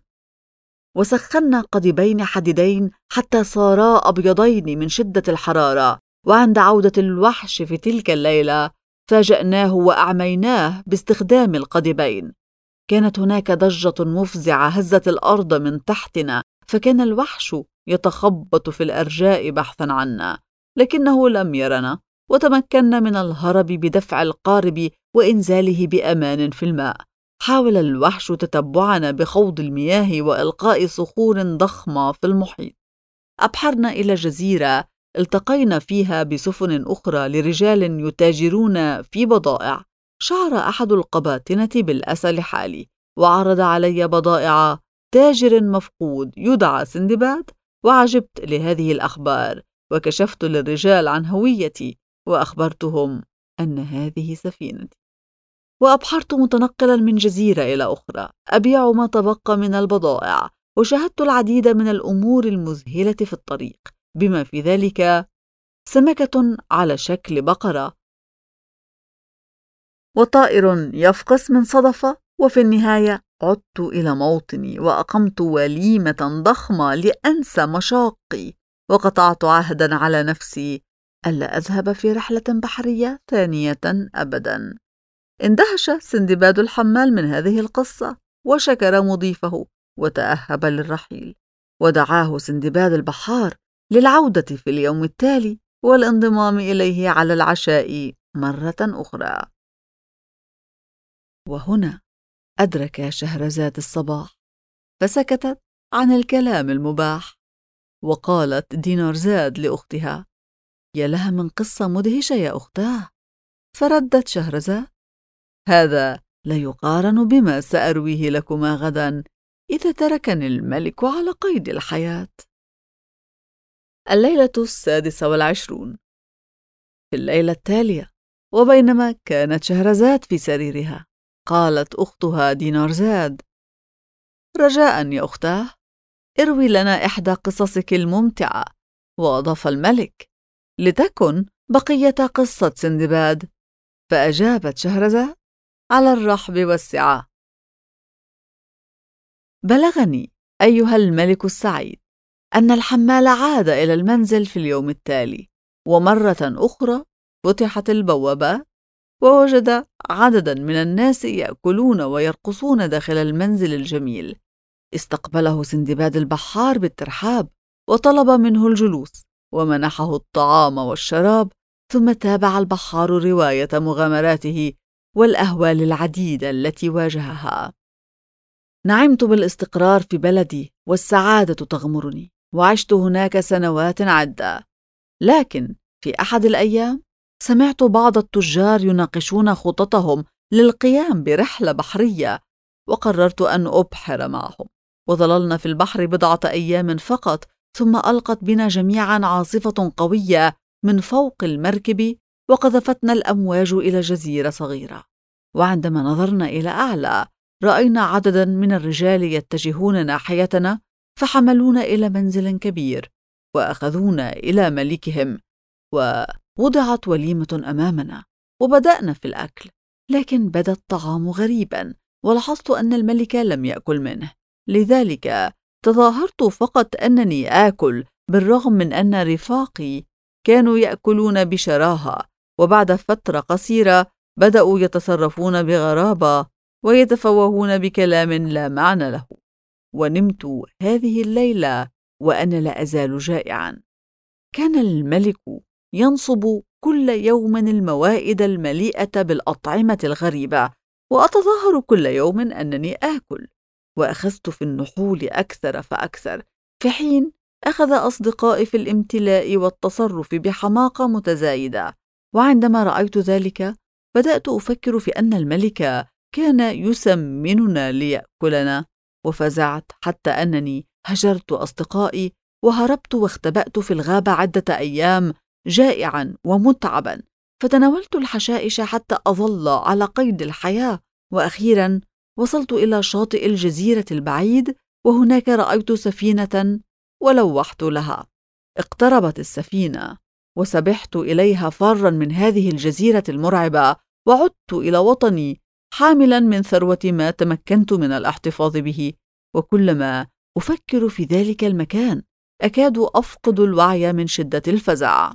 وسخنا قضيبين حديدين حتى صارا أبيضين من شدة الحرارة. وعند عودة الوحش في تلك الليلة فاجأناه وأعميناه باستخدام القضيبين. كانت هناك ضجة مفزعة هزت الأرض من تحتنا، فكان الوحش يتخبط في الأرجاء بحثا عنا، لكنه لم يرنا، وتمكنا من الهرب بدفع القارب وإنزاله بأمان في الماء. حاول الوحش تتبعنا بخوض المياه وإلقاء صخور ضخمة في المحيط. أبحرنا إلى جزيرة التقينا فيها بسفن أخرى لرجال يتاجرون في بضائع. شعر أحد القباطنة بالأسى لحالي، وعرض علي بضائع تاجر مفقود يدعى سندباد، وعجبت لهذه الأخبار، وكشفت للرجال عن هويتي، وأخبرتهم أن هذه سفينتي. وأبحرت متنقلا من جزيرة إلى أخرى أبيع ما تبقى من البضائع، وشاهدت العديد من الأمور المذهلة في الطريق، بما في ذلك سمكة على شكل بقرة، وطائر يفقس من صدفة. وفي النهاية عدت إلى موطني وأقمت وليمة ضخمة لأنسى مشاقي، وقطعت عهدا على نفسي ألا أذهب في رحلة بحرية ثانية أبدا. اندهش سندباد الحمال من هذه القصة، وشكر مضيفه وتأهب للرحيل، ودعاه سندباد البحار للعودة في اليوم التالي والانضمام إليه على العشاء مرة أخرى. وهنا أدرك شهرزاد الصباح، فسكتت عن الكلام المباح، وقالت دينارزاد لأختها: يا لها من قصة مدهشة يا أختاه. فردت شهرزاد: هذا لا يقارن بما سأرويه لكما غدا إذا تركني الملك على قيد الحياة. الليلة 26. في الليلة التالية، وبينما كانت شهرزاد في سريرها، قالت أختها دينارزاد: رجاء يا أختاه، اروي لنا إحدى قصصك الممتعة. وأضاف الملك: لتكن بقية قصة سندباد. فأجابت شهرزاد: على الرحب والسعة. بلغني أيها الملك السعيد أن الحمال عاد إلى المنزل في اليوم التالي، ومرة أخرى فتحت البوابة، ووجد عددا من الناس يأكلون ويرقصون داخل المنزل الجميل. استقبله سندباد البحار بالترحاب، وطلب منه الجلوس، ومنحه الطعام والشراب، ثم تابع البحار رواية مغامراته والأهوال العديدة التي واجهها. نعمت بالاستقرار في بلدي والسعادة تغمرني، وعشت هناك سنوات عدة. لكن في أحد الأيام سمعت بعض التجار يناقشون خططهم للقيام برحلة بحرية، وقررت أن أبحر معهم. وظللنا في البحر بضعة أيام فقط، ثم ألقت بنا جميعا عاصفة قوية من فوق المركب، وقذفتنا الأمواج إلى جزيرة صغيرة. وعندما نظرنا إلى أعلى، رأينا عددا من الرجال يتجهون ناحيتنا، فحملونا إلى منزل كبير، وأخذونا إلى ملكهم، ووضعت وليمة أمامنا، وبدأنا في الأكل. لكن بدا الطعام غريبا، ولاحظت أن الملك لم يأكل منه، لذلك تظاهرت فقط أنني آكل، بالرغم من أن رفاقي كانوا يأكلون بشراهة. وبعد فترة قصيرة بدأوا يتصرفون بغرابة ويتفوهون بكلام لا معنى له. ونمت هذه الليلة وأنا لا أزال جائعا. كان الملك ينصب كل يوم الموائد المليئة بالأطعمة الغريبة، وأتظاهر كل يوم أنني آكل، وأخذت في النحول أكثر فأكثر، في حين أخذ أصدقائي في الامتلاء والتصرف بحماقة متزايدة. وعندما رأيت ذلك بدأت أفكر في أن الملك كان يسمننا ليأكلنا، وفزعت حتى أنني هجرت أصدقائي وهربت واختبأت في الغابة عدة أيام جائعا ومتعبا، فتناولت الحشائش حتى أظل على قيد الحياة. وأخيرا وصلت إلى شاطئ الجزيرة البعيد، وهناك رأيت سفينة ولوحت لها. اقتربت السفينة وسبحت إليها فارا من هذه الجزيرة المرعبة، وعدت إلى وطني حاملا من ثروة ما تمكنت من الاحتفاظ به. وكلما أفكر في ذلك المكان أكاد أفقد الوعي من شدة الفزع.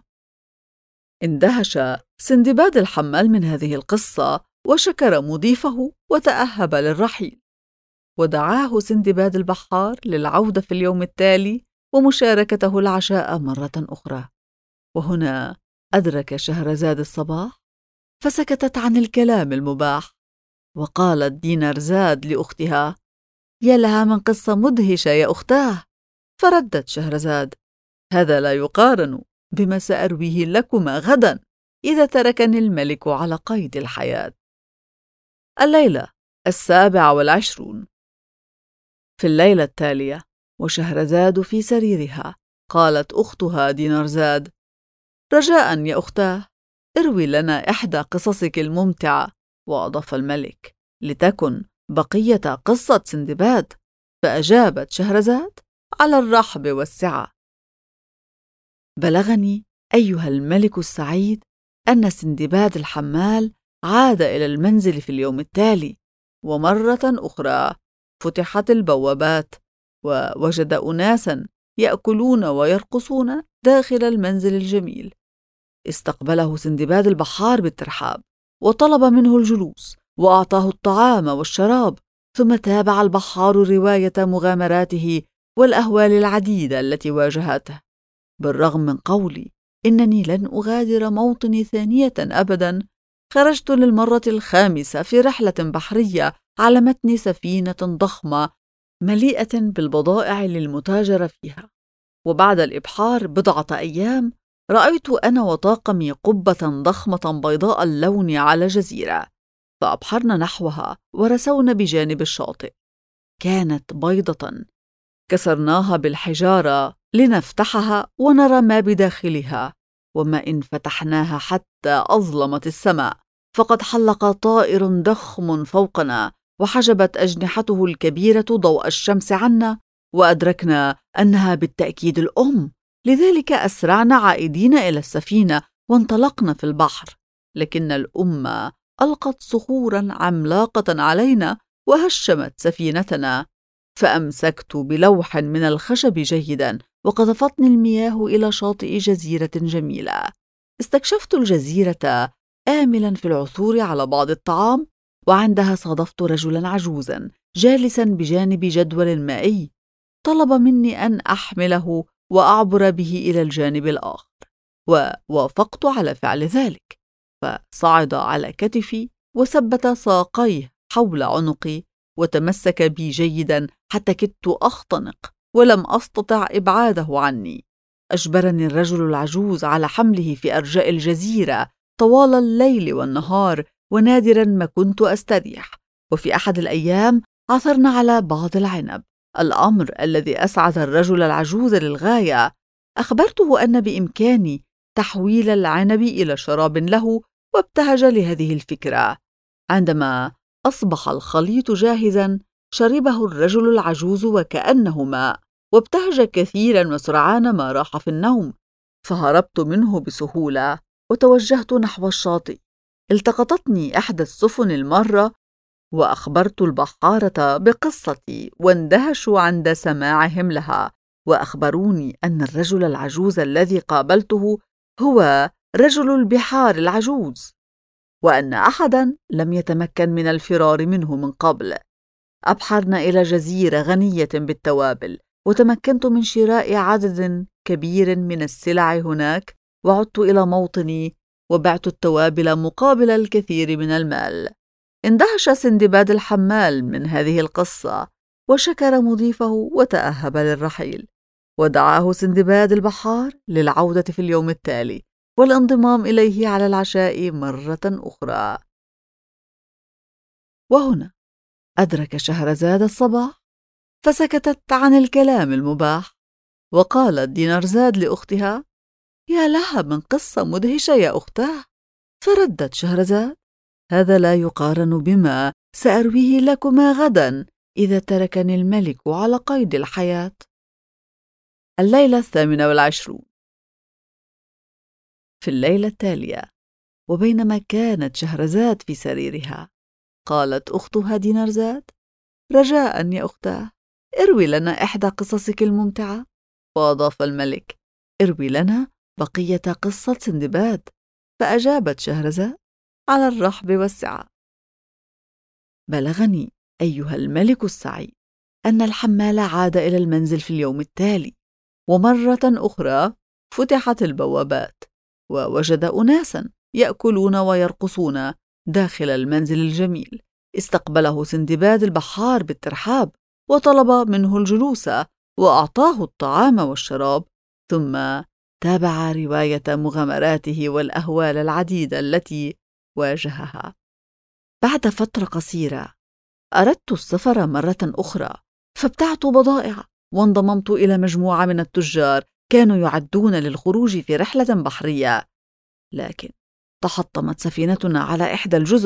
اندهش سندباد الحمال من هذه القصة، وشكر مضيفه وتأهب للرحيل، ودعاه سندباد البحار للعودة في اليوم التالي ومشاركته العشاء مرة أخرى. وهنا أدرك شهرزاد الصباح، فسكتت عن الكلام المباح، وقالت دينارزاد لأختها: يا لها من قصة مدهشة يا أختاه. فردت شهرزاد: هذا لا يقارن بما سأرويه لكما غدا إذا تركني الملك على قيد الحياة. الليلة 27. في الليلة التالية، وشهرزاد في سريرها، قالت أختها دينارزاد: رجاء يا أختاه، اروي لنا إحدى قصصك الممتعة. وأضاف الملك: لتكن بقية قصة سندباد. فأجابت شهرزاد: على الرحب والسعة. بلغني أيها الملك السعيد أن سندباد الحمال عاد إلى المنزل في اليوم التالي، ومرة أخرى فتحت البوابات، ووجد أناسا يأكلون ويرقصون داخل المنزل الجميل. استقبله سندباد البحار بالترحاب، وطلب منه الجلوس، وأعطاه الطعام والشراب، ثم تابع البحار رواية مغامراته والأهوال العديدة التي واجهته. بالرغم من قولي إنني لن أغادر موطني ثانية أبدا، خرجت للمرة الخامسة في رحلة بحرية على متن سفينة ضخمة مليئة بالبضائع للمتاجرة فيها. وبعد الإبحار بضعة أيام رأيت أنا وطاقمي قبة ضخمة بيضاء اللون على جزيرة، فأبحرنا نحوها ورسونا بجانب الشاطئ. كانت بيضة كسرناها بالحجارة لنفتحها ونرى ما بداخلها، وما إن فتحناها حتى أظلمت السماء، فقد حلق طائر ضخم فوقنا وحجبت أجنحته الكبيرة ضوء الشمس عنا، وأدركنا أنها بالتأكيد الأم. لذلك أسرعنا عائدين إلى السفينة وانطلقنا في البحر، لكن الأم ألقت صخورا عملاقة علينا وهشمت سفينتنا. فأمسكت بلوح من الخشب جيدا وقذفتني المياه إلى شاطئ جزيرة جميلة. استكشفت الجزيرة آملا في العثور على بعض الطعام، وعندها صادفت رجلا عجوزا جالسا بجانب جدول مائي. طلب مني أن أحمله وأعبر به إلى الجانب الآخر، ووافقت على فعل ذلك. فصعد على كتفي وثبت ساقيه حول عنقي وتمسك بي جيدا حتى كدت أختنق ولم أستطع إبعاده عني. أجبرني الرجل العجوز على حمله في أرجاء الجزيرة طوال الليل والنهار، ونادرا ما كنت أستريح. وفي أحد الأيام عثرنا على بعض العنب، الأمر الذي أسعد الرجل العجوز للغاية. أخبرته أن بإمكاني تحويل العنب إلى شراب له، وابتهج لهذه الفكرة. عندما أصبح الخليط جاهزا شربه الرجل العجوز وكأنه ماء، وابتهج كثيرا وسرعان ما راح في النوم. فهربت منه بسهولة وتوجهت نحو الشاطئ. التقطتني إحدى السفن المارة وأخبرت البحارة بقصتي، واندهشوا عند سماعهم لها، وأخبروني أن الرجل العجوز الذي قابلته هو رجل البحار العجوز، وأن أحدا لم يتمكن من الفرار منه من قبل. أبحرنا إلى جزيرة غنية بالتوابل، وتمكنت من شراء عدد كبير من السلع هناك، وعدت إلى موطني وبعت التوابل مقابل الكثير من المال. اندهش سندباد الحمال من هذه القصة، وشكر مضيفه وتأهب للرحيل. ودعاه سندباد البحار للعودة في اليوم التالي والانضمام إليه على العشاء مرة أخرى. وهنا أدرك شهرزاد الصباح، فسكتت عن الكلام المباح، وقالت دينارزاد لأختها: يا لها من قصة مدهشة يا أختاه. فردت شهرزاد: هذا لا يقارن بما سأرويه لكما غدا إذا تركني الملك على قيد الحياة. الليلة 28. في الليلة التالية، وبينما كانت شهرزاد في سريرها، قالت أختها دينارزاد: رجاء يا أختاه، اروي لنا إحدى قصصك الممتعة. وأضاف الملك: اروي لنا بقية قصة سندباد. فأجابت شهرزاد: على الرحب والسعة. بلغني أيها الملك السعيد أن الحمال عاد إلى المنزل في اليوم التالي، ومرة أخرى فتحت البوابات، ووجد أناسا يأكلون ويرقصون داخل المنزل الجميل. استقبله سندباد البحار بالترحاب، وطلب منه الجلوس، وأعطاه الطعام والشراب، ثم تابع رواية مغامراته والأهوال العديدة التي واجهها. بعد فترة قصيرة أردت السفر مرة أخرى، فابتعت بضائع وانضممت إلى مجموعة من التجار كانوا يعدون للخروج في رحلة بحرية. لكن تحطمت سفينتنا على إحدى الجزر،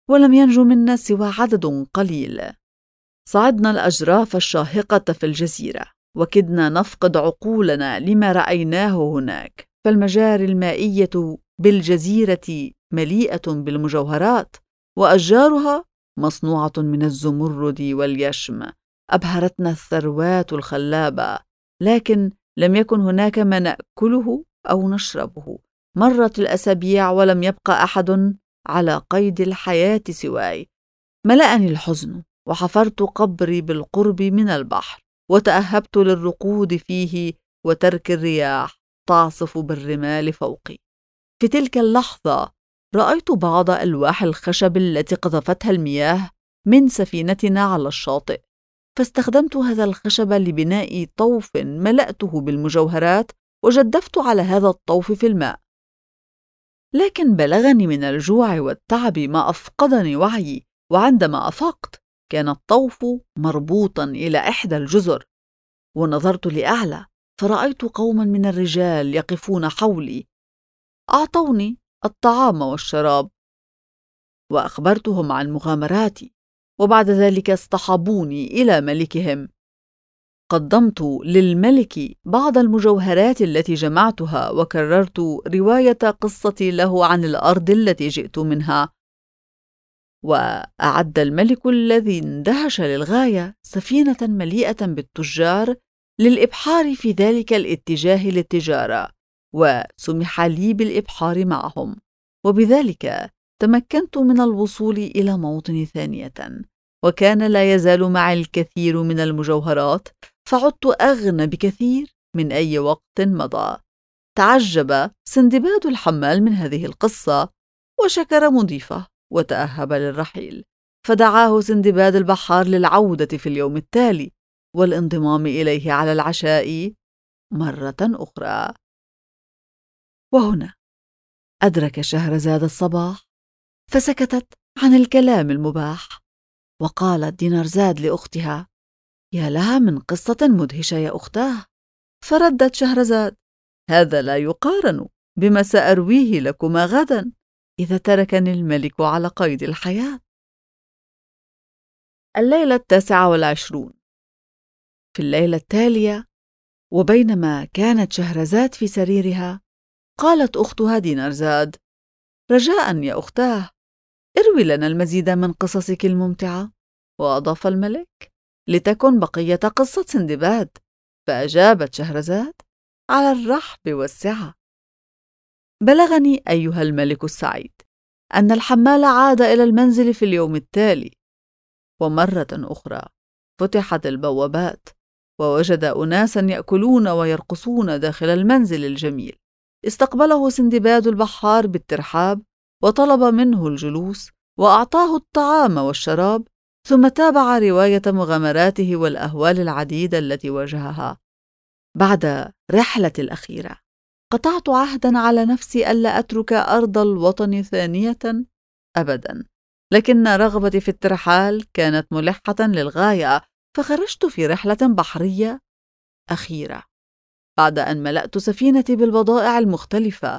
ولم ينجو منا سوى عدد قليل. صعدنا الأجراف الشاهقة في الجزيرة، وكدنا نفقد عقولنا لما رأيناه هناك، فالمجاري المائية بالجزيرة مليئة بالمجوهرات، وأشجارها مصنوعة من الزمرد واليشم. أبهرتنا الثروات الخلابة، لكن لم يكن هناك ما نأكله أو نشربه. مرت الأسابيع ولم يبقى أحد على قيد الحياة سواي. ملأني الحزن، وحفرت قبري بالقرب من البحر، وتأهبت للرقود فيه وترك الرياح تعصف بالرمال فوقي. في تلك اللحظة رأيت بعض ألواح الخشب التي قذفتها المياه من سفينتنا على الشاطئ، فاستخدمت هذا الخشب لبناء طوف ملأته بالمجوهرات، وجدفت على هذا الطوف في الماء. لكن بلغني من الجوع والتعب ما أفقدني وعيي، وعندما أفقت كان الطوف مربوطا إلى إحدى الجزر، ونظرت لأعلى فرأيت قوما من الرجال يقفون حولي. أعطوني الطعام والشراب، وأخبرتهم عن مغامراتي، وبعد ذلك اصطحبوني إلى ملكهم. قدمت للملك بعض المجوهرات التي جمعتها، وكررت رواية قصتي له عن الأرض التي جئت منها. وأعد الملك الذي اندهش للغاية سفينة مليئة بالتجار للإبحار في ذلك الاتجاه للتجارة، وسمح لي بالإبحار معهم، وبذلك تمكنت من الوصول إلى موطني ثانية. وكان لا يزال معي الكثير من المجوهرات، فعدت أغنى بكثير من أي وقت مضى. تعجب سندباد الحمال من هذه القصة، وشكر مضيفه وتأهب للرحيل، فدعاه سندباد البحار للعودة في اليوم التالي والانضمام إليه على العشاء مرة أخرى. وهنا أدرك شهرزاد الصباح، فسكتت عن الكلام المباح، وقالت دينارزاد لأختها: يا لها من قصة مدهشة يا أختاه. فردت شهرزاد: هذا لا يقارن بما سأرويه لكما غدا إذا تركني الملك على قيد الحياة. الليلة 29. في الليلة التالية، وبينما كانت شهرزاد في سريرها، قالت أختها دينارزاد: رجاء يا أختاه، اروي لنا المزيد من قصصك الممتعة. وأضاف الملك: لتكن بقية قصة سندباد. فأجابت شهرزاد: على الرحب والسعة. بلغني أيها الملك السعيد أن الحمال عاد إلى المنزل في اليوم التالي، ومرة أخرى فتحت البوابات، ووجد أناسا يأكلون ويرقصون داخل المنزل الجميل. استقبله سندباد البحار بالترحاب، وطلب منه الجلوس، وأعطاه الطعام والشراب، ثم تابع رواية مغامراته والأهوال العديدة التي واجهها. بعد رحلتي الأخيرة قطعت عهدا على نفسي ألا أترك أرض الوطن ثانية أبدا، لكن رغبتي في الترحال كانت ملحة للغاية، فخرجت في رحلة بحرية أخيرة بعد أن ملأت سفينتي بالبضائع المختلفة.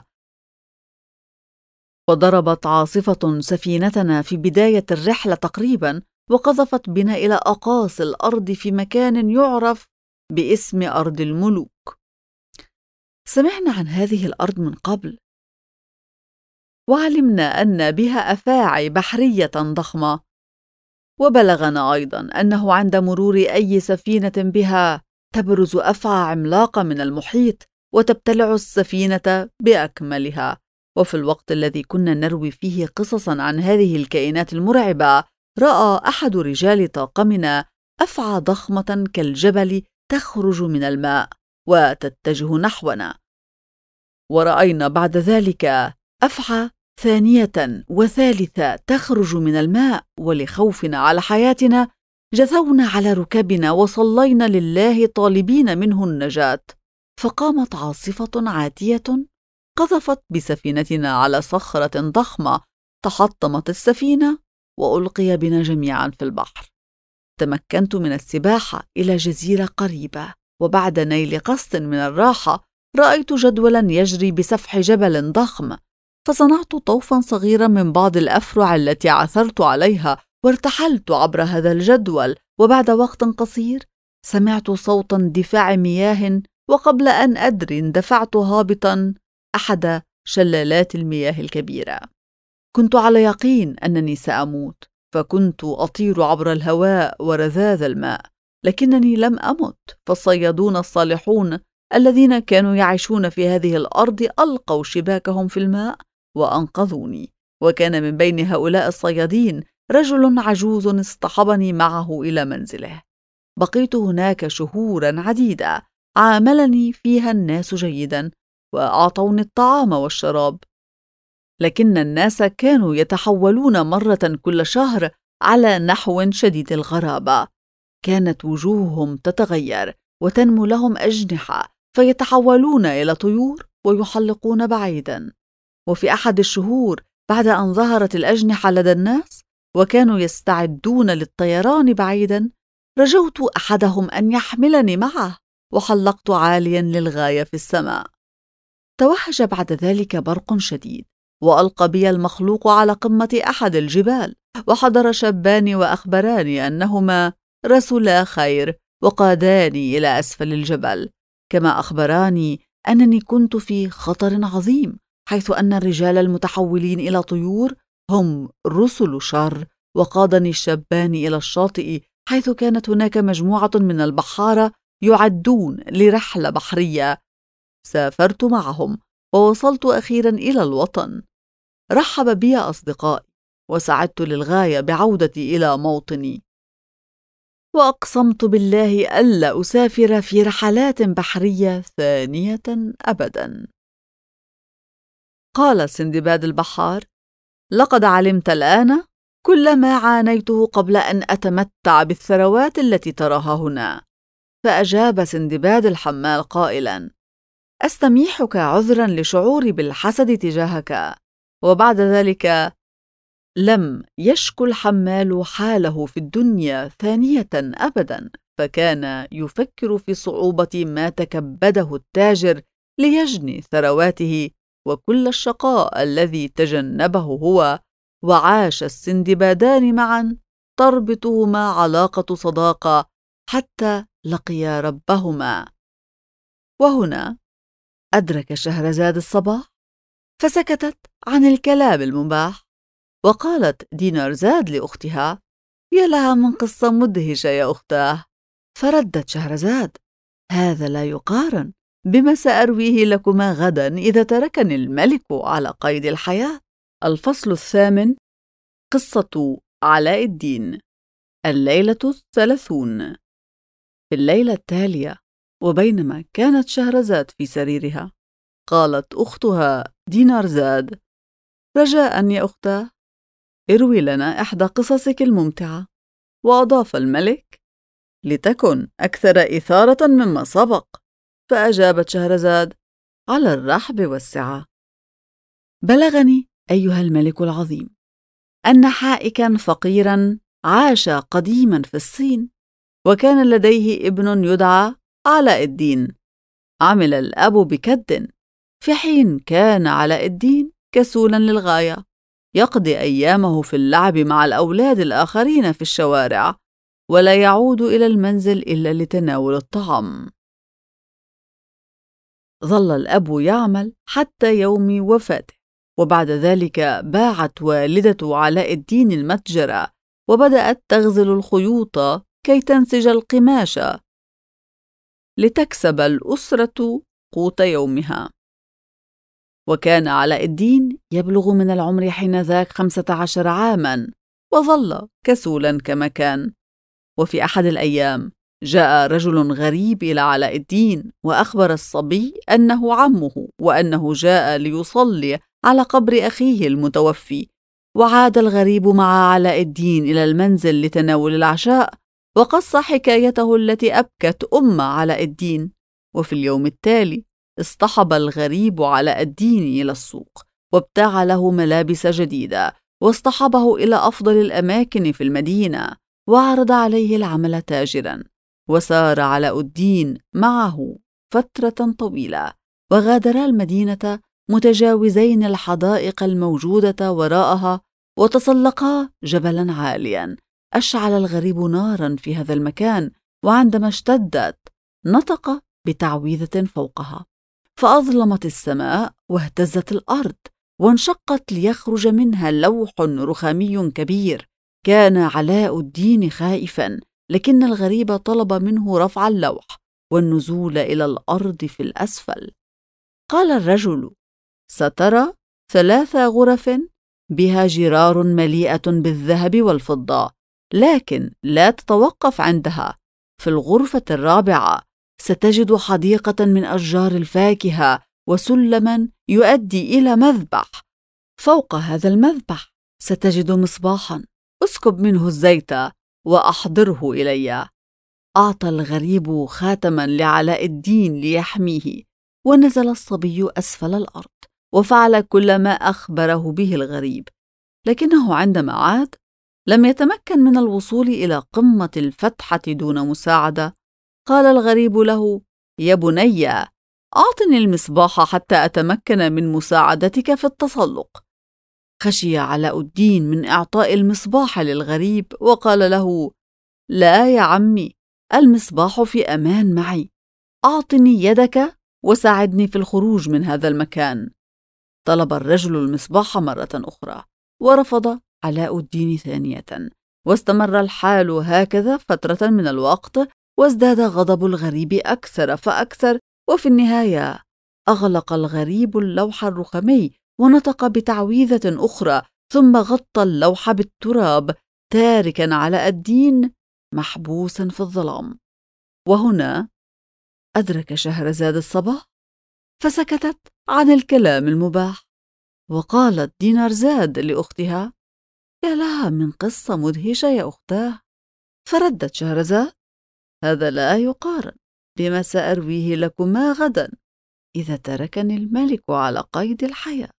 وضربت عاصفة سفينتنا في بداية الرحلة تقريبا، وقذفت بنا إلى أقاصي الأرض في مكان يعرف باسم أرض الملوك. سمعنا عن هذه الأرض من قبل، وعلمنا أن بها أفاعي بحرية ضخمة، وبلغنا أيضا أنه عند مرور أي سفينة بها تبرز أفعى عملاقة من المحيط وتبتلع السفينة بأكملها. وفي الوقت الذي كنا نروي فيه قصصا عن هذه الكائنات المرعبة، رأى أحد رجال طاقمنا أفعى ضخمة كالجبل تخرج من الماء وتتجه نحونا، ورأينا بعد ذلك أفعى ثانية وثالثة تخرج من الماء، ولخوفنا على حياتنا جثونا على ركبنا وصلينا لله طالبين منه النجاة. فقامت عاصفة عاتية قذفت بسفينتنا على صخرة ضخمة، تحطمت السفينة وألقي بنا جميعا في البحر. تمكنت من السباحة إلى جزيرة قريبة، وبعد نيل قسط من الراحة رأيت جدولا يجري بسفح جبل ضخم، فصنعت طوفا صغيرا من بعض الأفرع التي عثرت عليها، وارتحلت عبر هذا الجدول. وبعد وقت قصير سمعت صوت اندفاع مياه، وقبل أن أدري اندفعت هابطا أحد شلالات المياه الكبيرة. كنت على يقين أنني سأموت، فكنت أطير عبر الهواء ورذاذ الماء، لكنني لم أمت. فالصيادون الصالحون الذين كانوا يعيشون في هذه الأرض ألقوا شباكهم في الماء وأنقذوني. وكان من بين هؤلاء الصيادين رجل عجوز اصطحبني معه إلى منزله. بقيت هناك شهورا عديدة، عاملني فيها الناس جيدا وأعطوني الطعام والشراب، لكن الناس كانوا يتحولون مرة كل شهر على نحو شديد الغرابة. كانت وجوههم تتغير وتنمو لهم أجنحة، فيتحولون إلى طيور ويحلقون بعيدا. وفي أحد الشهور بعد أن ظهرت الأجنحة لدى الناس وكانوا يستعدون للطيران بعيدا، رجوت أحدهم أن يحملني معه، وحلقت عاليا للغاية في السماء. توهج بعد ذلك برق شديد، وألقى بي المخلوق على قمة أحد الجبال، وحضر شابان وأخبراني أنهما رسولا خير وقاداني إلى أسفل الجبل، كما أخبراني أنني كنت في خطر عظيم، حيث أن الرجال المتحولين إلى طيور هم رسل شر. وقادني الشابان إلى الشاطئ، حيث كانت هناك مجموعة من البحارة يعدون لرحلة بحرية. سافرت معهم ووصلت أخيرا إلى الوطن. رحب بي أصدقائي، وسعدت للغاية بعودتي إلى موطني، وأقسمت بالله ألا أسافر في رحلات بحرية ثانية أبدا. قال سندباد البحار: لقد علمت الآن كل ما عانيته قبل أن أتمتع بالثروات التي تراها هنا. فأجاب سندباد الحمال قائلا: أستميحك عذرا لشعوري بالحسد تجاهك. وبعد ذلك لم يشكو الحمال حاله في الدنيا ثانية أبدا، فكان يفكر في صعوبة ما تكبده التاجر ليجني ثرواته وكل الشقاء الذي تجنبه هو. وعاش السندبادان معا تربطهما علاقة صداقة حتى لقيا ربهما. وهنا أدرك شهرزاد الصباح، فسكتت عن الكلام المباح. وقالت دينارزاد لأختها: يا لها من قصة مدهشة يا أختاه. فردت شهرزاد: هذا لا يقارن بما سأرويه لكما غدا إذا تركني الملك على قيد الحياة. الفصل 8. قصة علاء الدين. الليلة 30. في الليلة التالية، وبينما كانت شهرزاد في سريرها، قالت أختها دينارزاد: رجاء يا أختاه، اروي لنا إحدى قصصك الممتعة. وأضاف الملك: لتكن أكثر إثارة مما سبق. فأجابت شهرزاد: على الرحب والسعة. بلغني أيها الملك العظيم أن حائكا فقيرا عاش قديما في الصين، وكان لديه ابن يدعى علاء الدين. عمل الأب بكد، في حين كان علاء الدين كسولا للغاية، يقضي أيامه في اللعب مع الأولاد الآخرين في الشوارع، ولا يعود إلى المنزل إلا لتناول الطعام. ظل الأب يعمل حتى يوم وفاته، وبعد ذلك باعت والدة علاء الدين المتجر، وبدأت تغزل الخيوط كي تنسج القماش لتكسب الأسرة قوت يومها. وكان علاء الدين يبلغ من العمر حينذاك 15 عاما، وظل كسولا كما كان. وفي أحد الأيام جاء رجل غريب إلى علاء الدين، وأخبر الصبي أنه عمه، وأنه جاء ليصلي على قبر أخيه المتوفي. وعاد الغريب مع علاء الدين إلى المنزل لتناول العشاء، وقص حكايته التي أبكت علاء الدين. وفي اليوم التالي اصطحب الغريب علاء الدين إلى السوق، وابتاع له ملابس جديدة، واصطحبه إلى أفضل الأماكن في المدينة، وعرض عليه العمل تاجرا. وسار علاء الدين معه فترة طويلة، وغادرا المدينة متجاوزين الحدائق الموجودة وراءها، وتسلقا جبلا عاليا. أشعل الغريب نارا في هذا المكان، وعندما اشتدت نطق بتعويذة فوقها، فأظلمت السماء واهتزت الأرض وانشقت ليخرج منها لوح رخامي كبير. كان علاء الدين خائفا، لكن الغريب طلب منه رفع اللوح والنزول إلى الأرض في الأسفل. قال الرجل: سترى 3 غرف بها جرار مليئة بالذهب والفضة، لكن لا تتوقف عندها. في الغرفة الرابعة ستجد حديقة من أشجار الفاكهة وسلما يؤدي إلى مذبح. فوق هذا المذبح ستجد مصباحا، اسكب منه الزيت وأحضره إلي. أعطى الغريب خاتما لعلاء الدين ليحميه، ونزل الصبي أسفل الأرض وفعل كل ما أخبره به الغريب، لكنه عندما عاد لم يتمكن من الوصول إلى قمة الفتحة دون مساعدة. قال الغريب له: يا بني، أعطني المصباح حتى أتمكن من مساعدتك في التسلق. خشي علاء الدين من إعطاء المصباح للغريب، وقال له: لا يا عمي، المصباح في أمان معي، أعطني يدك وساعدني في الخروج من هذا المكان. طلب الرجل المصباح مرة أخرى، ورفض علاء الدين ثانية، واستمر الحال هكذا فترة من الوقت، وازداد غضب الغريب أكثر فأكثر، وفي النهاية أغلق الغريب اللوح الرخامي ونطق بتعويذة أخرى، ثم غطى اللوح بالتراب، تاركا علاء الدين محبوسا في الظلام. وهنا أدرك شهرزاد الصباح، فسكتت عن الكلام المباح، وقالت دينارزاد لأختها: يا لها من قصة مدهشة يا أختاه. فردت شهرزاد: هذا لا يقارن بما سأرويه لكما غدا إذا تركني الملك على قيد الحياة.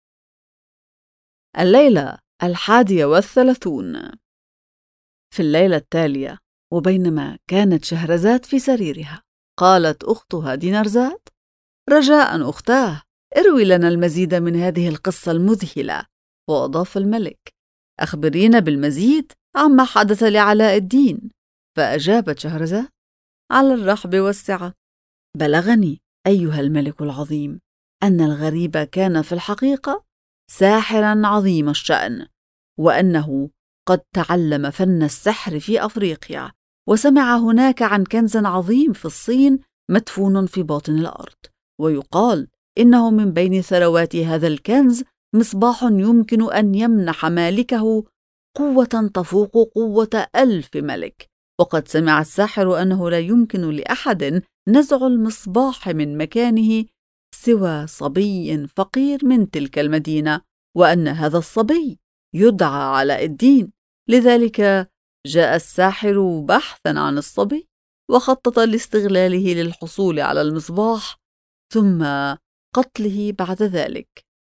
الليلة 31. في الليلة التالية، وبينما كانت شهرزاد في سريرها، قالت أختها دينارزاد: رجاء أختاه، اروي لنا المزيد من هذه القصة المذهلة. وأضاف الملك: أخبرينا بالمزيد عما حدث لعلاء الدين. فأجابت شهرزاد: على الرحب والسعة. بلغني أيها الملك العظيم أن الغريب كان في الحقيقة ساحرا عظيم الشأن، وأنه قد تعلم فن السحر في أفريقيا، وسمع هناك عن كنز عظيم في الصين مدفون في باطن الأرض، ويقال إنه من بين ثروات هذا الكنز مصباح يمكن أن يمنح مالكه قوة تفوق قوة 1000 ملك. وقد سمع الساحر أنه لا يمكن لأحد نزع المصباح من مكانه سوى صبي فقير من تلك المدينة، وأن هذا الصبي يدعى علاء الدين. لذلك جاء الساحر بحثا عن الصبي، وخطط لاستغلاله للحصول على المصباح ثم قتله بعد ذلك.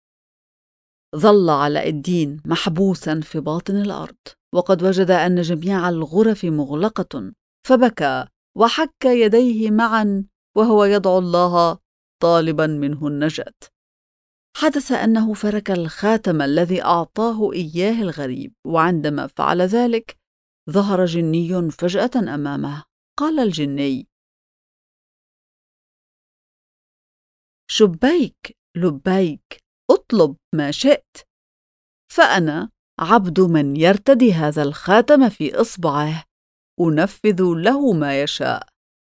ظل علاء الدين محبوسا في باطن الأرض، وقد وجد أن جميع الغرف مغلقة، فبكى وحك يديه معا وهو يدعو الله طالبا منه النجاة. حدث أنه فرك الخاتم الذي أعطاه إياه الغريب، وعندما فعل ذلك ظهر جني فجأة أمامه. قال الجني: شبيك لبيك، اطلب ما شئت، فأنا عبد من يرتدي هذا الخاتم في إصبعه، أنفذ له ما يشاء.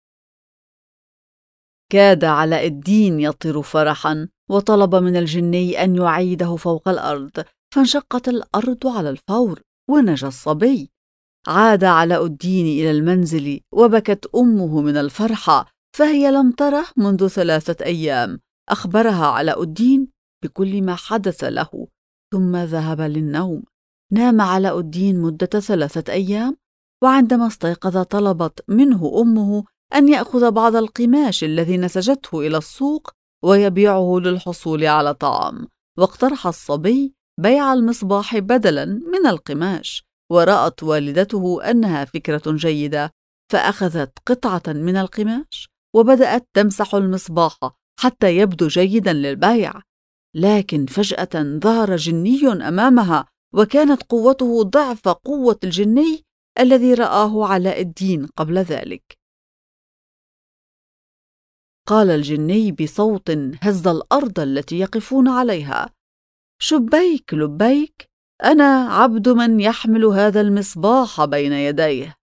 كاد علاء الدين يطير فرحا، وطلب من الجني أن يعيده فوق الأرض، فانشقت الأرض على الفور، ونجا الصبي. عاد علاء الدين إلى المنزل، وبكت أمه من الفرحة، فهي لم تره منذ 3 أيام. أخبرها علاء الدين بكل ما حدث له، ثم ذهب للنوم. نام علاء الدين مدة 3 أيام، وعندما استيقظ طلبت منه أمه أن يأخذ بعض القماش الذي نسجته إلى السوق ويبيعه للحصول على طعام، واقترح الصبي بيع المصباح بدلاً من القماش، ورأت والدته أنها فكرة جيدة، فأخذت قطعة من القماش وبدأت تمسح المصباح حتى يبدو جيداً للبيع. لكن فجأة ظهر جني أمامها، وكانت قوته ضعف قوة الجني الذي رآه علاء الدين قبل ذلك. قال الجني بصوت هز الأرض التي يقفون عليها: شبيك لبيك، أنا عبد من يحمل هذا المصباح بين يديه.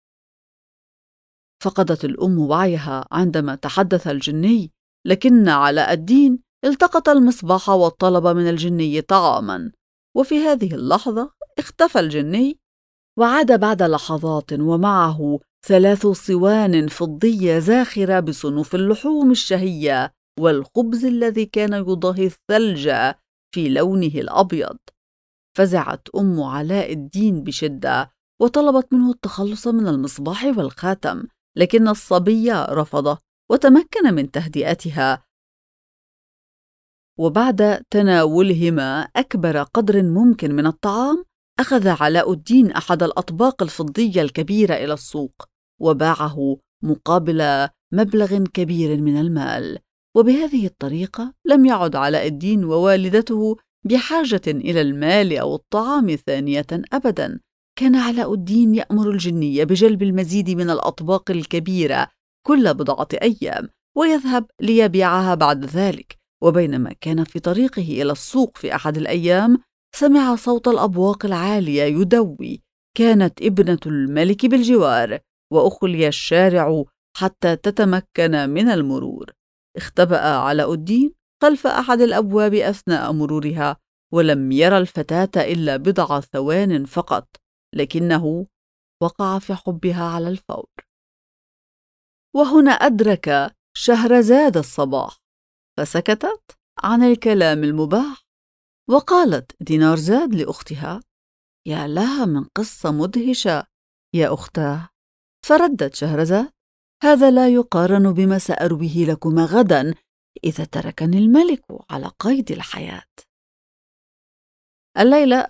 فقدت الأم وعيها عندما تحدث الجني، لكن علاء الدين التقط المصباح وطلب من الجني طعاما، وفي هذه اللحظة اختفى الجني، وعاد بعد لحظات ومعه 3 صوان فضية زاخرة بصنوف اللحوم الشهية والخبز الذي كان يضاهي الثلج في لونه الأبيض. فزعت أم علاء الدين بشدة وطلبت منه التخلص من المصباح والخاتم، لكن الصبي رفض وتمكن من تهدئتها. وبعد تناولهما أكبر قدر ممكن من الطعام، أخذ علاء الدين أحد الأطباق الفضية الكبيرة إلى السوق وباعه مقابل مبلغ كبير من المال. وبهذه الطريقة لم يعد علاء الدين ووالدته بحاجة إلى المال أو الطعام ثانية أبداً. كان علاء الدين يأمر الجني بجلب المزيد من الأطباق الكبيرة كل بضعة أيام ويذهب ليبيعها بعد ذلك. وبينما كان في طريقه إلى السوق في أحد الأيام، سمع صوت الأبواق العالية يدوي. كانت ابنة الملك بالجوار، وأخلي الشارع حتى تتمكن من المرور. اختبأ علاء الدين خلف أحد الأبواب أثناء مرورها، ولم يرى الفتاة إلا بضع ثوان فقط، لكنه وقع في حبها على الفور. وهنا أدرك شهرزاد الصباح، فسكتت عن الكلام المباح، وقالت دينارزاد لأختها: يا لها من قصة مدهشة يا أختاه. فردت شهرزاد: هذا لا يقارن بما سأرويه لكما غدا إذا تركني الملك على قيد الحياة. الليلة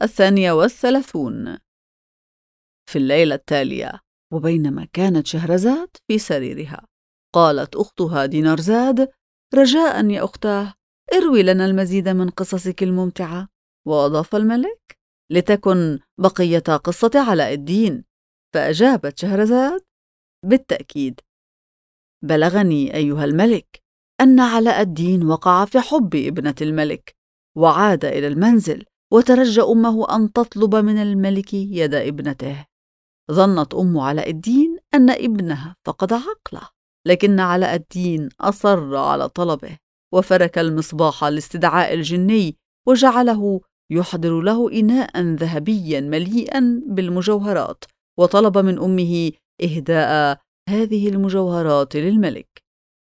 32. في الليلة التالية، وبينما كانت شهرزاد في سريرها، قالت أختها دينارزاد: رجاء يا أختاه، اروي لنا المزيد من قصصك الممتعة. وأضاف الملك: لتكن بقية قصة علاء الدين. فأجابت شهرزاد: بالتأكيد. بلغني أيها الملك أن علاء الدين وقع في حب ابنة الملك، وعاد إلى المنزل وترجى أمه أن تطلب من الملك يد ابنته. ظنت أم علاء الدين أن ابنها فقد عقله، لكن علاء الدين أصر على طلبه، وفرك المصباح لاستدعاء الجني وجعله يحضر له إناء ذهبيا مليئا بالمجوهرات، وطلب من أمه إهداء هذه المجوهرات للملك.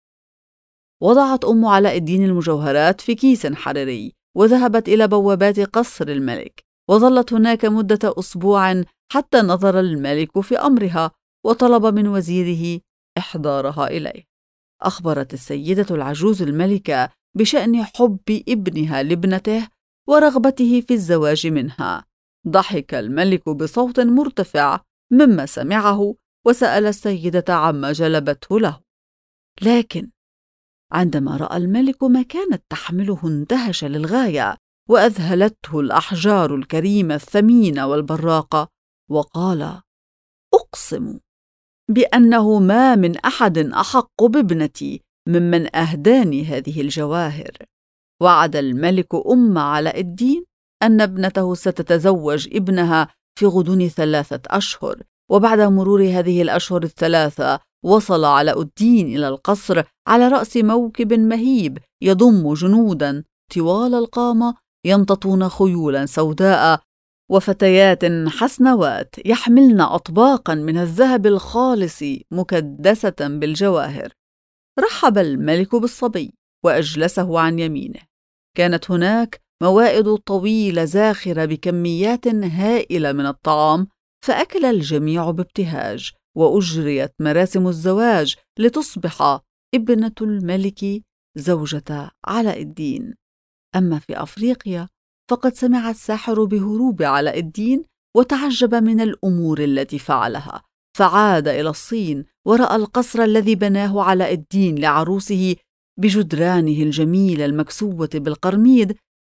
وضعت أم علاء الدين المجوهرات في كيس حريري، وذهبت إلى بوابات قصر الملك، وظلت هناك مدة أسبوع حتى نظر الملك في أمرها، وطلب من وزيره إحضارها إليه. أخبرت السيدة العجوز الملكة بشأن حب ابنها لابنته ورغبته في الزواج منها. ضحك الملك بصوت مرتفع مما سمعه، وسأل السيدة عما جلبته له. لكن عندما رأى الملك ما كانت تحمله اندهش للغاية، وأذهلته الأحجار الكريمة الثمينة والبراقة، وقال: أقسم بأنه ما من أحد أحق بابنتي ممن أهداني هذه الجواهر. وعد الملك أم علاء الدين أن ابنته ستتزوج ابنها في غضون 3 أشهر. وبعد مرور هذه الأشهر 3 وصل علاء الدين إلى القصر على رأس موكب مهيب يضم جنودا طوال القامة يمتطون خيولا سوداء وفتيات حسنوات يحملن أطباقا من الذهب الخالص مكدسة بالجواهر. رحب الملك بالصبي وأجلسه عن يمينه. كانت هناك موائد طويلة زاخرة بكميات هائلة من الطعام، فأكل الجميع بابتهاج، وأجريت مراسم الزواج لتصبح ابنة الملك زوجة علاء الدين. أما في أفريقيا فقد سمع الساحر بهروب علاء الدين وتعجب من الأمور التي فعلها، فعاد إلى الصين ورأى القصر الذي بناه علاء الدين لعروسه بجدرانه الجميلة المكسوة بالقرميد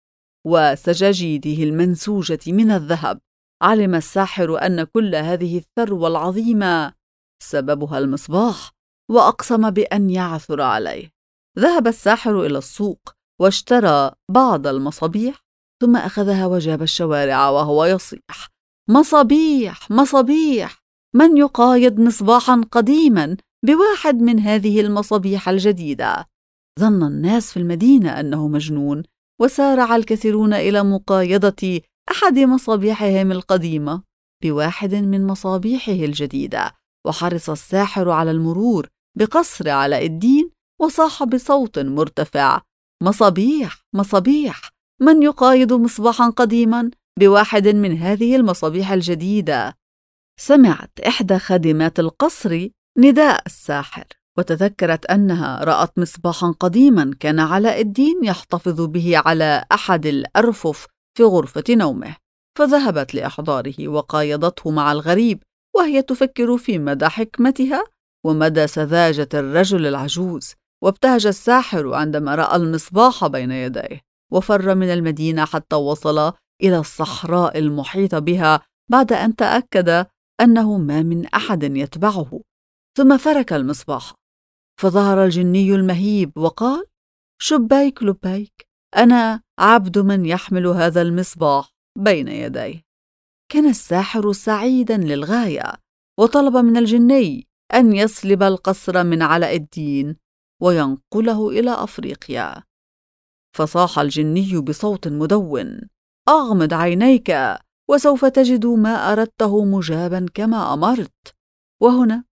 وسجاجيده المنسوجة من الذهب، علم الساحر أن كل هذه الثروة العظيمة سببها المصباح، وأقسم بأن يعثر عليه. ذهب الساحر إلى السوق واشترى بعض المصابيح، ثم أخذها وجاب الشوارع وهو يصيح: مصابيح مصابيح، من يقايض مصباحا قديما بواحد من هذه المصابيح الجديدة؟ ظن الناس في المدينة أنه مجنون، وسارع الكثيرون إلى مقايضة أحد مصابيحهم القديمة بواحد من مصابيحه الجديدة. وحرص الساحر على المرور بقصر علاء الدين وصاح بصوت مرتفع: مصابيح مصابيح، من يقايض مصباحا قديما بواحد من هذه المصابيح الجديدة؟ سمعت إحدى خادمات القصر نداء الساحر، وتذكرت أنها رأت مصباحا قديما كان علاء الدين يحتفظ به على أحد الأرفف في غرفة نومه، فذهبت لإحضاره وقايضته مع الغريب، وهي تفكر في مدى حكمتها ومدى سذاجة الرجل العجوز. وابتهج الساحر عندما رأى المصباح بين يديه، وفر من المدينة حتى وصل إلى الصحراء المحيطة بها بعد أن تأكد أنه ما من أحد يتبعه. ثم فرك المصباح، فظهر الجني المهيب وقال: شبيك لبيك، أنا عبد من يحمل هذا المصباح بين يديه. كان الساحر سعيدا للغاية، وطلب من الجني أن يسلب القصر من علاء الدين وينقله إلى أفريقيا. فصاح الجني بصوت مدون: أغمض عينيك وسوف تجد ما أردته مجابا كما أمرت. وهنا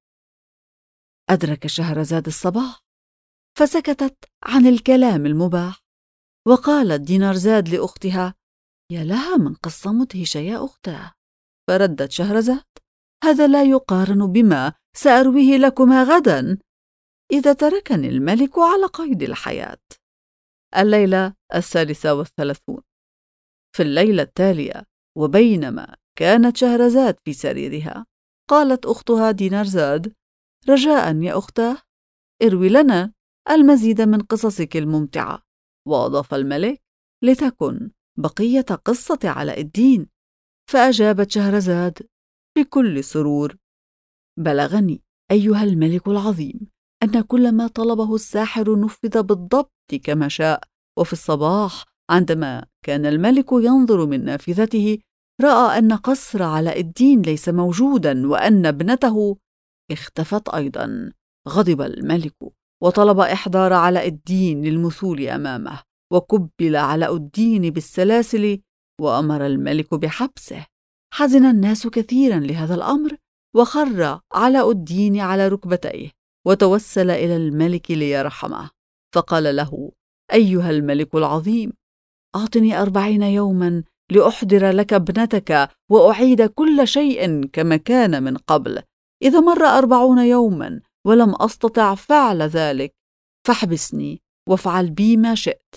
أدرك شهرزاد الصباح، فسكتت عن الكلام المباح، وقالت دينارزاد لأختها: يا لها من قصة مدهشة يا أختاه. فردت شهرزاد: هذا لا يقارن بما سأرويه لكما غدا إذا تركني الملك على قيد الحياة. الليلة 33. في الليلة التالية، وبينما كانت شهرزاد في سريرها، قالت أختها دينارزاد: رجاء يا أختاه، اروي لنا المزيد من قصصك الممتعة. وأضاف الملك: لتكن بقية قصة علاء الدين. فأجابت شهرزاد بكل سرور: بلغني أيها الملك العظيم أن كل ما طلبه الساحر نفذ بالضبط كما شاء. وفي الصباح عندما كان الملك ينظر من نافذته، رأى أن قصر علاء الدين ليس موجودا، وأن ابنته اختفت أيضا. غضب الملك وطلب إحضار علاء الدين للمثول أمامه، وكبل علاء الدين بالسلاسل، وأمر الملك بحبسه. حزن الناس كثيرا لهذا الأمر، وخر علاء الدين على ركبتيه وتوسل إلى الملك ليرحمه، فقال له: أيها الملك العظيم، أعطني 40 يوما لأحضر لك ابنتك وأعيد كل شيء كما كان من قبل. إذا مر 40 يوما ولم أستطع فعل ذلك، فاحبسني وافعل بي ما شئت.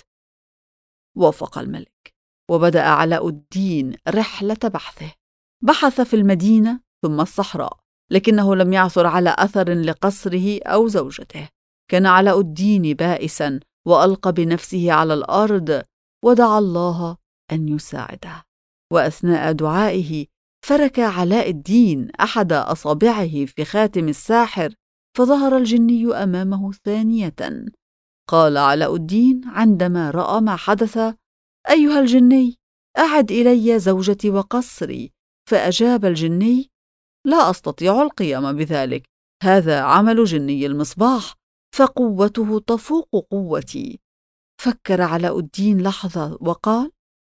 وافق الملك، وبدأ علاء الدين رحلة بحثه. بحث في المدينة ثم الصحراء، لكنه لم يعثر على أثر لقصره أو زوجته. كان علاء الدين بائسا، وألقى بنفسه على الأرض ودعا الله أن يساعده. وأثناء دعائه فرك علاء الدين أحد أصابعه في خاتم الساحر، فظهر الجني أمامه ثانية. قال علاء الدين عندما رأى ما حدث: أيها الجني، أعد إلي زوجتي وقصري. فأجاب الجني: لا أستطيع القيام بذلك، هذا عمل جني المصباح، فقوته تفوق قوتي. فكر علاء الدين لحظة وقال: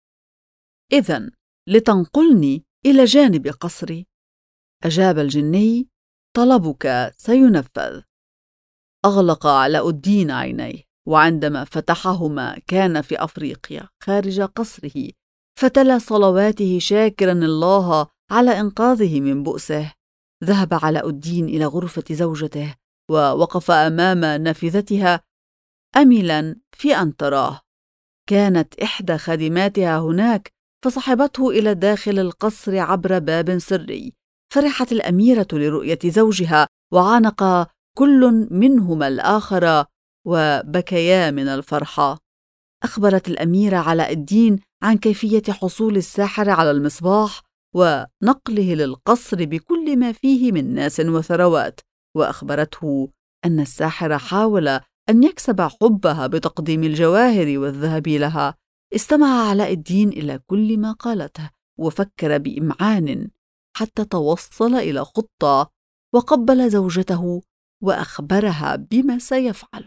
إذن لتنقلني إلى جانب قصري. أجاب الجني: طلبك سينفذ. أغلق علاء الدين عينيه، وعندما فتحهما كان في أفريقيا خارج قصره، فتلا صلواته شاكرا الله على إنقاذه من بؤسه. ذهب علاء الدين إلى غرفة زوجته، ووقف أمام نافذتها أملا في أن تراه. كانت إحدى خادماتها هناك، فصحبته إلى داخل القصر عبر باب سري. فرحت الأميرة لرؤية زوجها، وعانق كل منهما الآخر وبكيا من الفرحة. أخبرت الأميرة علاء الدين عن كيفية حصول الساحر على المصباح ونقله للقصر بكل ما فيه من ناس وثروات، وأخبرته أن الساحر حاول أن يكسب حبها بتقديم الجواهر والذهب لها. استمع علاء الدين إلى كل ما قالته وفكر بإمعان حتى توصل إلى خطة، وقبل زوجته وأخبرها بما سيفعله.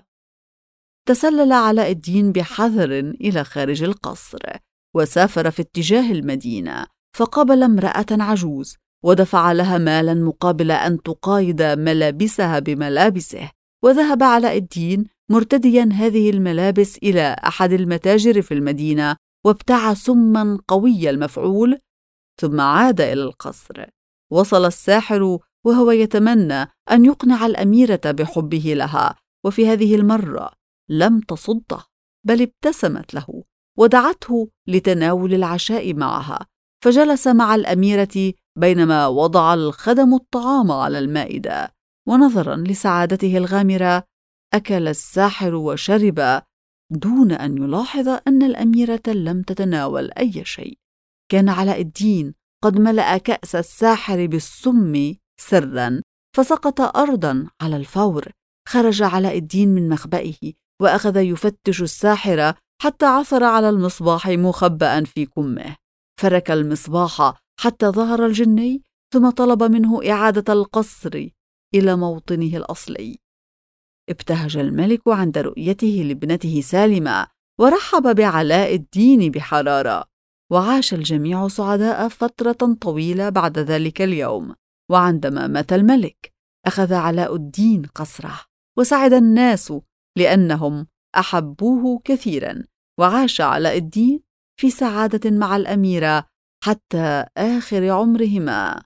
تسلل علاء الدين بحذر إلى خارج القصر، وسافر في اتجاه المدينة، فقابل امرأة عجوز ودفع لها مالا مقابل أن تقايد ملابسها بملابسه. وذهب علاء الدين مرتديا هذه الملابس إلى أحد المتاجر في المدينة، وابتاع سما قوي المفعول، ثم عاد إلى القصر. وصل الساحر وهو يتمنى أن يقنع الأميرة بحبه لها، وفي هذه المرة لم تصده، بل ابتسمت له ودعته لتناول العشاء معها. فجلس مع الأميرة بينما وضع الخدم الطعام على المائدة، ونظرا لسعادته الغامرة أكل الساحر وشرب دون أن يلاحظ أن الأميرة لم تتناول أي شيء. كان علاء الدين قد ملأ كأس الساحر بالسم سرا، فسقط أرضا على الفور. خرج علاء الدين من مخبئه وأخذ يفتش الساحر حتى عثر على المصباح مخبأ في كمه، فرك المصباح حتى ظهر الجني، ثم طلب منه إعادة القصر إلى موطنه الأصلي. ابتهج الملك عند رؤيته لابنته سالمة، ورحب بعلاء الدين بحرارة، وعاش الجميع سعداء فترة طويلة بعد ذلك اليوم. وعندما مات الملك أخذ علاء الدين قصره، وسعد الناس لأنهم أحبوه كثيرا، وعاش علاء الدين في سعادة مع الأميرة حتى آخر عمرهما.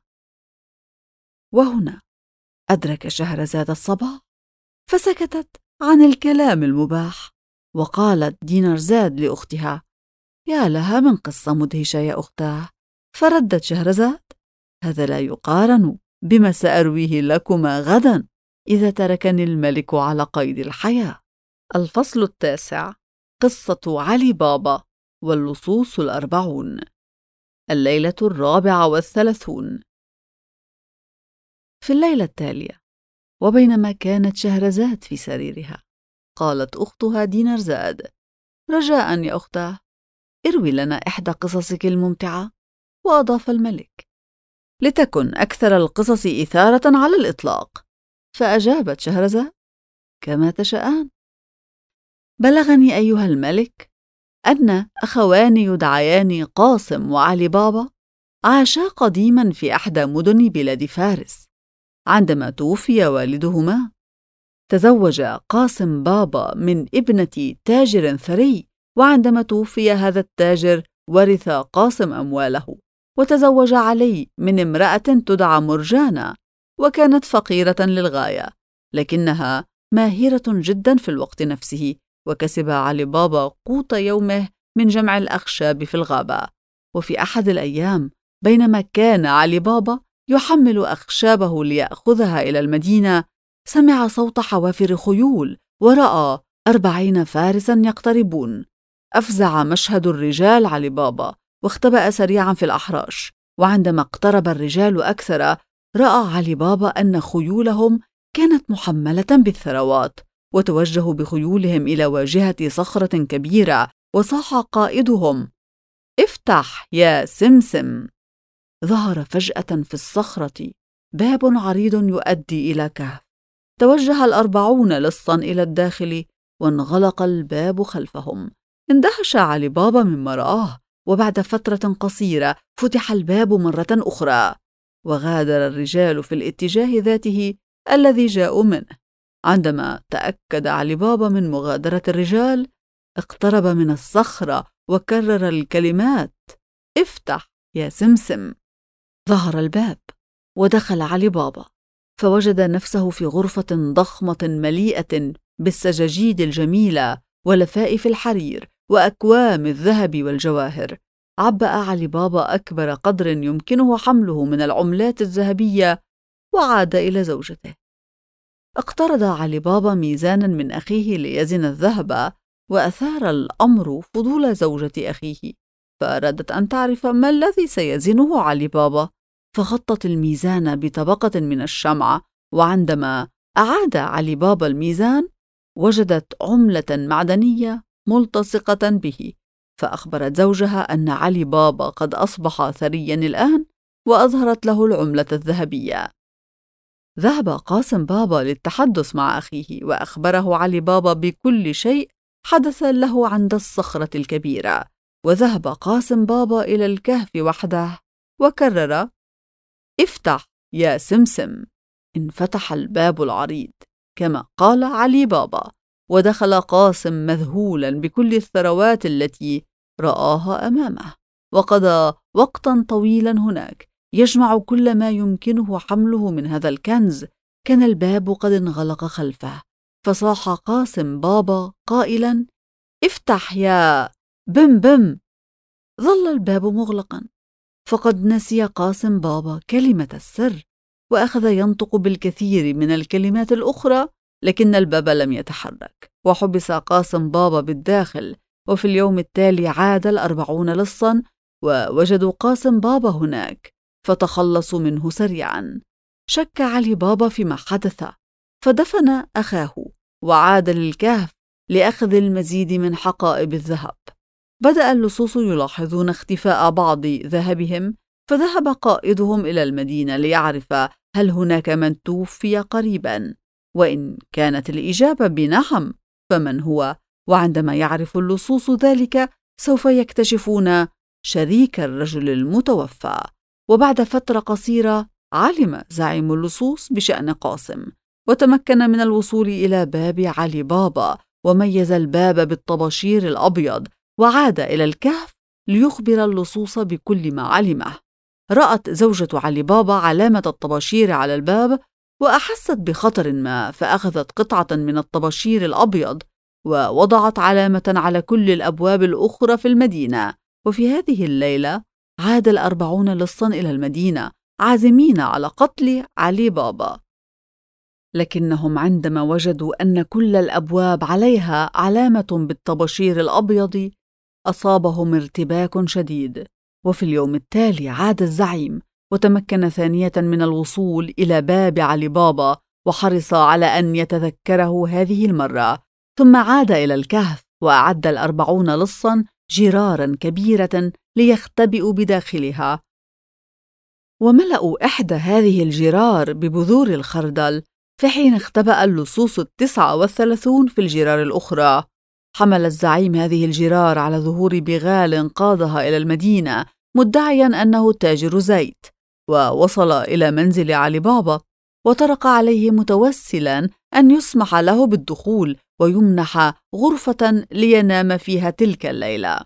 وهنا أدرك شهرزاد الصباح، فسكتت عن الكلام المباح، وقالت دينارزاد لأختها: يا لها من قصة مدهشة يا أختاه. فردت شهرزاد: هذا لا يقارن بما سأرويه لكما غدا إذا تركني الملك على قيد الحياة. الفصل 9. قصة علي بابا واللصوص 40. الليلة 34. في الليلة التالية، وبينما كانت شهرزاد في سريرها، قالت أختها دينارزاد: رجاء يا أختاه، اروي لنا إحدى قصصك الممتعة. وأضاف الملك: لتكن أكثر القصص إثارة على الإطلاق. فأجابت شهرزاد: كما تشاءان. بلغني أيها الملك أن أخوان يدعيان قاسم وعلي بابا عاشا قديما في إحدى مدن بلاد فارس. عندما توفي والدهما، تزوج قاسم بابا من ابنة تاجر ثري، وعندما توفي هذا التاجر ورث قاسم أمواله، وتزوج علي من امرأة تدعى مرجانة، وكانت فقيرة للغاية، لكنها ماهرة جدا في الوقت نفسه، وكسب علي بابا قوت يومه من جمع الأخشاب في الغابة. وفي أحد الأيام، بينما كان علي بابا يحمل أخشابه ليأخذها إلى المدينة، سمع صوت حوافر خيول، ورأى 40 فارسا يقتربون. أفزع مشهد الرجال علي بابا، واختبأ سريعا في الأحراش. وعندما اقترب الرجال أكثر، رأى علي بابا أن خيولهم كانت محملة بالثروات، وتوجهوا بخيولهم إلى واجهة صخرة كبيرة، وصاح قائدهم: افتح يا سمسم. ظهر فجأة في الصخرة باب عريض يؤدي إلى كهف. توجه 40 لصا إلى الداخل، وانغلق الباب خلفهم. اندهش علي بابا مما رآه، وبعد فترة قصيرة فتح الباب مرة أخرى، وغادر الرجال في الاتجاه ذاته الذي جاءوا منه. عندما تأكد علي بابا من مغادرة الرجال، اقترب من الصخرة وكرر الكلمات: افتح يا سمسم. ظهر الباب، ودخل علي بابا، فوجد نفسه في غرفة ضخمة مليئة بالسجاجيد الجميلة ولفائف الحرير وأكوام الذهب والجواهر. عبأ علي بابا أكبر قدر يمكنه حمله من العملات الذهبية، وعاد إلى زوجته. اقترض علي بابا ميزانا من أخيه ليزن الذهب، وأثار الأمر فضول زوجة أخيه، فأرادت أن تعرف ما الذي سيزنه علي بابا، فغطت الميزان بطبقة من الشمع، وعندما أعاد علي بابا الميزان وجدت عملة معدنية ملتصقة به، فأخبرت زوجها أن علي بابا قد أصبح ثرياً الآن، وأظهرت له العملة الذهبية. ذهب قاسم بابا للتحدث مع أخيه، وأخبره علي بابا بكل شيء حدث له عند الصخرة الكبيرة. وذهب قاسم بابا إلى الكهف وحده وكرر: افتح يا سمسم. انفتح الباب العريض كما قال علي بابا، ودخل قاسم مذهولا بكل الثروات التي رآها أمامه، وقضى وقتا طويلا هناك يجمع كل ما يمكنه حمله من هذا الكنز. كان الباب قد انغلق خلفه، فصاح قاسم بابا قائلا: افتح يا بم بم. ظل الباب مغلقا، فقد نسي قاسم بابا كلمة السر، وأخذ ينطق بالكثير من الكلمات الأخرى، لكن الباب لم يتحرك، وحبس قاسم بابا بالداخل. وفي اليوم التالي عاد 40 لصا ووجدوا قاسم بابا هناك، فتخلصوا منه سريعا. شك علي بابا فيما حدث، فدفن أخاه وعاد للكهف لأخذ المزيد من حقائب الذهب. بدأ اللصوص يلاحظون اختفاء بعض ذهبهم، فذهب قائدهم إلى المدينة ليعرف هل هناك من توفي قريبا، وإن كانت الإجابة بنعم فمن هو. وعندما يعرف اللصوص ذلك سوف يكتشفون شريك الرجل المتوفى. وبعد فترة قصيرة علم زعيم اللصوص بشأن قاسم، وتمكن من الوصول إلى باب علي بابا، وميز الباب بالطباشير الأبيض، وعاد إلى الكهف ليخبر اللصوص بكل ما علمه. رأت زوجة علي بابا علامة الطباشير على الباب، وأحست بخطر ما، فأخذت قطعة من الطباشير الأبيض ووضعت علامة على كل الأبواب الأخرى في المدينة. وفي هذه الليلة عاد 40 لصا إلى المدينة عازمين على قتل علي بابا، لكنهم عندما وجدوا أن كل الأبواب عليها علامة بالطباشير الأبيض أصابهم ارتباك شديد. وفي اليوم التالي عاد الزعيم، وتمكن ثانية من الوصول إلى باب علي بابا، وحرص على أن يتذكره هذه المرة. ثم عاد إلى الكهف وأعد 40 لصا جرارا كبيرة ليختبئوا بداخلها، وملأوا إحدى هذه الجرار ببذور الخردل، في حين اختبأ اللصوص 39 في الجرار الأخرى. حمل الزعيم هذه الجرار على ظهور بغال قادها إلى المدينة، مدعيا أنه تاجر زيت، ووصل إلى منزل علي بابا، وطرق عليه متوسلا أن يسمح له بالدخول ويمنح غرفة لينام فيها تلك الليلة.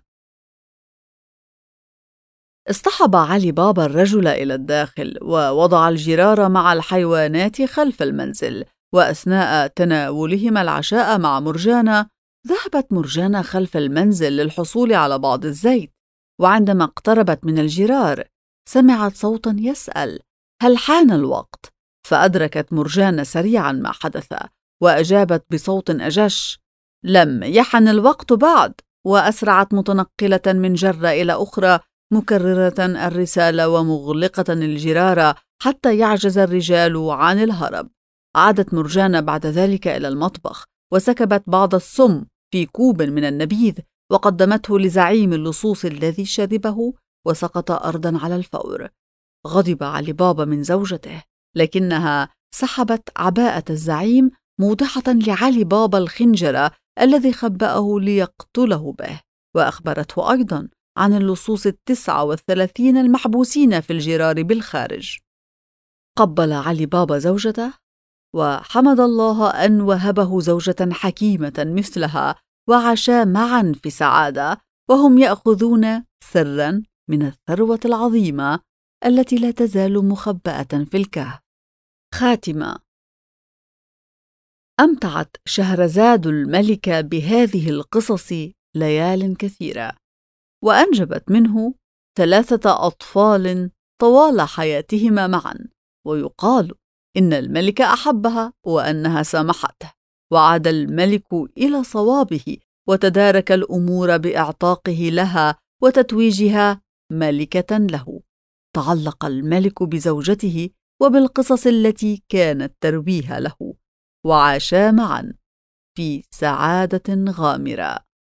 اصطحب علي بابا الرجل إلى الداخل، ووضع الجرار مع الحيوانات خلف المنزل. وأثناء تناولهما العشاء مع مرجانة، ذهبت مرجانة خلف المنزل للحصول على بعض الزيت، وعندما اقتربت من الجرار سمعت صوتا يسأل: هل حان الوقت؟ فأدركت مرجانة سريعا ما حدث، وأجابت بصوت أجش: لم يحن الوقت بعد. وأسرعت متنقلة من جرة إلى أخرى، مكررة الرسالة ومغلقة الجرار حتى يعجز الرجال عن الهرب. عادت مرجانة بعد ذلك إلى المطبخ، وسكبت بعض السم في كوب من النبيذ، وقدمته لزعيم اللصوص الذي شربه وسقط أرضا على الفور. غضب علي بابا من زوجته، لكنها سحبت عباءة الزعيم، موضحة لعلي بابا الخنجر الذي خبأه ليقتله به، وأخبرته أيضا عن اللصوص 39 المحبوسين في الجرار بالخارج. قبل علي بابا زوجته، وحمد الله أن وهبه زوجة حكيمة مثلها، وعاشا معا في سعادة، وهم يأخذون سرا من الثروة العظيمة التي لا تزال مخبأة في الكهف. خاتمة. أمتعت شهرزاد الملكة بهذه القصص ليال كثيرة، وأنجبت منه 3 أطفال طوال حياتهما معا، ويقال إن الملك أحبها وأنها سامحته، وعاد الملك إلى صوابه وتدارك الأمور بإعتاقه لها وتتويجها ملكة له. تعلق الملك بزوجته وبالقصص التي كانت ترويها له، وعاشا معا في سعادة غامرة.